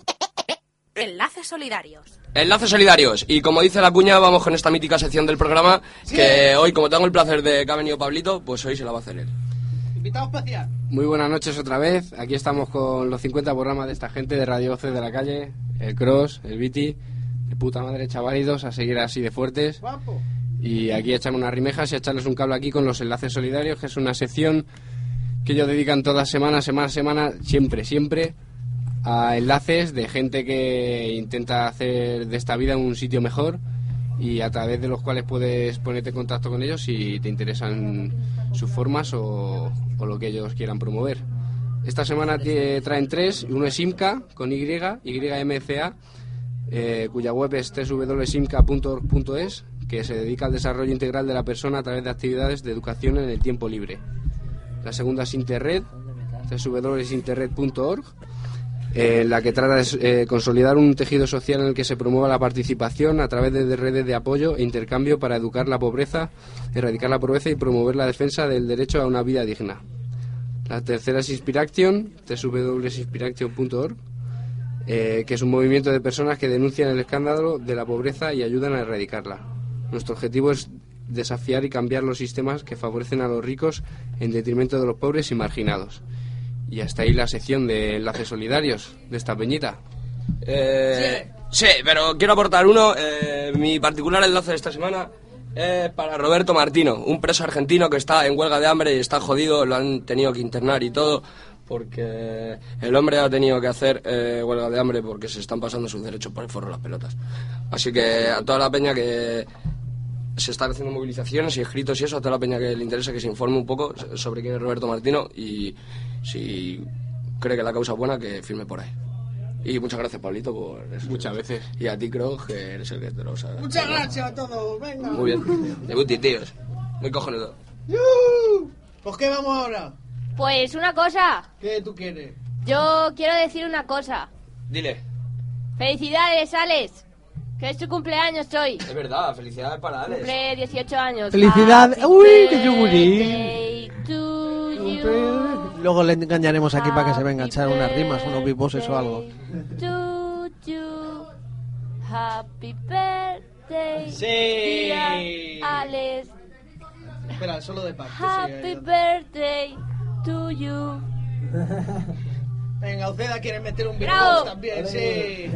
Enlaces solidarios. Enlaces solidarios. Y como dice la cuña, vamos con esta mítica sección del programa, que hoy, como tengo el placer de que ha venido Pablito, pues hoy se la va a hacer él. Invitado especial. Muy buenas noches otra vez. Aquí estamos con los 50 programas de esta gente de Radio 12 de la calle, el Cross, el Viti, de puta madre, chavalitos, a seguir así de fuertes. Guapo. Y aquí echan unas rimejas y a echarles un cable aquí con los enlaces solidarios, que es una sección que ellos dedican toda semana, siempre, a enlaces de gente que intenta hacer de esta vida un sitio mejor y a través de los cuales puedes ponerte en contacto con ellos si te interesan sus formas o lo que ellos quieran promover. Esta semana traen 3, uno es IMCA, con YMCA, cuya web es www.imca.org.es, que se dedica al desarrollo integral de la persona a través de actividades de educación en el tiempo libre. La segunda es Interred, www.interred.org, la que trata de consolidar un tejido social en el que se promueva la participación a través de redes de apoyo e intercambio para erradicar la pobreza y promover la defensa del derecho a una vida digna. La tercera es Inspiraction, www.inspiraction.org, que es un movimiento de personas que denuncian el escándalo de la pobreza y ayudan a erradicarla. Nuestro objetivo es desafiar y cambiar los sistemas que favorecen a los ricos en detrimento de los pobres y marginados. Y hasta ahí la sección de enlaces solidarios de esta peñita. Sí, pero quiero aportar uno. Mi particular enlace de esta semana es para Roberto Martino, un preso argentino que está en huelga de hambre y está jodido, lo han tenido que internar y todo, porque el hombre ha tenido que hacer huelga de hambre porque se están pasando sus derechos por el forro de las pelotas. Así que a toda la peña que se están haciendo movilizaciones y escritos y eso, a toda la peña que le interesa que se informe un poco sobre quién es Roberto Martino y si cree que la causa es buena, que firme por ahí. Y muchas gracias, Pablito, por eso. Muchas veces. Y a ti, Krog, que eres el que te lo sabe. Muchas gracias a todos, venga. Muy bien. Debuti, tíos. Muy cojonudo. ¿Pues qué vamos ahora? Pues una cosa. ¿Qué tú quieres? Yo quiero decir una cosa. Dile. Felicidades, Alex. Que es tu cumpleaños hoy. Es verdad, felicidades para Alex. Cumple 18 años. ¡Felicidades! ¡Uy, qué yugurí! Birthday to you. Luego le engañaremos aquí para que se venga a echar unas rimas, unos biposes o algo. To you. Happy birthday. Sí. Dear Alex. Espera, solo de parte. Happy birthday to you. Venga, Uceda quiere meter un ¡Bravo! beatbox también, sí.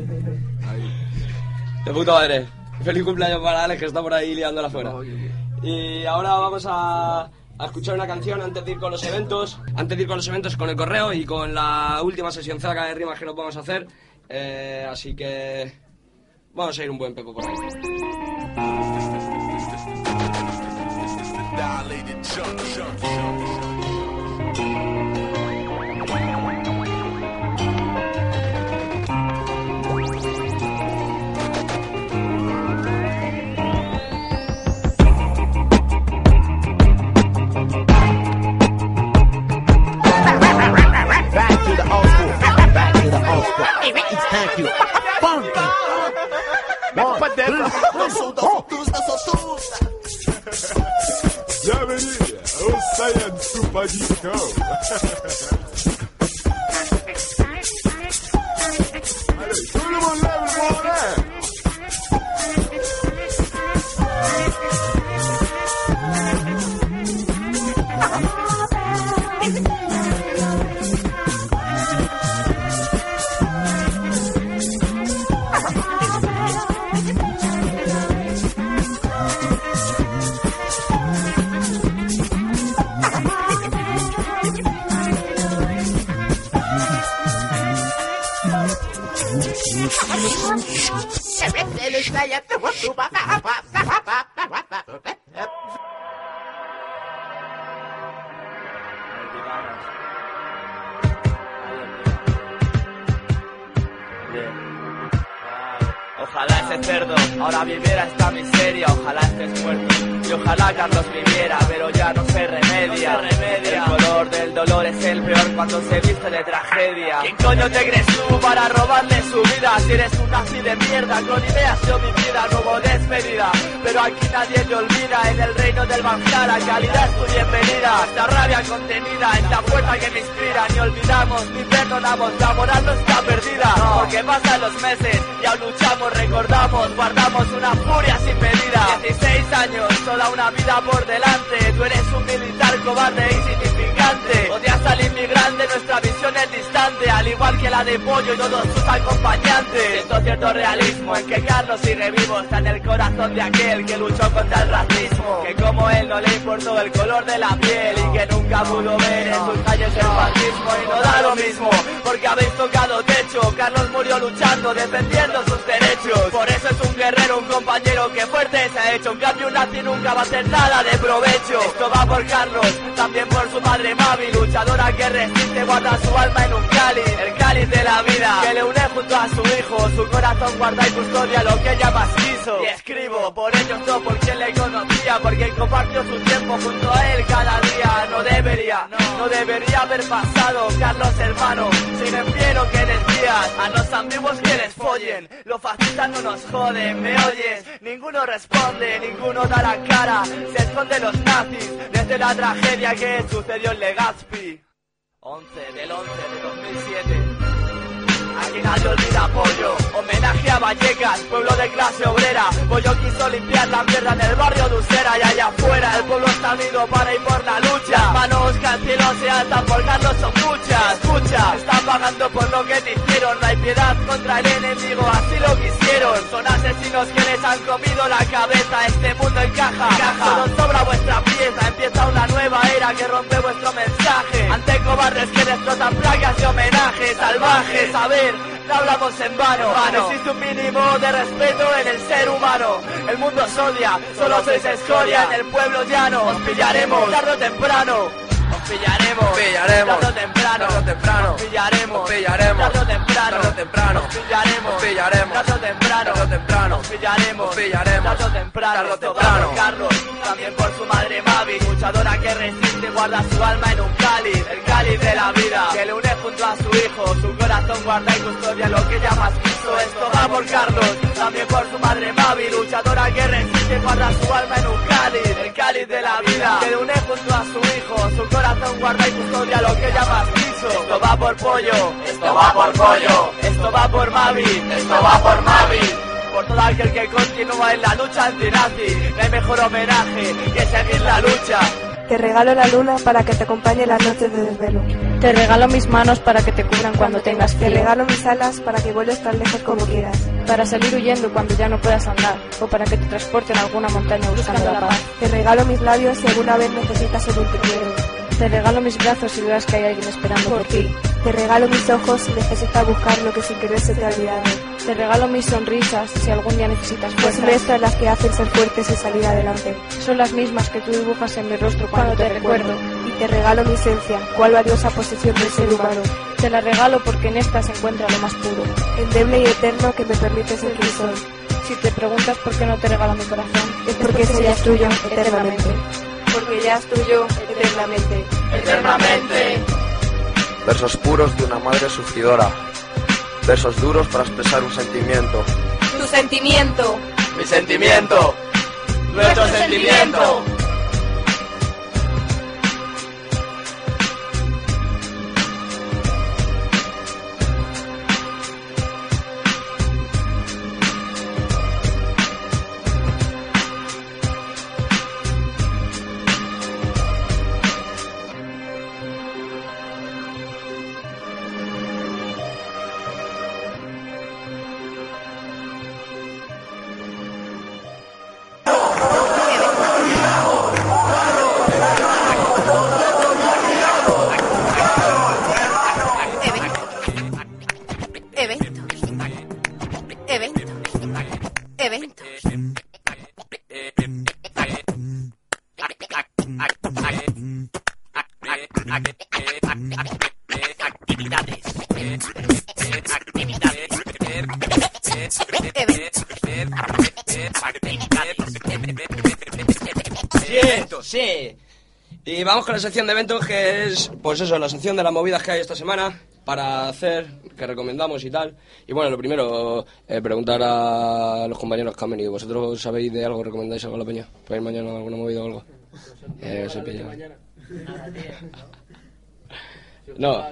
De puta madre. Feliz cumpleaños para Alex, que está por ahí liándola afuera. Y ahora vamos a escuchar una canción antes de ir con los eventos. Antes de ir con los eventos, con el correo y con la última sesión zaga de rimas que nos vamos a hacer. Así que vamos a ir un buen pepo por ahí. Thank you. Funky. Bienvenue au Saiyan Super Disco. Allez, tout le monde lève le bras en l'air. Ojalá ese cerdo ahora viviera esta miseria, ojalá estés muerto y ojalá Carlos viviera, pero ya no se remedia. El color del dolor es el peor cuando se viste de tragedia. ¿Quién coño te crees tú para robarle su vida? Si eres un nazi de mierda con ideas de homicida como despedida, pero aquí nadie te olvida, en el reino del Valhalla calidad es tu bienvenida. Esta rabia contenida en la fuerza que me inspira, ni olvidamos ni perdonamos, la moral no está perdida, porque pasan los meses y aún luchamos, recordamos, guardamos una furia sin medida. 16 años, toda una vida por delante, tú eres un militar cobarde e insignificante. Odias al inmigrante, nuestra visión es distante, al igual que la de Pollo y todos sus acompañantes. Siento cierto realismo en que Carlos sigue vivo, está en el corazón de aquel que luchó contra el racismo, que como él no le importó el color de la piel y que nunca pudo ver en sus calles el fascismo. Y no da lo mismo, porque habéis tocado techo, Carlos murió luchando, defendiendo sus derechos. Por eso es un guerrero, un compañero que fuerte se ha hecho. En cambio un nazi nunca va a hacer nada de provecho. Esto va por Carlos, también por su madre Mavi, luchadora que resiste, guarda su alma en un cáliz, el cáliz de la vida, que le une junto a su hijo. Su corazón guarda y custodia lo que ella más quiso. Y escribo por ellos, no por quien le conocía, porque compartió su tiempo junto a él cada día. No debería haber pasado, Carlos hermano, sin pie lo que decías. A los ambiguos que les follen, los fascistas no nos joden, ¿me oyes? Ninguno responde, ninguno da la cara, se esconden los nazis desde la tragedia que sucedió en Legazpi. 11 del 11 de 2007. Aquí nadie olvida Pollo, homenaje a Vallecas, pueblo de clase obrera. Pollo quiso limpiar la mierda en el barrio de Usera y allá afuera el pueblo está unido para ir por la lucha. Las manos que al cielo se alzan por Carlos son muchas. Escucha, están pagando por lo que te hicieron, no hay piedad contra el enemigo, así lo quisieron. Son asesinos que les han comido la cabeza, este mundo encaja. Solo sobra vuestra pieza, empieza una nueva era que rompe vuestro mensaje. Ante cobardes que destrozan placas de homenaje, salvajes, a ver, no hablamos en vano. Existe un mínimo de respeto en el ser humano. El mundo os odia, solo sois escoria en el pueblo llano. Os pillaremos tarde o temprano. Os pillaremos, tarde o temprano, os pillaremos, tarde o temprano, os pillaremos, tarde o temprano, os pillaremos, tarde o temprano. Carlos, también por su madre Mavi, luchadora que resiste, guarda su alma en un cáliz, el cáliz de la vida, que le une junto a su hijo, su corazón guarda y custodia lo que ella más quiso. Esto va por Carlos, también por su madre Mavi, luchadora que resiste, guarda su alma en un cáliz, el cáliz de la vida, que le une junto a su hijo, su corazón guarda y custodia lo que ella más quiso. Esto va por Pollo, esto va por Pollo, esto va por Mavi, esto va por Mavi, por todo aquel que continúa en la lucha antinazi. No hay mejor homenaje que seguir la lucha. Te regalo la luna para que te acompañe las noches de desvelo. Te regalo mis manos para que te cubran cuando tengas frío. Te regalo mis alas para que vueles tan lejos como quieras. Para salir huyendo cuando ya no puedas andar, o para que te transporten a alguna montaña buscando la paz. Te regalo mis labios si alguna vez necesitas un te quiero. Te regalo mis brazos si veas que hay alguien esperando por ti. Te regalo mis ojos si necesitas buscar lo que sin querer se te ha olvidado. Te regalo mis sonrisas si algún día necesitas fuerza. Son estas las que hacen ser fuertes y salir adelante. Son las mismas que tú dibujas en mi rostro cuando te recuerdo. Y te regalo mi esencia, cual valiosa posesión del ser humano. Te la regalo porque en esta se encuentra lo más puro, endeble y eterno que me permite ser quien soy. Si te preguntas por qué no te regalo mi corazón, es porque ese ya es tuyo eternamente. Porque ya es tuyo eternamente. Eternamente. Versos puros de una madre sufridora. Versos duros para expresar un sentimiento. Tu sentimiento. Mi sentimiento. Nuestro sentimiento. eventos. Sí. Y vamos con la sección de eventos, que es, pues eso, la sección de las movidas que hay esta semana para hacer, que recomendamos y tal. Y bueno, lo primero, preguntar a los compañeros que han venido. ¿Vosotros sabéis de algo, recomendáis algo a la peña? ¿Para ir mañana a alguna movida o algo? Se pilla. No,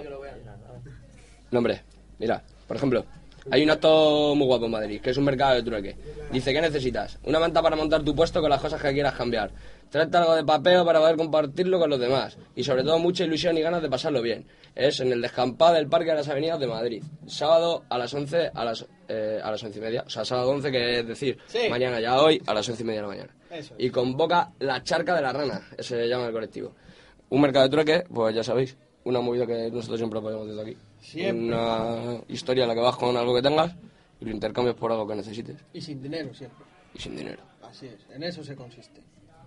hombre, mira, por ejemplo, hay un acto muy guapo en Madrid, que es un mercado de trueque. Dice, ¿qué necesitas? Una manta para montar tu puesto con las cosas que quieras cambiar. Tráete algo de papel para poder compartirlo con los demás. Y sobre todo mucha ilusión y ganas de pasarlo bien. Es en el descampado del Parque de las Avenidas de Madrid. Sábado a las 11, a las 11:30. O sea, sábado 11, que es decir, sí. Mañana ya hoy, a las 11:30 de la mañana. Eso. Y convoca la Charca de la Rana, ese se llama el colectivo. Un mercado de trueque, pues ya sabéis, una movida que nosotros siempre apoyamos desde aquí. Siempre. Una historia en la que vas con algo que tengas y lo intercambias por algo que necesites. Y sin dinero siempre. Y sin dinero. Así es, en eso se consiste.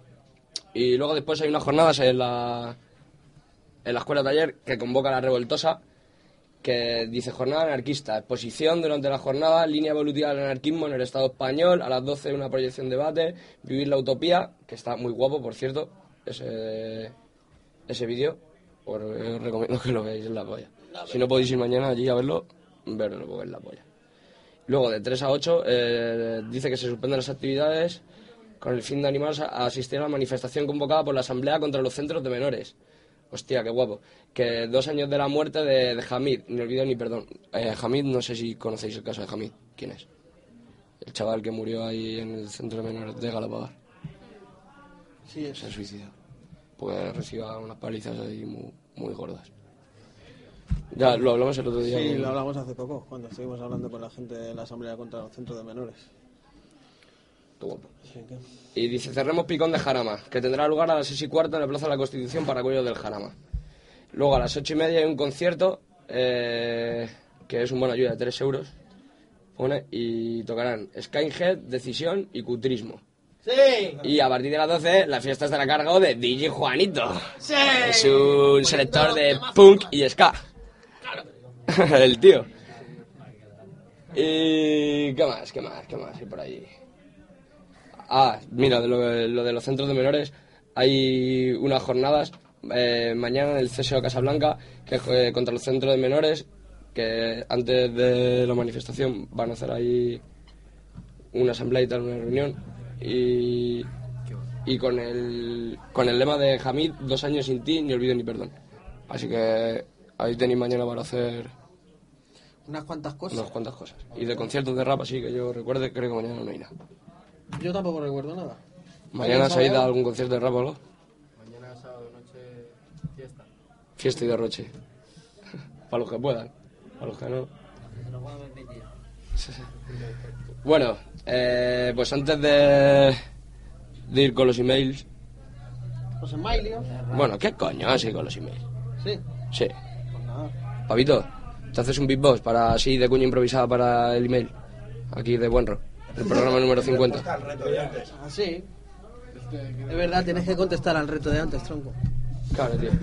Y luego después hay unas jornadas en la escuela taller que convoca la Revoltosa, que dice jornada anarquista, exposición durante la jornada, línea evolutiva del anarquismo en el Estado español, a las 12 una proyección de debate, vivir la utopía, que está muy guapo, por cierto, ese vídeo, os recomiendo que lo veáis, en la polla. Si no podéis ir mañana allí a verlo porque es la polla. Luego, de 3 a 8, dice que se suspenden las actividades con el fin de animarlos a asistir a la manifestación convocada por la Asamblea contra los centros de menores. Hostia, qué guapo. Que 2 años de la muerte de Hamid, ni olvido ni perdón. Hamid, no sé si conocéis el caso de Hamid. ¿Quién es? El chaval que murió ahí en el centro de menores de Galapagar. Sí, es. Se suicidó. Porque reciba unas palizas ahí muy gordas. Ya lo hablamos el otro día. Sí, lo hablamos hace poco, cuando estuvimos hablando con la gente de la Asamblea contra los centros de menores. Qué guapo. Sí, ¿qué? Y dice, cerremos Picón de Jarama, que tendrá lugar a las 6:15 en la Plaza de la Constitución para Cuello del Jarama. Luego a las 8:30 hay un concierto, que es un bono ayuda de 3 euros, pone, y tocarán Skyhead, Decisión y Cutrismo. ¡Sí! Y a partir de las 12, la fiesta estará a cargo de DJ Juanito. ¡Sí! Es un selector de punk y ska. Claro. El tío. Y... ¿Qué más hay por ahí? Ah, mira, de lo de los centros de menores, hay unas jornadas mañana en el CSO Casablanca que contra los centros de menores, que antes de la manifestación van a hacer ahí una asamblea y tal, una reunión, y con el lema de Hamid, 2 años sin ti, ni olvido ni perdón. Así que ahí tenéis mañana para hacer unas cuantas cosas. Y de conciertos de rap, así que yo recuerde, creo que mañana no hay nada. Yo tampoco recuerdo nada. ¿Mañana se ha ido a algún concierto de rap o algo? Mañana sábado noche, fiesta. Fiesta y derroche. Para los que puedan. Para los que no. Sí. Bueno, pues antes de ir con los emails. ¿Los emails? Bueno, ¿qué coño? Así con los emails. Sí. Sí. Pues nada. Pavito, ¿te haces un beatbox para así de cuña improvisada para el email? Aquí de Buenro. El programa número 50. Ah, sí. Es verdad, tienes que contestar al reto de antes, tronco. Claro, tío.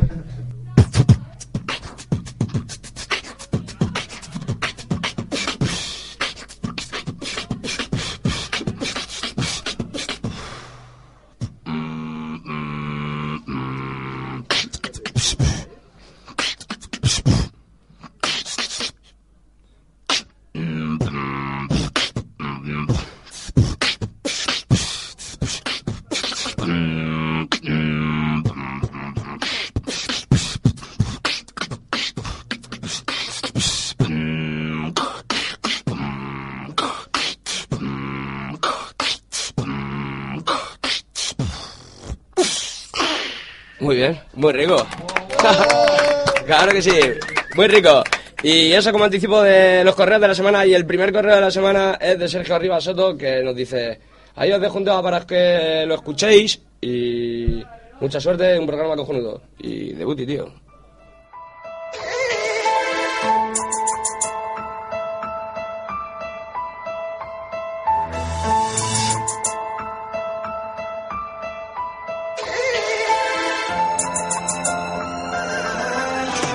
Muy bien, muy rico. Claro que sí, muy rico. Y eso como anticipo de los correos de la semana. Y el primer correo de la semana es de Sergio Rivas Soto, que nos dice: ahí os dejo un tema para que lo escuchéis y mucha suerte, un programa cojonudo. Y debuti, tío.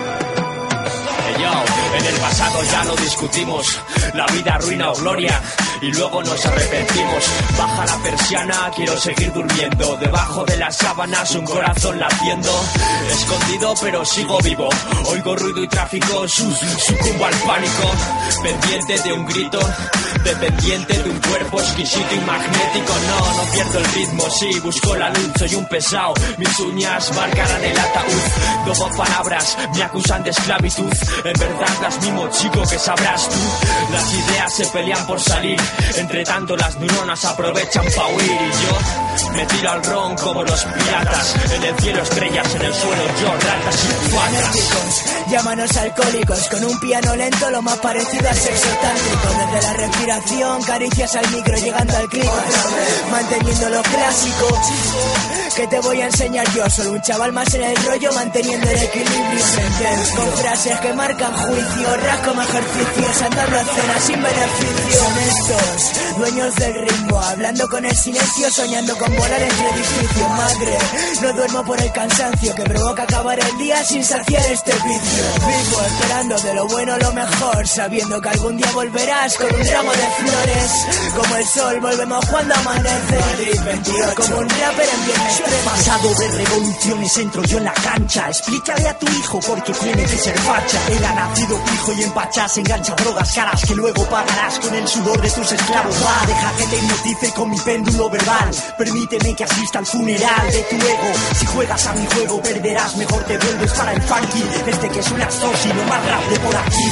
En el pasado ya lo discutimos, la vida, ruina o gloria. y luego nos arrepentimos. Baja la persiana, quiero seguir durmiendo. Debajo de las sábanas un corazón latiendo. Escondido pero sigo vivo. Oigo ruido y tráfico, sucumbo al pánico. Pendiente de un grito, dependiente de un cuerpo exquisito y magnético. No pierdo el ritmo, sí, busco la luz. Soy un pesado, mis uñas marcarán el ataúd. Dobo palabras, me acusan de esclavitud. En verdad las mimo, chico, que sabrás tú. Las ideas se pelean por salir, entre tanto las neuronas aprovechan pa' huir. Y yo me tiro al ron como los piratas. En el cielo estrellas, en el suelo yo ratas y cuatas. Llámanos alcohólicos, con un piano lento lo más parecido al sexo tántrico. Desde la respiración, caricias al micro, llegando al clímax, manteniendo lo clásico. Que te voy a enseñar yo, solo un chaval más en el rollo, manteniendo el equilibrio. Con frases que marcan juicio, rasco como ejercicios, andando a cena sin beneficio. Son estos, dueños del ritmo, hablando con el silencio, soñando con volar entre edificios. Madre, no duermo por el cansancio que provoca acabar el día sin saciar este vicio. Vivo esperando de lo bueno lo mejor, sabiendo que algún día volverás con un ramo de flores. Como el sol volvemos cuando amanece. Madrid 28, como un rapper en viernes. Pasado de revoluciones entro yo en la cancha. Explícale a tu hijo porque tiene que ser facha. Él ha nacido pijo y empachas, engancha drogas caras que luego pagarás con el sudor de tus esclavos. Va, deja que te hipnotice con mi péndulo verbal. Permíteme que asista al funeral de tu ego. Si juegas a mi juego perderás, mejor te vuelves para el funky. Este que es un astorsi, lo más rap de por aquí.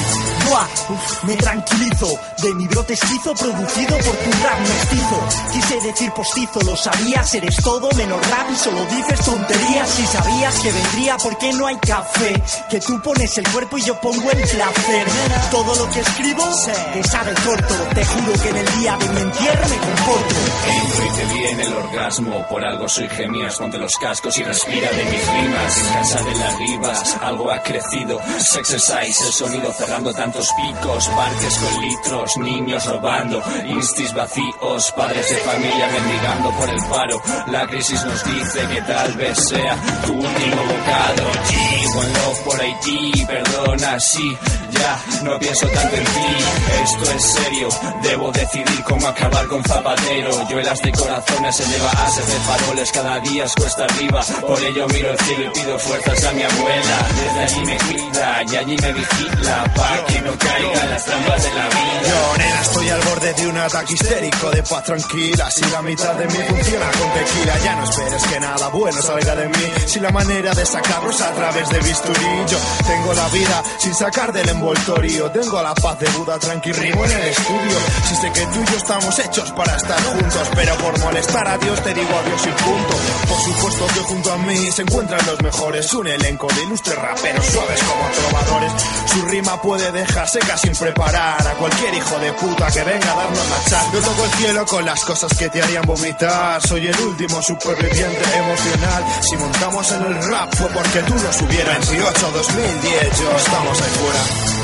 Me tranquilizo, de mi brote esquizo producido por tu rap mestizo. Quise decir postizo, lo sabías, eres todo menos rap y solo dices tonterías. Si sabías que vendría, ¿por qué no hay café? Que tú pones el cuerpo y yo pongo el placer. Todo lo que escribo te sabe corto. Te juro que en el día de mi entierro me comporto. Entro y te viene el orgasmo, por algo soy gemias. Ponte los cascos y respira de mis rimas. En casa de las ribas, algo ha crecido. Sexercise, el sonido cerrando tantos picos. Parques con litros, niños robando. Instis vacíos, padres de familia mendigando por el paro. La crisis nos dice que tal vez sea tu último bocado. One love por Haití, perdona, sí, ya no pienso tanto en ti. Esto es serio, debo decidir cómo acabar con Zapatero. Yo en las de corazones se lleva ases de faroles, cada día es cuesta arriba. Por ello miro el cielo y pido fuerzas a mi abuela. Desde allí me cuida y allí me vigila, pa' que no caiga en las trampas de la vida. Yo, nena, estoy al borde de un ataque histérico, de paz tranquila. Si la mitad de mí funciona con tequila, ya no esperes que nada bueno salga de mí. Si la manera de sacarlos a través de bisturí. Yo tengo la vida sin sacar del envoltorio. Tengo la paz de Buda, tranqui, rimo en el estudio. Si sé que tú y yo estamos hechos para estar juntos, pero por molestar a Dios te digo adiós y punto. Por supuesto que junto a mí se encuentran los mejores, un elenco de ilustres raperos suaves como trovadores. Su rima puede dejar seca sin preparar a cualquier hijo de puta que venga a darnos la chat. Yo toco el cielo con las cosas que te harían vomitar. Soy el último superviviente emocional. Si montamos en el rap fue porque tú nos hubieras. 28, 2010, yo estamos ahí fuera.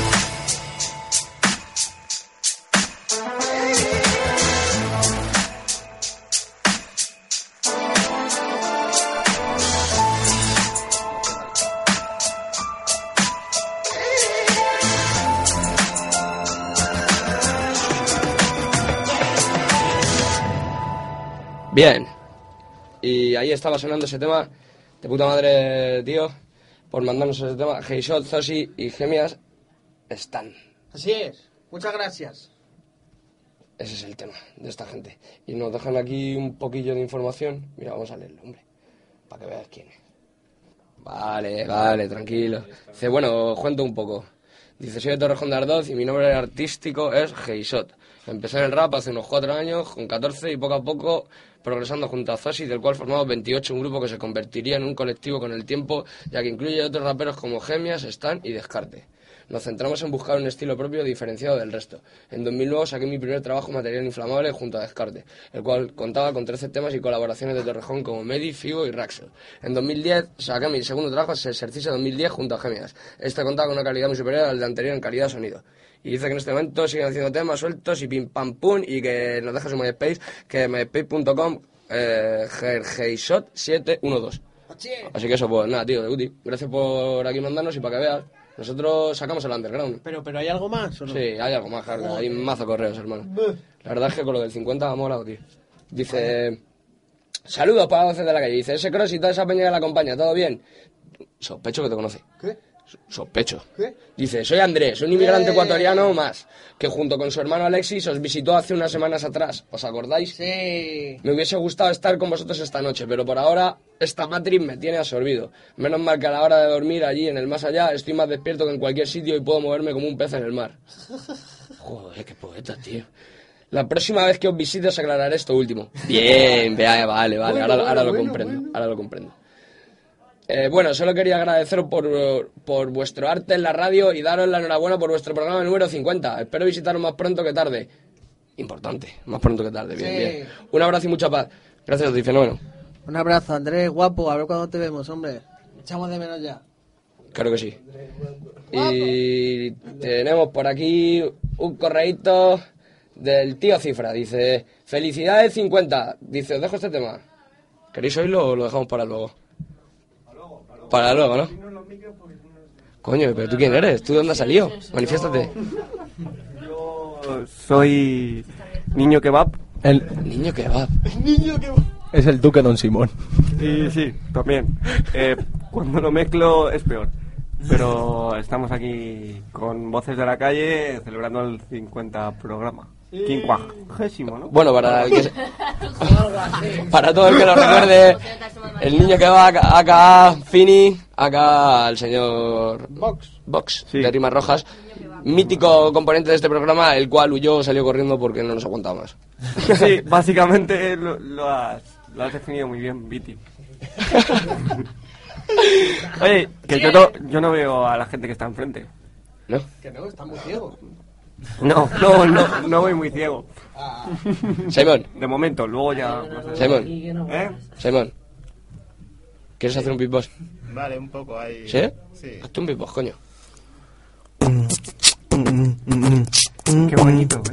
Bien, y ahí estaba sonando ese tema. De puta madre, tío, por mandarnos ese tema. Heishot, Zosi y Gemias están. Así es, muchas gracias. Ese es el tema de esta gente. Y nos dejan aquí un poquillo de información. Mira, vamos a leerlo, hombre, para que veas quién es. Vale, tranquilo. Dice, bueno, os cuento un poco. Dice, soy de Torrejón de Ardoz y mi nombre artístico es Heishot. Empecé en el rap hace unos 4 años, con 14, y poco a poco progresando junto a Zosi, del cual formamos 28, un grupo que se convertiría en un colectivo con el tiempo, ya que incluye otros raperos como Gemias, Stan y Descarte. Nos centramos en buscar un estilo propio diferenciado del resto. En 2009 saqué mi primer trabajo Material Inflamable junto a Descarte, el cual contaba con 13 temas y colaboraciones de Torrejón como Medi, Figo y Raxo. En 2010 saqué mi segundo trabajo, Exercicio 2010, junto a Gemias. Este contaba con una calidad muy superior al de anterior en calidad de sonido. Y dice que en este momento siguen haciendo temas sueltos y pim pam pum, y que nos deja su MySpace, que myspace.com Heishot712. Así que eso, pues nada, tío, de Guti. Gracias por aquí mandarnos y para que veas. Nosotros sacamos el underground. ¿Pero hay algo más o no? Sí, hay algo más, claro. Hay mazo correos, hermano. La verdad es que con lo del 50 me ha molado, tío. Dice... Saludos para Voces de la Calle. Dice, ese cross y toda esa peña que la acompaña, ¿todo bien? Sospecho que te conoce. ¿Qué? Sospecho. ¿Qué? Dice, soy Andrés, un inmigrante ecuatoriano más, que junto con su hermano Alexis os visitó hace unas semanas atrás. ¿Os acordáis? Sí. Me hubiese gustado estar con vosotros esta noche, pero por ahora esta Matrix me tiene absorbido. Menos mal que a la hora de dormir allí en el más allá estoy más despierto que en cualquier sitio y puedo moverme como un pez en el mar. Joder, qué poeta, tío. La próxima vez que os visite os aclararé esto último. Bien, vale. Ahora lo comprendo. Ahora lo comprendo. Bueno, solo quería agradeceros por vuestro arte en la radio y daros la enhorabuena por vuestro programa número 50. Espero visitaros más pronto que tarde. Importante, más pronto que tarde, bien, Sí. bien. Un abrazo y mucha paz. Gracias a ti, fenómeno. Un abrazo, Andrés, guapo. A ver cuándo te vemos, hombre. Echamos de menos ya. Claro que sí. Y tenemos por aquí un correíto del tío Cifra. Dice, felicidades 50. Dice, os dejo este tema. ¿Queréis oírlo o lo dejamos para luego? Para luego, ¿no? Coño, pero ¿tú quién eres? ¿Tú de dónde has salido? Manifiéstate. Yo soy Niño Kebab. El Niño Kebab. Niño Kebab. Es el Duque Don Simón. Sí, también. Cuando lo mezclo es peor. Pero estamos aquí con Voces de la Calle celebrando el 50 programa. 50º, ¿no? Bueno, para todo el que lo recuerde, el Niño Kebab, acá Fini, acá el señor Box de Rimas Rojas, mítico componente de este programa, el cual huyó, salió corriendo porque no nos aguantaba más. Sí, básicamente lo has definido muy bien, Viti. Oye, que yo no veo a la gente que está enfrente. ¿No? Que no, está muy ciego. No voy muy ciego. Simón. De momento, luego ya... Simón. Simón. ¿Quieres hacer un beatbox? Vale, un poco ahí. ¿Sí? Sí. Hazte un beatbox, coño. Qué bonito,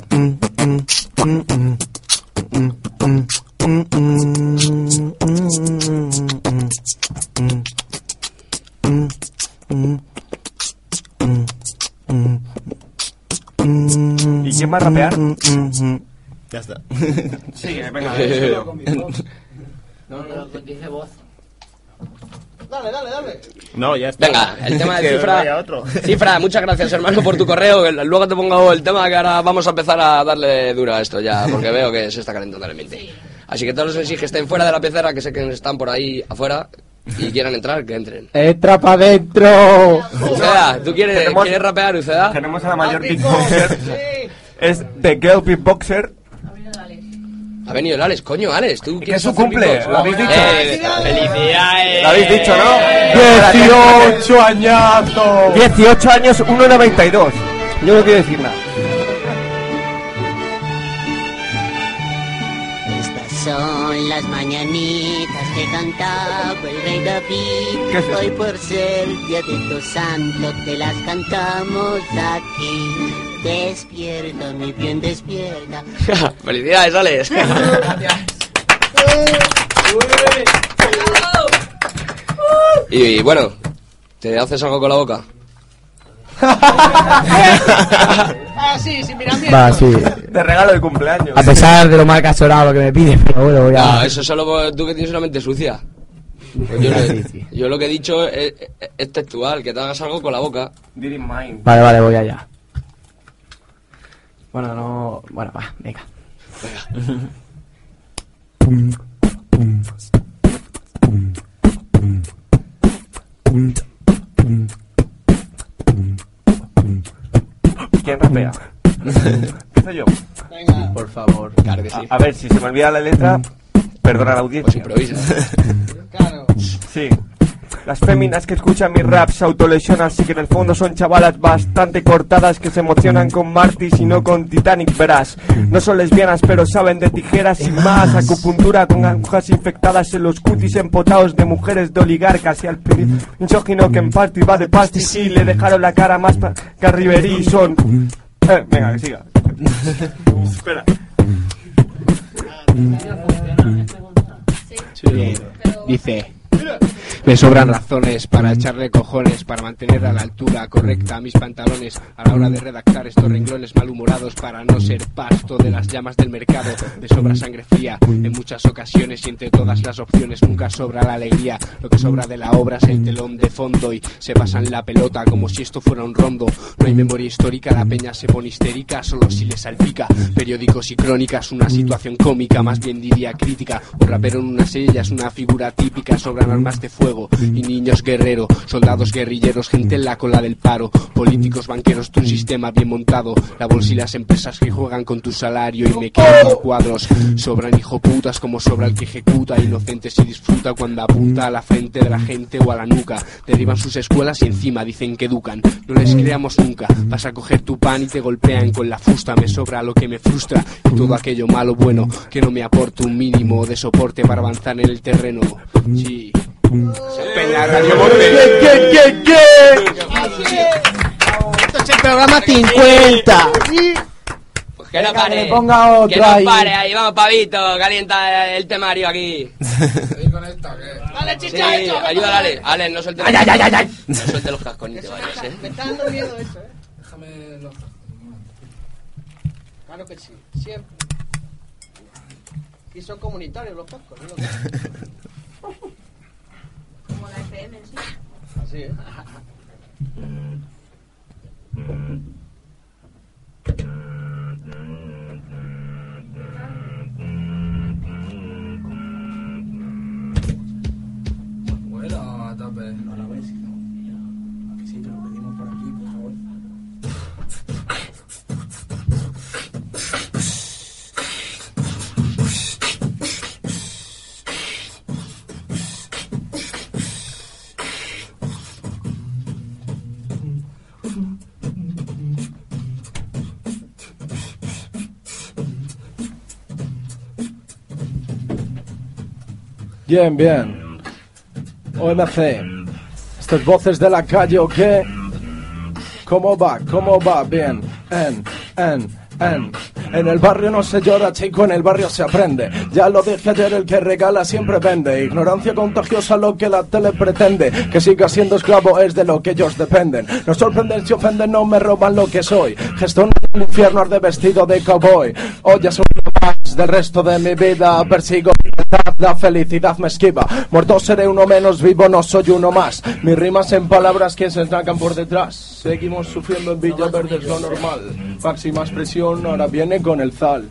¿Y quién va a rapear? Ya está. Sí, venga. No, dice voz. Dale. No, ya está. Venga, el tema de Que Cifra. vaya otro. Cifra, muchas gracias, hermano, por tu correo. Luego te pongo el tema que ahora vamos a empezar a darle duro a esto ya, porque veo que se está calentando el ambiente. Así que todos los que estén fuera de la pecera, que sé que están por ahí afuera y quieran entrar, que entren. ¡Entra para adentro! Uceda, ¿tú quieres rapear, Uceda? Tenemos a la mayor beatboxer. Es The Girl Beatboxer. Ha venido el Alex, coño, Alex, tú ¿Qué es su cumple? ¿Lo habéis dicho? ¡Felicidades! Lo habéis dicho, ¿no? 18 añazos. 18 años, 1,92. Yo no quiero decir nada. Estas son las mañanitas que cantaba el rey David. ¿Qué es eso? Hoy por ser día de tu santo te las cantamos aquí. Despierta, mi bien, despierta. ¡Felicidades, Alex! Y bueno, ¿te haces algo con la boca? Sí, miramiento. Va, sí. De regalo de cumpleaños. A pesar de lo mal que ha sonado lo que me pides, pero bueno, voy a... No, eso solo tú que tienes una mente sucia. Pues yo lo que he dicho es textual, que te hagas algo con la boca. Vale, voy allá. Bueno, va, venga. ¿Quién rapea? Soy yo. Venga. Por favor. Claro que sí. A ver, si se me olvida la letra, perdona la audiencia. Pues improvisa. Claro. Sí. Las féminas que escuchan mis raps se autolesionan, así que en el fondo son chavalas bastante cortadas que se emocionan con Martis y no con Titanic, verás. No son lesbianas pero saben de tijeras y más, acupuntura con agujas infectadas en los cutis empotados de mujeres de oligarcas y al misógino que en party va de pastis sí le dejaron la cara más que a Riverí son... venga, que siga. Espera. Dice... Me sobran razones para echarle cojones, para mantener a la altura correcta mis pantalones a la hora de redactar estos renglones malhumorados para no ser pasto de las llamas del mercado. Me sobra sangre fría en muchas ocasiones y entre todas las opciones nunca sobra la alegría. Lo que sobra de la obra es el telón de fondo y se pasan la pelota como si esto fuera un rondo. No hay memoria histórica, la peña se pone histérica solo si le salpica. Periódicos y crónicas, una situación cómica, más bien diría crítica. Un rapero en una silla es una figura típica. Sobran armas de fuego y niños guerreros, soldados guerrilleros, gente en la cola del paro, políticos, banqueros, tu sistema bien montado, la bolsa y las empresas que juegan con tu salario y me quedan cuadros. Sobran hijoputas como sobra el que ejecuta, inocentes y disfruta cuando apunta a la frente de la gente o a la nuca. Derriban sus escuelas y encima dicen que educan. No les creamos nunca, vas a coger tu pan y te golpean con la fusta. Me sobra lo que me frustra y todo aquello malo bueno que no me aporta un mínimo de soporte para avanzar en el terreno. Sí. Peña Radio ¿Qué? Esto es el programa 50. Pues que no pare. Que le ponga otro que no ahí. pare ahí. Vamos, pavito, calienta el temario aquí. Dale, chicha, Sí, ayúdale, Ale, no suelte no suelte los cascos ni te vayas, Me está dando miedo eso, Déjame los... Claro que sí, siempre. Y son comunitarios los cascos, ¿no? Como la FM, sí. Así, Bueno, a tope. No la ves, no. Que siempre lo pedimos por aquí, por favor. Bien. OMC. Estas voces de la calle, ¿o qué? ¿Cómo va? Bien. En el barrio no se llora, chico, en el barrio se aprende. Ya lo dije ayer, el que regala siempre vende. Ignorancia contagiosa lo que la tele pretende. Que siga siendo esclavo es de lo que ellos dependen. No sorprenden si ofenden, no me roban lo que soy. Gestón del infierno arde vestido de cowboy. Hoy ya soy más del resto de mi vida. Persigo la felicidad me esquiva. Muerto seré uno menos, vivo no soy uno más. Mis rimas en palabras que se estancan por detrás. Seguimos sufriendo en Villaverde, es lo normal. Máxima expresión, ahora viene con el zal.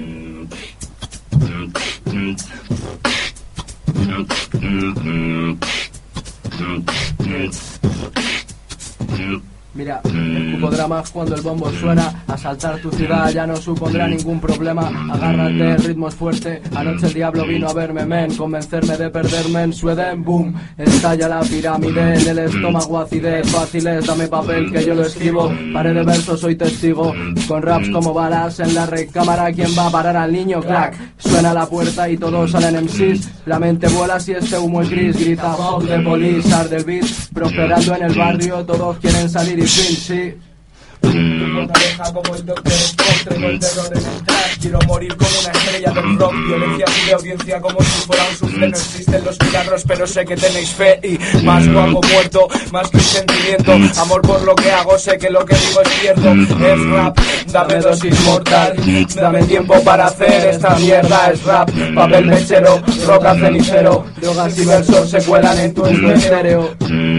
Mira, escupo dramas cuando el bombo suena. Asaltar tu ciudad ya no supondrá ningún problema. Agárrate, el ritmo es fuerte. Anoche el diablo vino a verme, men. Convencerme de perderme en su Edén, boom. Estalla la pirámide en el estómago, acidez. Fáciles, dame papel que yo lo escribo. Paré de versos, soy testigo. Con raps como balas en la recámara. ¿Quién va a parar al niño? Crack. Suena la puerta y todos salen MCs. La mente vuela si este humo es gris. Grita fuck de police, arde el beat. Prosperando en el barrio, todos quieren salir y fin, sí. Tu fortaleza como el Doctor Spock, traigo el terror en el track. Quiero morir como una estrella del rock. Violencia de audiencia como si fuera un sufre. No existen los milagros, pero sé que tenéis fe. Y más guapo muerto, más que un sentimiento. Amor por lo que hago, sé que lo que digo es cierto. Es rap, dame dosis mortal. Dame tiempo para hacer esta mierda. Es rap, papel mechero, roca cenicero. Drogas y versos se cuelan en tu estéreo.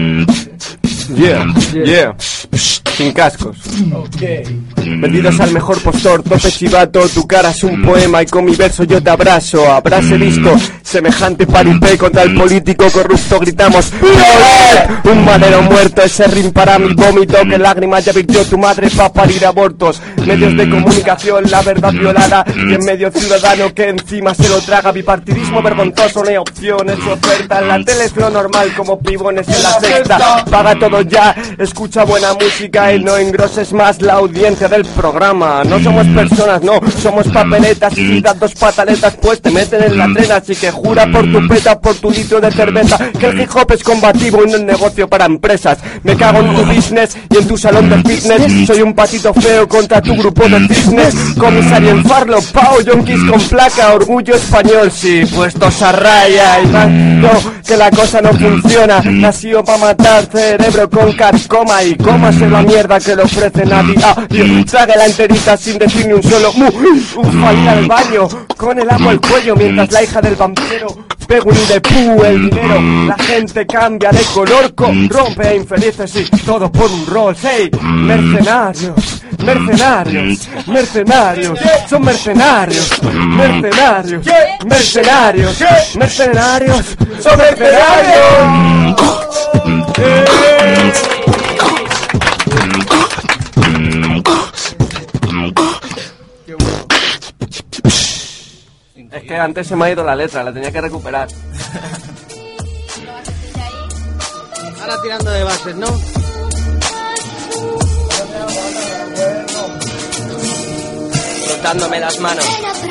Yeah. Sin cascos. Okay. Vendidos al mejor postor, tope chivato. Tu cara es un poema y con mi verso yo te abrazo. Habrás visto semejante paripé contra el político corrupto. Gritamos ¡Poder! Un madero muerto, ese rim para mi vómito. Que lágrimas ya virtió tu madre pa' parir abortos. Medios de comunicación, la verdad violada. Y en medio ciudadano que encima se lo traga. Bipartidismo vergonzoso, no hay opciones. Su oferta en la tele es lo normal como pibones en la sexta. Paga todo ya, escucha buena música y no engroses más la audiencia del programa. No somos personas, no, somos papeletas. Y si das 2 pataletas pues te meten en la trena. Así que jura por tu peta, por tu litro de cerveza, que el hip hop es combativo y no es negocio para empresas. Me cago en tu business y en tu salón de fitness. Soy un patito feo contra tu grupo de fitness. Comisario en Farlo, Pau, yonkis con placa, orgullo español, sí, puestos a raya. Y más, no, que la cosa no funciona. Nació para matar cerebro con carcoma. Y cómase la mierda que le ofrece nadie. Trague la enterita sin decir ni un solo ir al baño con el agua al cuello mientras la hija del vampiro pega un de pu el dinero. La gente cambia de color, rompe a infelices y todo por un rol. Hey, mercenarios, mercenarios, mercenarios, son mercenarios, mercenarios, mercenarios, mercenarios, son mercenarios. Es que antes se me ha ido la letra, la tenía que recuperar. Ahora tirando de bases, ¿no? Frotándome las manos.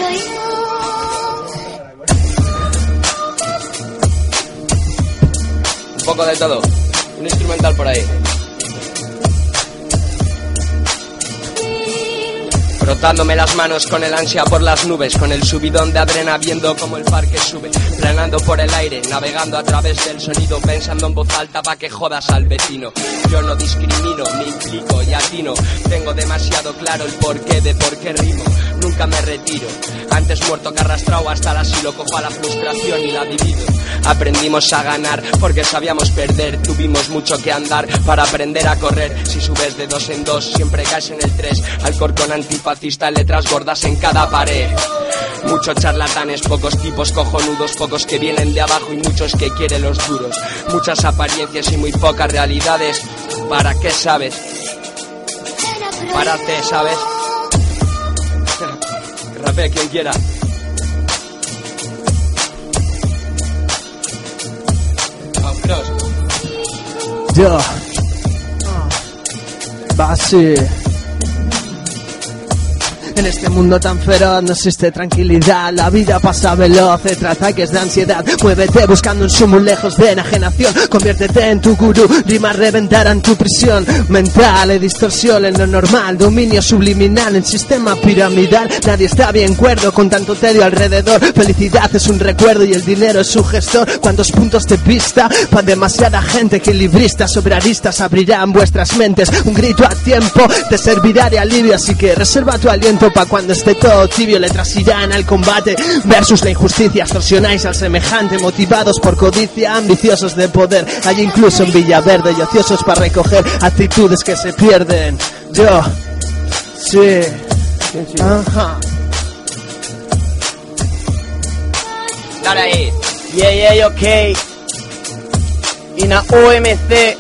Un poco de todo. Un instrumental por ahí. Frotándome las manos con el ansia por las nubes, con el subidón de adrena viendo como el parque sube, planando por el aire, navegando a través del sonido, pensando en voz alta pa' que jodas al vecino. Yo no discrimino, me implico y atino, tengo demasiado claro el porqué de por qué rimo. Nunca me retiro, antes muerto que arrastrado hasta el asilo, cojo a la frustración y la divido. Aprendimos a ganar porque sabíamos perder, tuvimos mucho que andar para aprender a correr. Si subes de 2 en 2 siempre caes en el 3, Alcorcón antifascista, letras gordas en cada pared. Muchos charlatanes, pocos tipos cojonudos, pocos que vienen de abajo y muchos que quieren los duros. Muchas apariencias y muy pocas realidades. ¿Para qué sabes? Párate, ¿sabes? Rapea quien quiera. Yo base. En este mundo tan feroz no existe tranquilidad. La vida pasa veloz entre ataques de ansiedad. Muévete buscando un sumo lejos de enajenación. Conviértete en tu gurú, rimas reventarán tu prisión mental y distorsión en lo normal. Dominio subliminal en sistema piramidal. Nadie está bien cuerdo con tanto tedio alrededor. Felicidad es un recuerdo y el dinero es su gestor. ¿Cuántos puntos de vista? Para demasiada gente equilibristas, soberanistas abrirán vuestras mentes. Un grito a tiempo te servirá de alivio, así que reserva tu aliento pa' cuando esté todo tibio. Letras irán al combate versus la injusticia. Extorsionáis al semejante, motivados por codicia, ambiciosos de poder. Hay incluso en Villaverde y ociosos para recoger actitudes que se pierden. Yo, sí, ajá. Dale ahí. Yeah, ok. Ina OMC.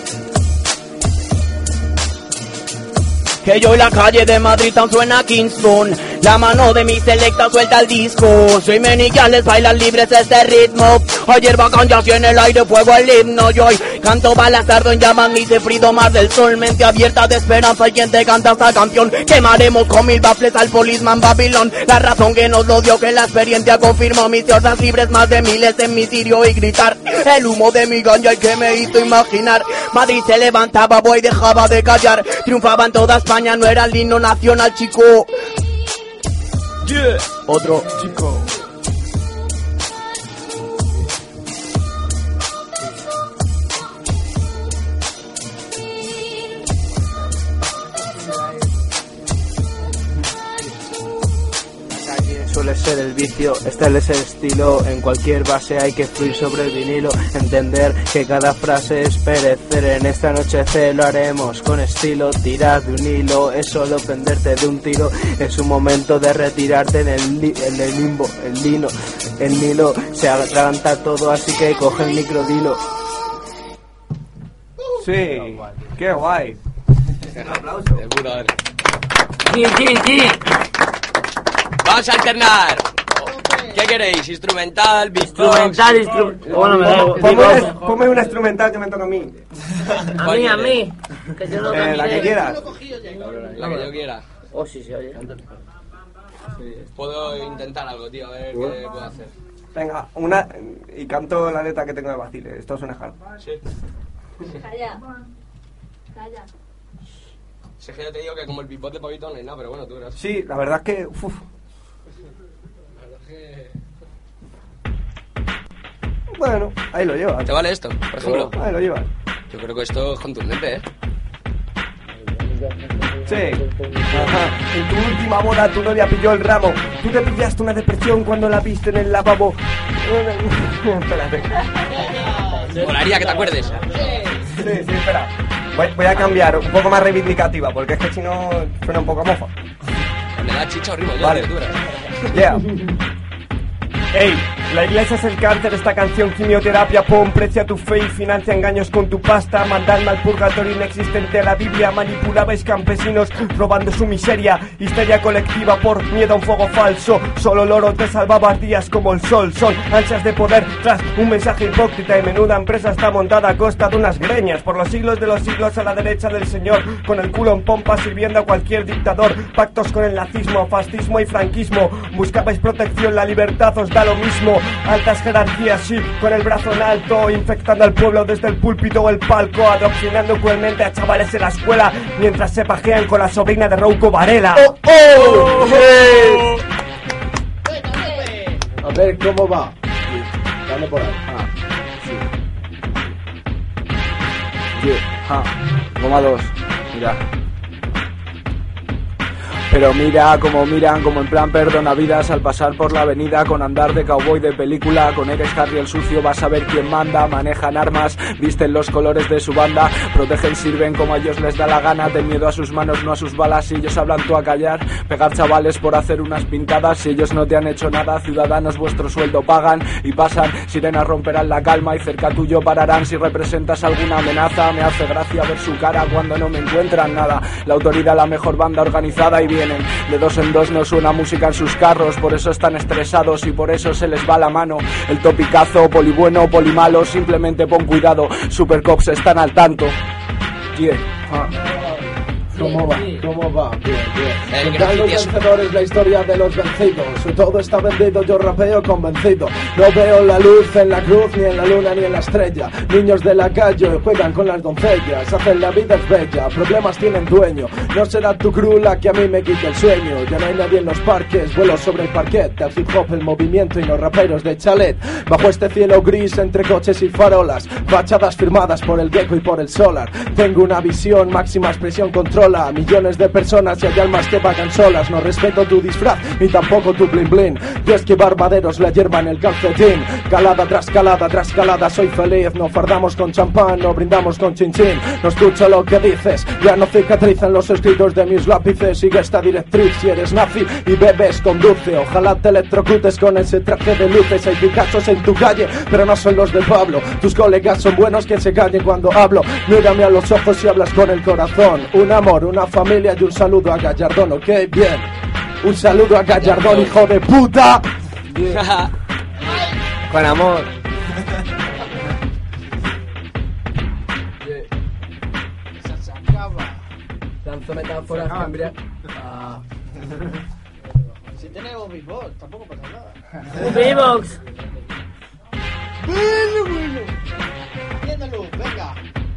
Que yo en la calle de Madrid tan suena Kingston. La mano de mi selecta suelta el disco. Soy menicales, bailan libres este ritmo. Ayer bacán ya en el aire, fuego el himno. Yo hoy canto balastardo en llamas, mi cefrido mar del sol. Mente abierta de esperanza y quien te canta esta canción. Quemaremos con 1000 baffles al policeman Babilón. La razón que nos lo dio, que la experiencia confirmó. Mis hordas libres, más de miles en mi sirio y gritar. El humo de mi ganja y que me hizo imaginar. Madrid se levantaba, boy, dejaba de callar. Triunfaba en toda España, no era el himno nacional, chico. Yeah. Otro chico. Suele ser el vicio, este es el estilo. En cualquier base hay que fluir sobre el vinilo. Entender que cada frase es perecer. En esta anochecer lo haremos con estilo. Tirar de un hilo es solo prenderte de un tiro. Es un momento de retirarte en el limbo. El Nilo se atraganta todo, así que coge el micro, dilo. Sí, qué guay. Un aplauso. Sí. Vamos a alternar. ¿Qué queréis? ¿Instrumental? Instrumental. Bueno, me da Ponme una instrumental que me toca a mí. A mí. Que yo no la que quieras. La que yo quiera. Oh, sí, se oye. Puedo intentar algo, tío, a ver qué puedo hacer. Venga, una... Y canto la letra que tengo de Basile. Esto suena hard. Sí. Calla. Calla. Si es que ya te digo que como el pipot de Pavito no hay nada, pero bueno, tú verás. Sí, la verdad es que... Uf. Bueno, ahí lo llevas. ¿Te vale esto, por ejemplo? Ahí lo llevas. Yo creo que esto es contundente, ¿eh? Sí. Ajá. En tu última boda tu novia pilló el ramo. Tú te pillaste una depresión cuando la viste en el lavabo. Espérate. Molaría que te acuerdes. Sí, espera. Voy a cambiar, un poco más reivindicativa, porque es que si no suena un poco mofa. Le da chicha o ritmo, Vale. ya, lectura. Yeah. Ey, la iglesia es el cáncer, esta canción quimioterapia, pon precio a tu fe y financia engaños con tu pasta, mandadme al purgatorio inexistente a la Biblia, manipulabais campesinos robando su miseria, histeria colectiva por miedo a un fuego falso, solo el oro te salvaba ardías como el sol, son ansias de poder tras un mensaje hipócrita y menuda empresa está montada a costa de unas greñas, por los siglos de los siglos a la derecha del señor, con el culo en pompa sirviendo a cualquier dictador, pactos con el nazismo, fascismo y franquismo, buscabais protección, la libertad os da lo mismo, altas jerarquías, sí, con el brazo en alto, infectando al pueblo desde el púlpito o el palco, adoctrinando cruelmente a chavales en la escuela, mientras se pajean con la sobrina de Rouco Varela. ¡Oh, oh! ¡Oh! A ver, ¿cómo va? Dale por ahí. Sí. Goma 2. Mira. Pero mira como miran, como en plan perdona vidas al pasar por la avenida con andar de cowboy de película, con Eres Harry el sucio, vas a ver quién manda, manejan armas, visten los colores de su banda, protegen, sirven como a ellos les da la gana, ten miedo a sus manos, no a sus balas, si ellos hablan tú a callar, pegar chavales por hacer unas pintadas, si ellos no te han hecho nada, ciudadanos vuestro sueldo pagan y pasan, sirenas romperán la calma y cerca tuyo pararán si representas alguna amenaza, me hace gracia ver su cara cuando no me encuentran nada, la autoridad la mejor banda organizada y bien. De dos en dos no suena música en sus carros, por eso están estresados y por eso se les va la mano. El topicazo, poli bueno, poli malo, simplemente pon cuidado, Supercops están al tanto. Yeah. ¿Cómo va? ¿Cómo va? Bien, bien. Cuentan los vencedores la historia de los vencidos. Todo está vendido, yo rapeo convencido. No veo la luz en la cruz, ni en la luna, ni en la estrella. Niños de la calle juegan con las doncellas. Hacen la vida es bella, problemas tienen dueño. No será tu crew la que a mí me quite el sueño. Ya no hay nadie en los parques, vuelo sobre el parquet. El hip hop, el movimiento y los raperos de chalet. Bajo este cielo gris entre coches y farolas. Fachadas firmadas por el Gecko y por el Solar. Tengo una visión, máxima expresión, control a millones de personas y hay almas que pagan solas. No respeto tu disfraz ni tampoco tu blin blin. Yo esquivar maderos, la hierba en el calcetín. Calada tras calada, soy feliz. No fardamos con champán, no brindamos con chin chin. No escucho lo que dices, ya no cicatrizan los escritos de mis lápices. Sigue esta directriz, si eres nazi y bebes conduce. Ojalá te electrocutes con ese traje de luces. Hay picachos en tu calle, pero no son los de Pablo. Tus colegas son buenos, que se callen cuando hablo. Mírame a los ojos y hablas con el corazón. Un amor, una familia y un saludo a Gallardón, ok, bien. Un saludo a Gallardón, hijo de puta. Con amor. Se acaba. Lanzo metáforas que embriagan. Si tenemos beatbox, tampoco pasa nada. Un beatbox. Bueno. Entiéndalo, venga.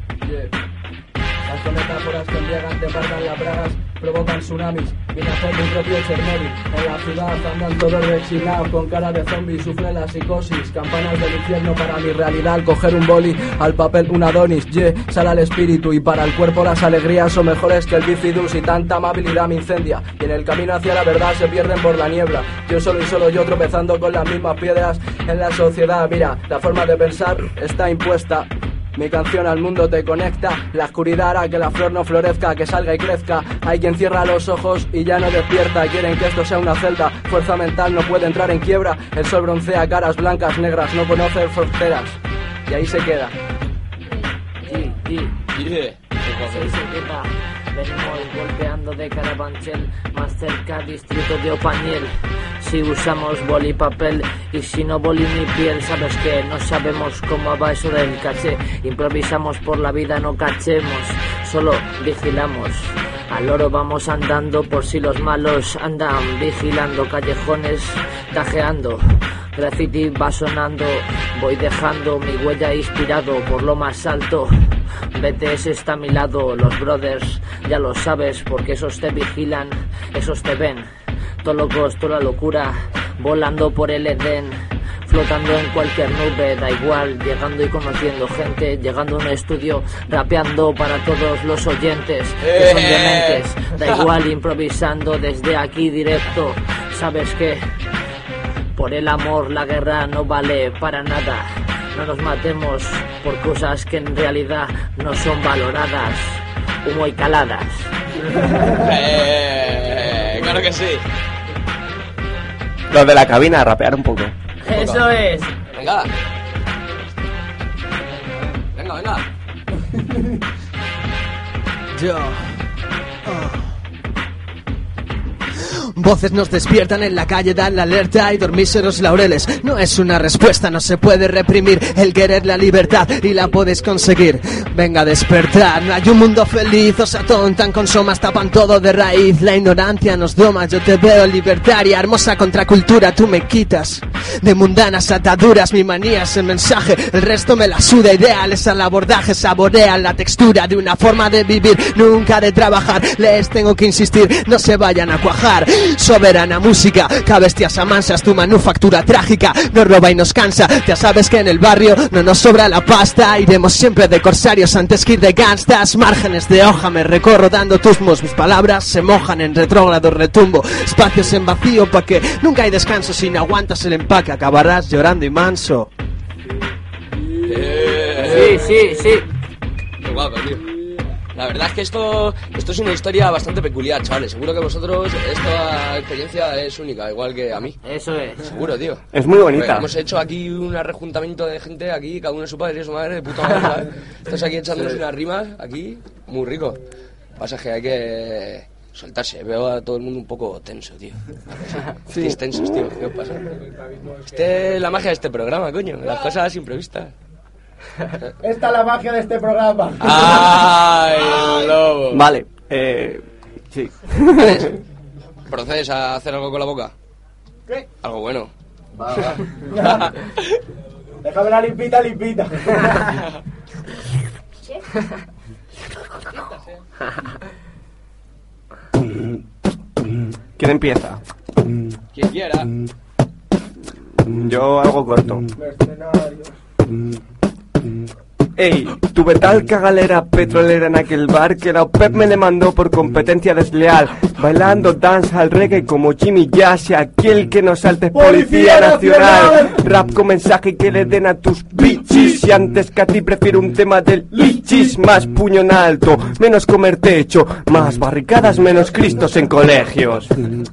Las metáforas que embriagan, te partan las bragas, provocan tsunamis. Vine a hacer mi propio Chernobyl. En la ciudad andan todos rechinados, con cara de zombie, sufre la psicosis. Campanas del infierno para mi realidad, al coger un boli, al papel un Adonis. Sale al espíritu y para el cuerpo las alegrías son mejores que el bifidus. Y tanta amabilidad me incendia, y en el camino hacia la verdad se pierden por la niebla. Yo solo y solo yo tropezando con las mismas piedras en la sociedad. Mira, la forma de pensar está impuesta. Mi canción al mundo te conecta. La oscuridad hará que la flor no florezca, que salga y crezca. Hay quien cierra los ojos y ya no despierta. Quieren que esto sea una celda, fuerza mental no puede entrar en quiebra. El sol broncea caras blancas, negras, no conoce fronteras. Y ahí se queda. Venimos golpeando de Carabanchel, más cerca distrito de Opañel. Si usamos boli y papel, y si no boli ni piel, sabes que no sabemos cómo va eso del caché. Improvisamos por la vida, no cachemos, solo vigilamos. Al loro vamos andando por si los malos andan vigilando. Callejones tajeando, graffiti va sonando. Voy dejando mi huella inspirado por lo más alto. BTS está a mi lado, los brothers ya lo sabes, porque esos te vigilan, esos te ven. Todos locos, toda la locura, volando por el Edén, flotando en cualquier nube, da igual, llegando y conociendo gente, llegando a un estudio, rapeando para todos los oyentes que son dementes, da igual, improvisando desde aquí directo. Sabes que por el amor la guerra no vale para nada, no nos matemos por cosas que en realidad no son valoradas, humo y caladas. Claro que sí. Los de la cabina, rapear un poco. Eso es. Venga. Venga. Yo. Voces nos despiertan en la calle, dan la alerta y dormirse los laureles. No es una respuesta, no se puede reprimir el querer la libertad y la puedes conseguir. Venga a despertar, no hay un mundo feliz, os atontan con somas, tapan todo de raíz. La ignorancia nos doma, yo te veo libertaria, hermosa contracultura, tú me quitas de mundanas ataduras, mi manía es el mensaje, el resto me la suda. Ideales al abordaje, saborean la textura de una forma de vivir, nunca de trabajar. Les tengo que insistir, no se vayan a cuajar. Soberana música, cabestias amansas, tu manufactura trágica nos roba y nos cansa. Ya sabes que en el barrio no nos sobra la pasta, iremos siempre de corsarios antes que ir de gangstas. Márgenes de hoja me recorro dando tusmos, mis palabras se mojan en retrógrado retumbo. Espacios en vacío pa' que nunca hay descanso, si no aguantas el empaque acabarás llorando y manso. Sí. Qué guapo, tío. La verdad es que esto es una historia bastante peculiar, chavales. Seguro que vosotros esta experiencia es única, igual que a mí. Eso es. Seguro, tío. Es muy bonita. Pues hemos hecho aquí un rejuntamiento de gente, aquí, cada uno de su padre y su madre, de puta madre, ¿sabes? Estás aquí echándonos unas rimas, aquí, muy rico. Pasa que hay que soltarse. Veo a todo el mundo un poco tenso, tío. Sí. Estáis tensos, tío. ¿Qué os pasa? La magia de este programa, coño. Las cosas imprevistas. Esta es la magia de este programa. ¡Ay, lobo! Vale, sí. ¿Procedes a hacer algo con la boca? ¿Qué? Algo bueno. Va. Déjame la limpita. ¿Quién empieza? Quien quiera. Yo algo corto. Ey, tuve tal cagalera petrolera en aquel bar que la OPEP me demandó por competencia desleal. Bailando dance al reggae como Jimmy Jazz, y aquel que no salte es Policía Nacional. Rap con mensaje que le den a tus bichis, y antes que a ti prefiero un tema del lichis. Más puño en alto, menos comer techo, más barricadas, menos cristos en colegios.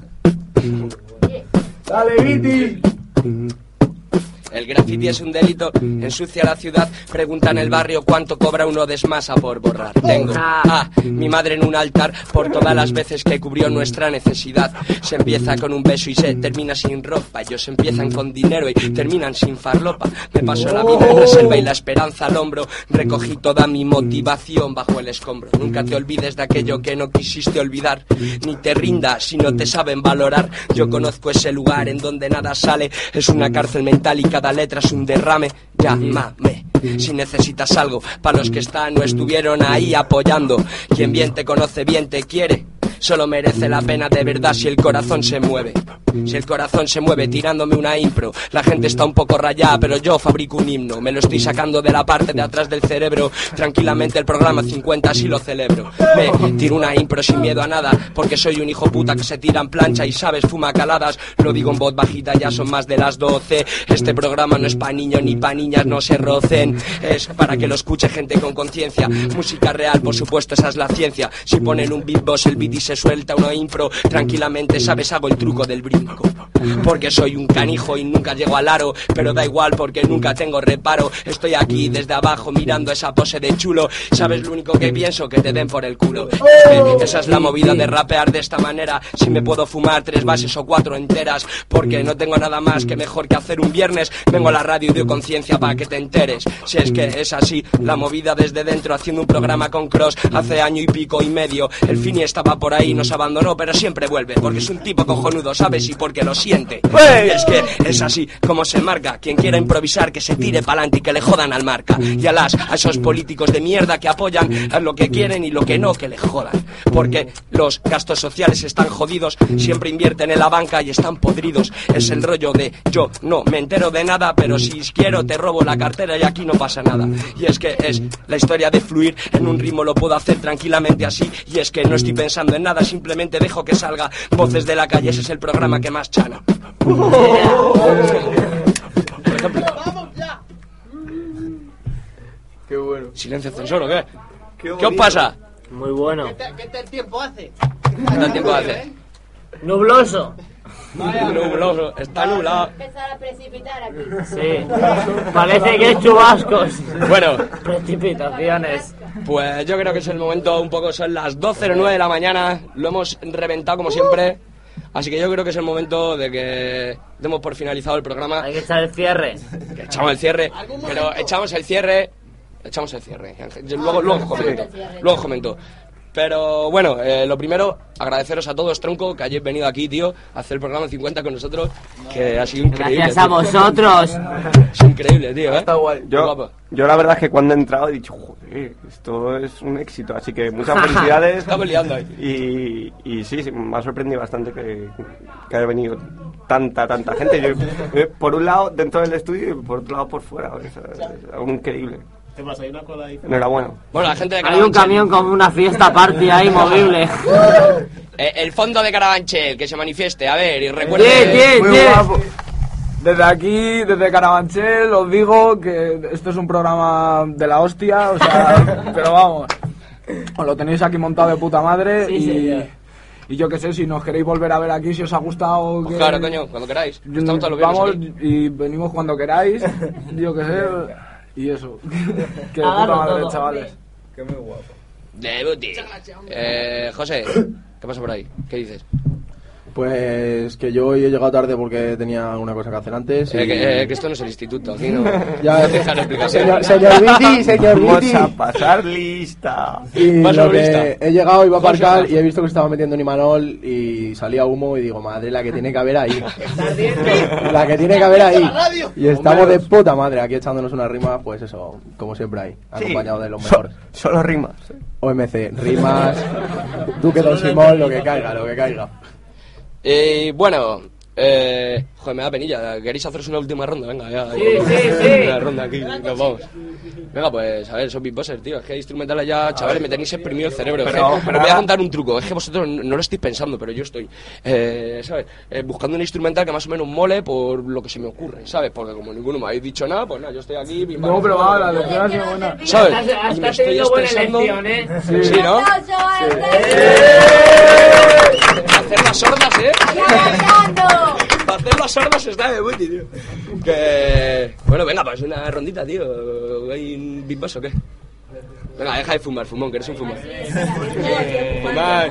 Dale, Viti. El graffiti es un delito, ensucia la ciudad. Pregunta en el barrio cuánto cobra uno de esmasa por borrar. Tengo a mi madre en un altar por todas las veces que cubrió nuestra necesidad. Se empieza con un beso y se termina sin ropa. Ellos empiezan con dinero y terminan sin farlopa. Me paso la vida en reserva y la esperanza al hombro. Recogí toda mi motivación bajo el escombro. Nunca te olvides de aquello que no quisiste olvidar, ni te rindas si no te saben valorar. Yo conozco ese lugar en donde nada sale. Es una cárcel mental y cada letra es un derrame. Llámame si necesitas algo. Para los que están o estuvieron ahí apoyando. Quien bien te conoce, bien te quiere. Solo merece la pena de verdad si el corazón se mueve. Si el corazón se mueve tirándome una impro. La gente está un poco rayada, pero yo fabrico un himno. Me lo estoy sacando de la parte de atrás del cerebro. Tranquilamente el programa 50 así lo celebro. Me tiro una impro sin miedo a nada, porque soy un hijo puta que se tira en plancha y sabes, fuma caladas. Lo digo en voz bajita, ya son más de las 12. Este programa no es pa' niños ni pa' niñas, no se rocen. Es para que lo escuche gente con conciencia. Música real, por supuesto, esa es la ciencia. Si ponen un beatbox, el beat y se suelta una impro. Tranquilamente, sabes, hago el truco del brillo. cinco. Porque soy un canijo y nunca llego al aro, pero da igual porque nunca tengo reparo. Estoy aquí desde abajo mirando esa pose de chulo. ¿Sabes lo único que pienso? Que te den por el culo. Esa es la movida de rapear de esta manera. Si me puedo fumar 3 bases o 4 enteras, porque no tengo nada más que mejor que hacer un viernes. Vengo a la radio y doy conciencia para que te enteres. Si es que es así, la movida desde dentro, haciendo un programa con Cross hace año y pico y medio. El Fini estaba por ahí, nos abandonó, pero siempre vuelve, porque es un tipo cojonudo, ¿sabes? Y porque lo siente. Y es que es así como se marca. Quien quiera improvisar, que se tire pa'lante y que le jodan al marca. Y a esos políticos de mierda que apoyan a lo que quieren y lo que no, que le jodan. Porque los gastos sociales están jodidos, siempre invierten en la banca y están podridos. Es el rollo de yo no me entero de nada, pero si quiero te robo la cartera y aquí no pasa nada. Y es que es la historia de fluir en un ritmo, lo puedo hacer tranquilamente así. Y es que no estoy pensando en nada, simplemente dejo que salga. Voces de la calle, ese es el programa que más chana. Qué bueno. ¿Silencio censor o qué? ¿Qué os pasa? Muy bueno. ¿Qué tal tiempo hace? ¿Qué tal tiempo hace? Nubloso. Nubloso, está nublado. Empezar a precipitar aquí. Sí. Parece que es chubascos. Bueno. Precipitaciones. Pues yo creo que es el momento, un poco son las 12:09 de la mañana. Lo hemos reventado como siempre. Así que yo creo que es el momento de que demos por finalizado el programa. Hay que echar el cierre. Que echamos el cierre, pero echamos el cierre. Yo luego comento. Pero bueno, lo primero, agradeceros a todos, tronco, que hayáis venido aquí, tío, a hacer el programa 50 con nosotros, que ha sido increíble. Gracias a vosotros. Es increíble, tío, ¿eh? Está guay. Yo la verdad es que cuando he entrado he dicho, joder, esto es un éxito, así que muchas felicidades. Estamos liando ahí. Y sí, me ha sorprendido bastante que haya venido tanta gente. Yo, por un lado dentro del estudio y por otro lado por fuera, es algo increíble. ¿Qué pasa? ¿Hay una cola ahí? Enhorabuena. Bueno, la gente de Hay un camión con una fiesta party ahí movible. El fondo de Carabanchel, que se manifieste, a ver, y recuerde... Muy guapo. Desde aquí, desde Carabanchel, os digo que esto es un programa de la hostia, o sea, pero vamos, os lo tenéis aquí montado de puta madre. Sí, y yo qué sé, si nos queréis volver a ver aquí, si os ha gustado... Pues claro, coño, cuando queráis. Estamos todos los vamos viernes aquí. y venimos cuando queráis, yo qué sé, y eso. Que de puta madre, todo. chavales. Qué muy guapo. De Buti. José, ¿qué pasa por ahí? ¿Qué dices? Pues que yo hoy he llegado tarde porque tenía una cosa que hacer antes. Y... que esto no es el instituto, aquí no. Ya, dejar explicación. Señor Viti. Vamos a pasar lista. Y Paso lo que lista. he llegado, iba a aparcar y he visto que estaba metiendo un Imanol y salía humo y digo, madre, la que tiene que haber ahí. La que tiene que haber ahí. Y estamos de puta madre aquí echándonos una rima, pues eso, como siempre ahí, acompañado de los mejores. Solo rimas. OMC, rimas, Duque Don Simón, lo que caiga. Bueno, joder, me da penilla. ¿Queréis haceros una última ronda? Venga, ya. Sí. Una ronda aquí, nos vamos. Venga, pues, a ver, son beatboxers, tío. Es que instrumentales ya, chavales, me tenéis exprimido el cerebro. Pero voy a contar un truco. Es que vosotros no lo estáis pensando, pero yo estoy, ¿sabes? Buscando un instrumental que más o menos mole por lo que se me ocurre, ¿sabes? Porque como ninguno me habéis dicho nada, pues nada, yo estoy aquí... No, pero va, la lección ha sido buena. ¿Sabes? Y me Has estoy tenido buena expresando... elección, ¿eh? Sí, ¿no? Hacer las sordas, ¿eh? Hacer las sordas está de Buti, tío. Que... Bueno, venga, pues una rondita, tío. ¿Hay un beatbox o qué? Venga, deja de fumar, fumón, que eres un fumón. Fumar.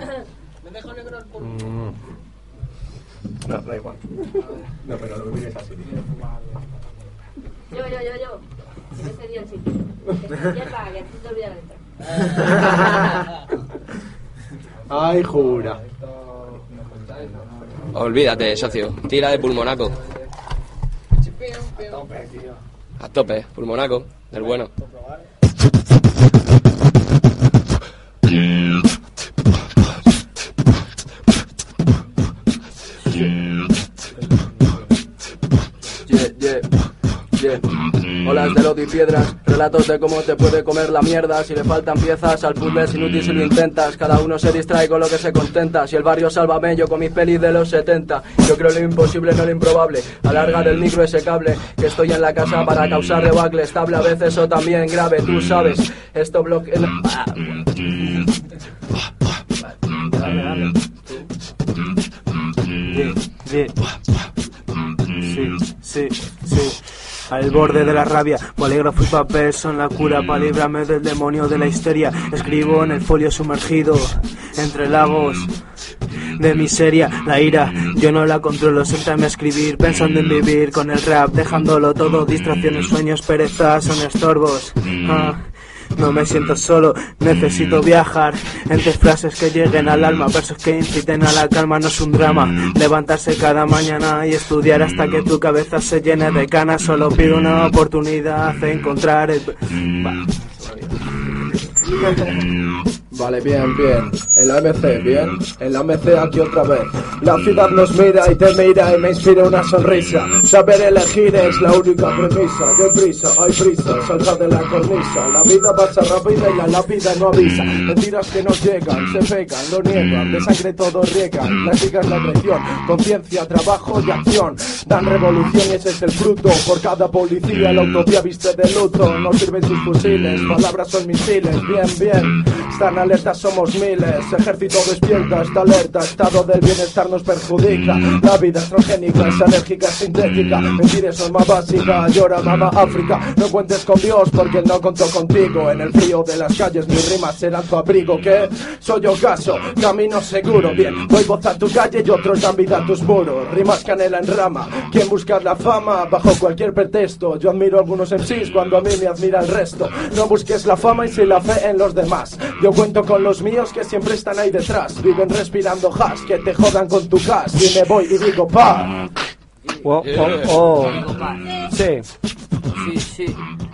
No, da igual. No, pero lo que mires así. Yo. Ese día el sitio. Ya paga, que así te olvidas de entrar. Ay, jura. Olvídate, socio. Tira de pulmonaco. A tope, pulmonaco. Del bueno. Yeah. Olas de lodo y piedras, relatos de cómo te puede comer la mierda. Si le faltan piezas al puzzle es inútil si lo intentas. Cada uno se distrae con lo que se contenta. Si el barrio sálvame, yo con mis pelis de los 70. Yo creo lo imposible, no lo improbable. Alarga del micro ese cable, que estoy en la casa para causar debacle. Estable a veces o también grave, tú sabes. Esto bloquea... Sí. Al borde de la rabia, bolígrafo y papel son la cura para librarme del demonio de la histeria. Escribo en el folio sumergido entre lagos de miseria. La ira, yo no la controlo, siéntame a escribir, pensando en vivir con el rap, dejándolo todo, distracciones, sueños, perezas, son estorbos. No me siento solo, necesito viajar entre frases que lleguen al alma, versos que inciten a la calma. No es un drama levantarse cada mañana y estudiar hasta que tu cabeza se llene de canas. Solo pido una oportunidad de encontrar el... Vale, bien. En la MC, bien. En la MC aquí otra vez. La ciudad nos mira y te mira y me inspira una sonrisa. Saber elegir es la única premisa. Deprisa, hay prisa, salga de la cornisa. La vida pasa rápida y la lápida no avisa. Mentiras que nos llegan, se pegan, lo niegan. De sangre todo riegan, la chica es la traición. Conciencia, trabajo y acción dan revolución y ese es el fruto. Por cada policía la utopía viste de luto. No sirven sus fusiles, palabras son misiles. Bien, están alertas, somos miles. Ejército despierta, está alerta. Estado del bienestar nos perjudica. La vida es transgénica, es alérgica, es sintética. Mentir es norma básica, llora mama África. No cuentes con Dios porque él no contó contigo. En el frío de las calles mis rimas serán tu abrigo. ¿Qué? Soy ocaso, camino seguro. Bien, voy voz a tu calle y otros dan vida a tus muros. Rimas canela en rama, quien busca la fama bajo cualquier pretexto. Yo admiro a algunos MCs cuando a mí me admira el resto. No busques la fama y sin la fe en los demás. Yo cuento con los míos que siempre están ahí detrás. Viven respirando hash, que te jodan con tu gas. Y me voy y digo pa. Sí.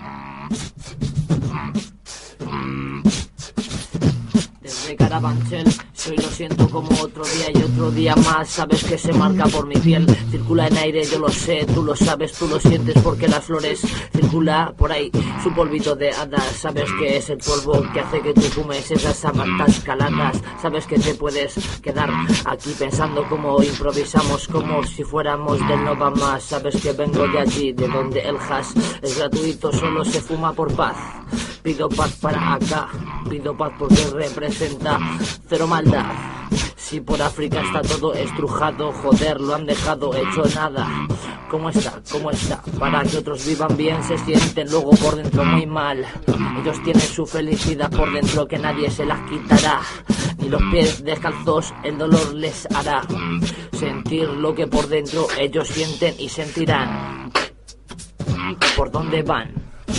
Desde Carabanchel, soy lo siento como otro día y otro día más. Sabes que se marca por mi piel, circula en aire, yo lo sé, tú lo sabes, tú lo sientes porque las flores circula por ahí su polvito de hadas. Sabes que es el polvo que hace que tú fumes esas sabatas caladas. Sabes que te puedes quedar aquí pensando como improvisamos, como si fuéramos del no va más. Sabes que vengo de allí, de donde el hash es gratuito, solo se fuma por paz. Pido paz para acá, pido paz porque representa cero maldad. Si por África está todo estrujado, joder, lo han dejado hecho nada. ¿Cómo está? Para que otros vivan bien se sienten luego por dentro muy mal. Ellos tienen su felicidad por dentro que nadie se las quitará. Ni los pies descalzos el dolor les hará sentir lo que por dentro ellos sienten y sentirán. ¿Por dónde van?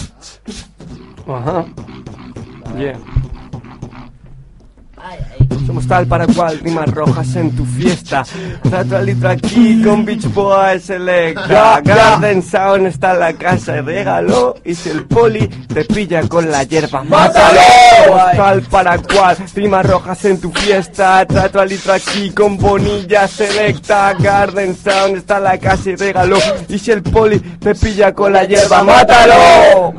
Ajá. Yeah. Somos tal para cual, rimas rojas en tu fiesta. Trato al litro aquí con Beach Boy Selecta. Garden Sound está en la casa y regalo. Y si el poli te pilla con la hierba, ¡mátalo! Somos tal para cual, rimas rojas en tu fiesta. Trato al litro aquí con Bonilla Selecta. Garden Sound está en la casa y regalo. Y si el poli te pilla con la hierba, ¡mátalo!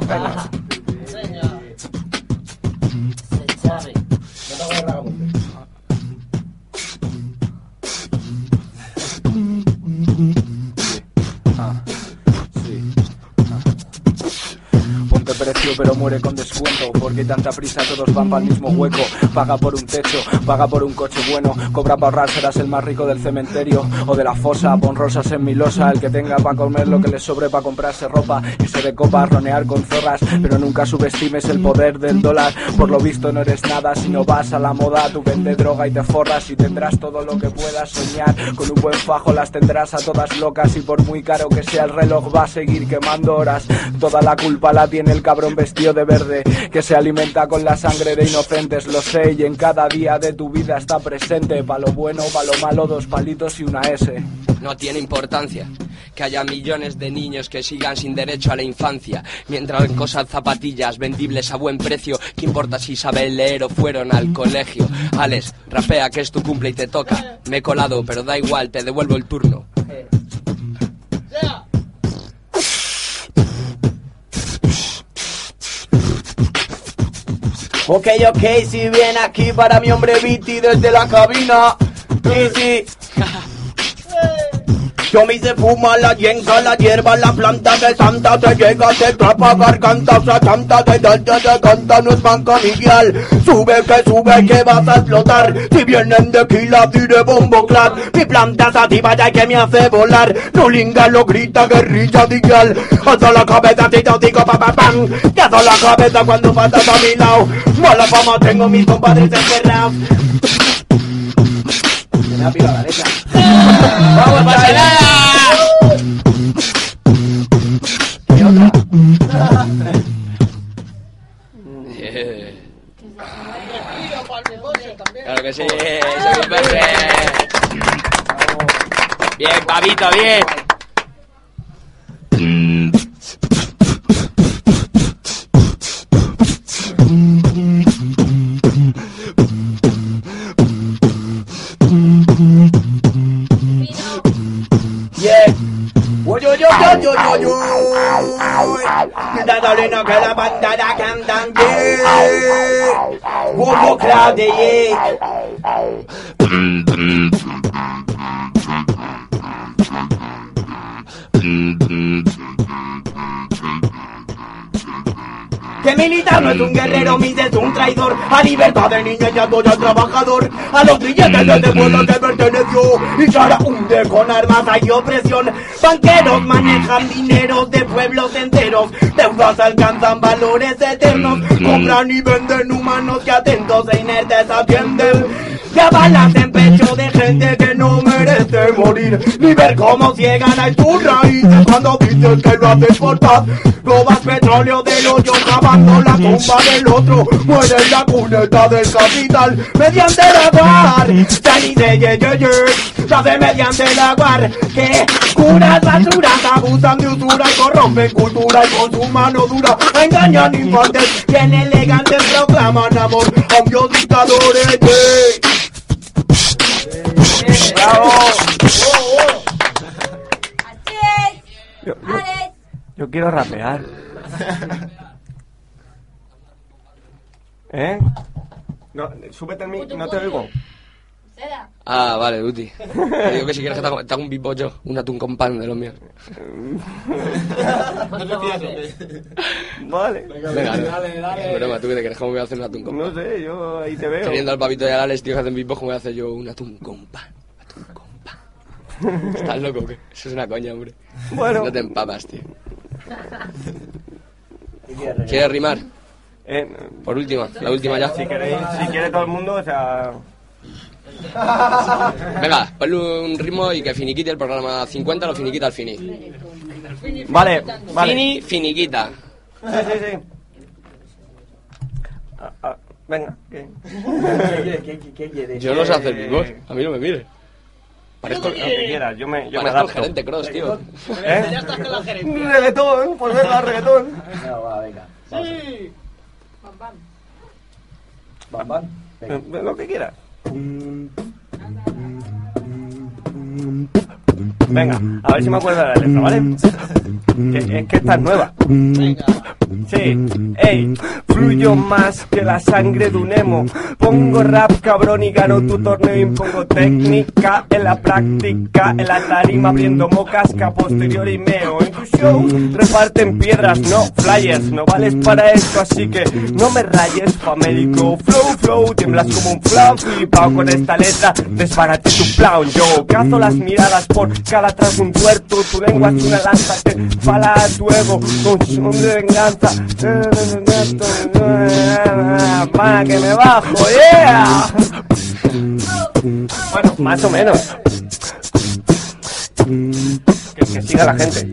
Ponte precio pero muere con descuento, porque hay tanta prisa, todos van para el mismo hueco. Paga por un techo, paga por un coche bueno, cobra para ahorrar, serás el más rico del cementerio o de la fosa. Pon rosas en mi losa, el que tenga para comer lo que le sobre para comprarse ropa, irse de copas, ronear con zorras, pero nunca subestimes el poder del dólar. Por lo visto no eres nada si no vas a la moda, tú vende droga y te forras y tendrás todo lo que puedas soñar. Con un buen fajo las tendrás a todas locas y por muy caro que sea el reloj va a seguir quemando horas. Toda la culpa la tiene el cabrón vestido de verde que se alimenta con la sangre de inocentes, lo sé, y en cada día de tu vida está presente. Pa' lo bueno, pa' lo malo, 2 palitos y una S. No tiene importancia que haya millones de niños que sigan sin derecho a la infancia, mientras cosan zapatillas vendibles a buen precio. ¿Qué importa si saben leer o fueron al colegio? Alex, rapea que es tu cumple y te toca. Me he colado, pero da igual, te devuelvo el turno. Ok, si viene aquí para mi hombre Viti desde la cabina. Easy. Yo me hice fuma la yenca, la hierba, la planta de santa, te llega, te trapa garganta, o sea, canta, te canta, no es banca lineal. Sube, que vas a explotar. Si vienen de Kila, tire bombo clap. Mi planta sativa ya que me hace volar. No linga, lo grita, guerrilla digital. Alza la cabeza, tito, digo, pa, pam. Te alzo la cabeza cuando pasas a mi lado. Mala fama tengo mis compadres encerrados. Me da pila la letra. ¡Vamos, pasa nada! ¿Qué otra? Claro que sí, soy verde. Bien, pavito, bien. Dándole no que la banda la cantan como Claude. Que militar no es un guerrero, Mises es un traidor. A libertad de niño ya doy al trabajador. A los billetes de este pueblo que perteneció. Y cara hunde con armas hay opresión. Banqueros manejan dineros de pueblos enteros. Deudas alcanzan valores eternos. Compran y venden humanos que atentos e inertes atienden. Que balas en pecho de gente que no merece morir. Ni ver cómo ciegan a tus raíces cuando dices que lo haces por paz. Robas petróleo del hoyo cavando la tumba del otro. Muere en la cuneta del capital mediante la guar. Dani de ye, se hace mediante la guar. Que curas basuras abusan de usura y corrompen cultura y con su mano dura engañan infantes. Bien elegantes proclaman amor a un dios dictador. ¡Bravo! Yo quiero rapear. ¿Eh? No, súbete el mic, no te oigo. Ah, vale, Duty. Digo que si quieres que te haga un beatbox yo, un atún con pan de los míos. Vale. Venga, dale. Broma, ¿tú qué te crees? ¿Cómo voy a hacer un atún con pan? No sé, yo ahí te veo. Teniendo al papito de Alales, tío, que hacen beatbox, ¿cómo voy a hacer yo un atún con pan? ¿Estás loco o qué? Eso es una coña, hombre. Bueno. No te empapas, tío. ¿Quieres rimar? Por última, la última ya. Si quiere todo el mundo, o sea... Venga, ponle un ritmo y que finiquite el programa 50, lo finiquita al fini. Vale. Fini, finiquita. Sí. Venga. ¿Qué quieres? Yo no sé hacer beatbox, a mí no me mires. Parezco lo que quieras, yo me parezco adapto. el gerente Cross, tío. Ya estás con la gerencia. Reggaetón, pues venga, reggaetón. No, va, venga. Sí. Bam. Venga. Lo que quieras. Venga, a ver si me acuerdo de la letra, ¿vale? Es que esta es nueva. Sí, ey, fluyo más que la sangre de un emo. Pongo rap, cabrón, y gano tu torneo. Impongo técnica en la práctica, en la tarima abriendo mocas, que a posteriori meo. En tu show reparten piedras, no flyers. No vales para esto, así que no me rayes, famélico. Flow, tiemblas como un flan. Flipao con esta letra, desbarate tu clown. Yo cazo las miradas por cada tras un tuerto. Tu lengua es una lanza que fala a tu ego con son de venganza. Para que me bajo, yeah. Bueno, más o menos. Que siga la gente.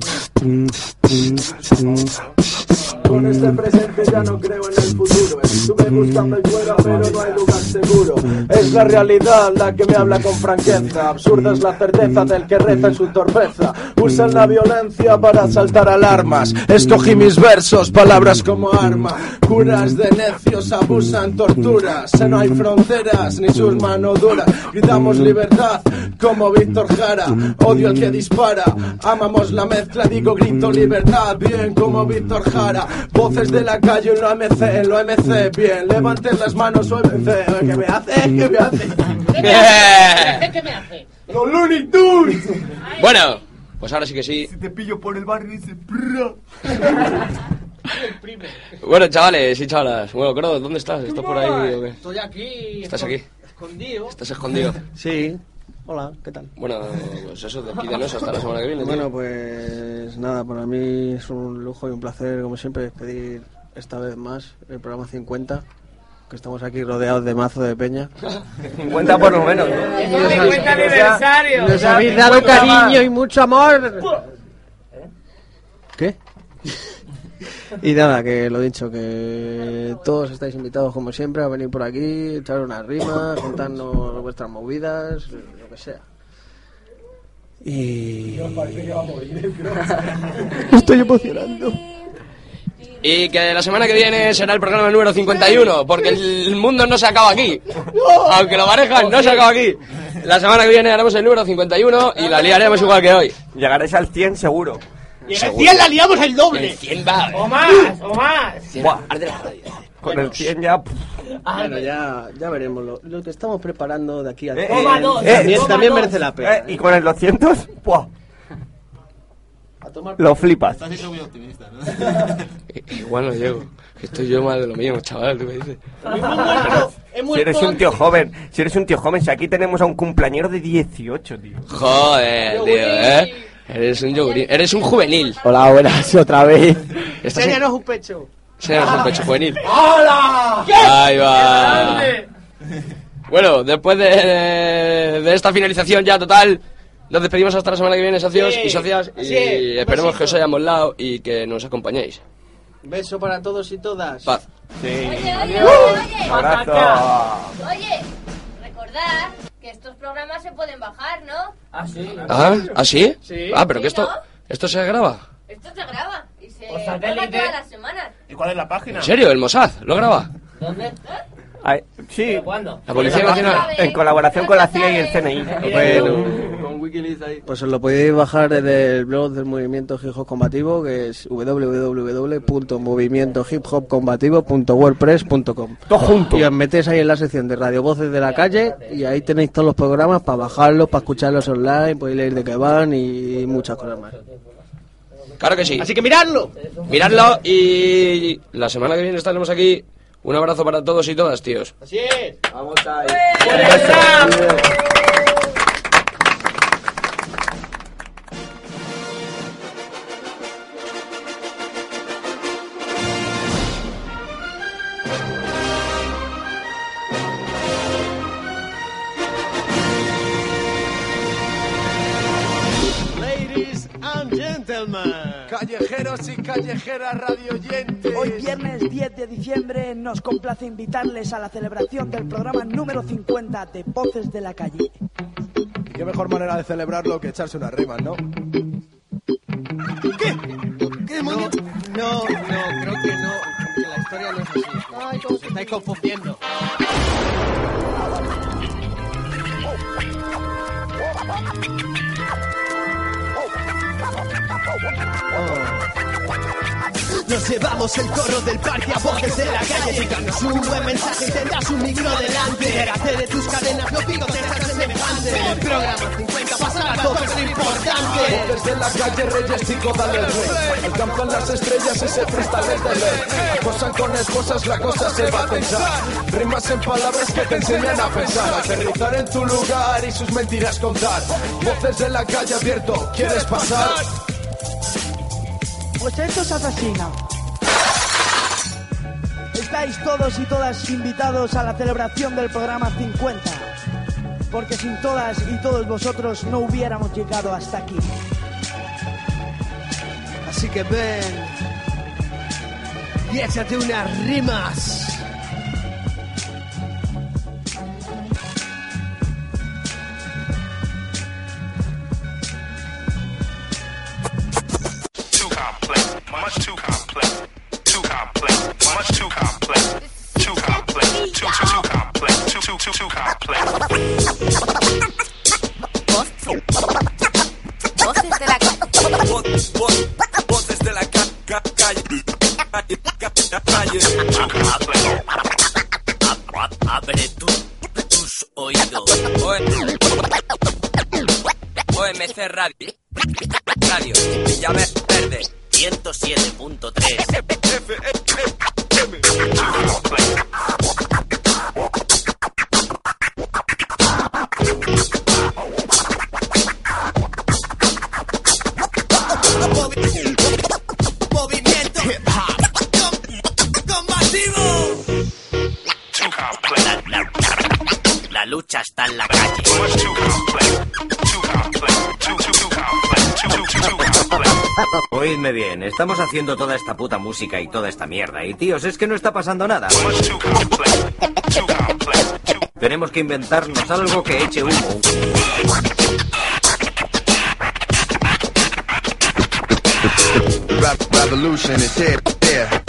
Con este presente ya no creo en el futuro. Estuve buscando y fuera, pero no hay lugar seguro. Es la realidad la que me habla con franqueza. Absurda es la certeza del que reza en su torpeza. Usan la violencia para saltar alarmas. Escogí mis versos, palabras como arma. Curas de necios abusan torturas. No hay fronteras ni sus manos duras. Gritamos libertad como Víctor Jara. Odio al que dispara. Amamos la mezcla, digo grito libertad. Bien como Víctor Jara. Voces de la calle en lo MC, bien. Levanten las manos OMC. ¿Qué me hace? ¿Qué me hace? ¿Qué me hace? ¡Los Looney Tunes! Bueno, pues ahora sí que sí. Si te pillo por el barrio dice prrra. Bueno, chavales y chavalas. Bueno, Cross, ¿dónde estás? ¿Estás por ahí o qué? Estoy aquí. ¿Estás aquí? Escondido. ¿Estás escondido? Sí. Hola, ¿qué tal? Bueno, pues eso, despídenos hasta la semana que viene. Bueno, pues nada, para mí es un lujo y un placer, como siempre, despedir esta vez más el programa 50, que estamos aquí rodeados de mazo de peña. 50 por lo menos, ¿no? ¡Es el 50 aniversario! Nos habéis dado cariño y mucho amor. ¿Qué? Y nada, que lo dicho, que todos estáis invitados como siempre a venir por aquí, echar unas rimas, contarnos vuestras movidas, lo que sea. Y... estoy emocionando. Y que la semana que viene será el programa número 51, porque el mundo no se acaba aquí. Aunque lo manejan, no se acaba aquí. La semana que viene haremos el número 51 y la liaremos igual que hoy. Llegaréis al 100 seguro. Y en el 100 la liamos el doble. El 100 va. ¡O más! ¡O más! Buah, con el 100 ya... Bueno, ya veremos lo que estamos preparando de aquí al también merece la pena. Y con el 200, ¡buah! A tomar... Lo flipas. Estás siendo muy optimista, ¿no? Igual no llego. Estoy yo mal de lo mío, chaval, ¿tú me dices? Si eres un tío joven, si aquí tenemos a un cumpleañero de 18, tío. Joder, tío, Eres un yogurín, eres un juvenil. Hola, buenas, otra vez. Enséñanos un pecho. Enséñanos un pecho juvenil. ¡Hola! Ahí va. Bueno, después de esta finalización ya total, nos despedimos hasta la semana que viene, socios y socias. Y esperemos que os hayamos molado y que nos acompañéis. Beso para todos y todas. Paz. Sí. Oye. Abrazo. Oye, recordad que estos programas se pueden bajar, ¿no? ¿Ah, sí? Sí. Ah, pero que ¿Sí, no? esto se graba. Esto se graba y se Por baja satélite. todas las semanas. ¿Y cuál es la página? ¿En serio? ¿El Mossad lo graba? ¿Dónde? Sí. ¿Cuándo? La Policía Nacional. En colaboración con la CIA y el CNI. Bueno, pues os lo podéis bajar desde el blog del Movimiento Hip Hop Combativo, que es www.movimientohiphopcombativo.wordpress.com. Todo junto. Y os metéis ahí en la sección de Radio Voces de la Calle y ahí tenéis todos los programas para bajarlos, para escucharlos online, podéis leer de qué van y muchas cosas más. Claro que sí. Así que miradlo. Miradlo y la semana que viene estaremos aquí. Un abrazo para todos y todas, tíos. Así es. Vamos ahí. Ladies and gentlemen, callejeros y callejeras radioyentes. Hoy viernes 10 de diciembre nos complace invitarles a la celebración del programa número 50 de Voces de la Calle. Y qué mejor manera de celebrarlo que echarse unas rimas, ¿no? ¿Qué demonios? No, creo que no, que la historia no es así. Ay, os estáis confundiendo. Nos llevamos el coro del parque a voces de la calle. Díganos un buen mensaje y tendrás un micro delante. Libérate de tus cadenas, no pico terras de semejante. El programa 50 pasará a todo lo importante. Voces de la calle, reyes, chico, dale el rey. Alcanzan las estrellas y se freestyle de ley. Acosan con esposas, la cosa se va a tensar. Rimas en palabras que te enseñan a pensar. Aterrizar en tu lugar y sus mentiras contar. Voces de la calle abierto, ¿quieres pasar? Pues esto es asesina. Estáis todos y todas invitados a la celebración del programa 50. Porque sin todas y todos vosotros no hubiéramos llegado hasta aquí. Así que ven y échate unas rimas. Much too complex, too complex, much too complex, too complex, too complex, too complex. Voces de la calle. abre tus oídos. OMC Radio Villaverde 107.3. Movimiento combativo. La lucha está en la calle. Oídme bien, estamos haciendo toda esta puta música y toda esta mierda. Y tíos, es que no está pasando nada. Tenemos que inventarnos algo que eche humo. Revolution is here.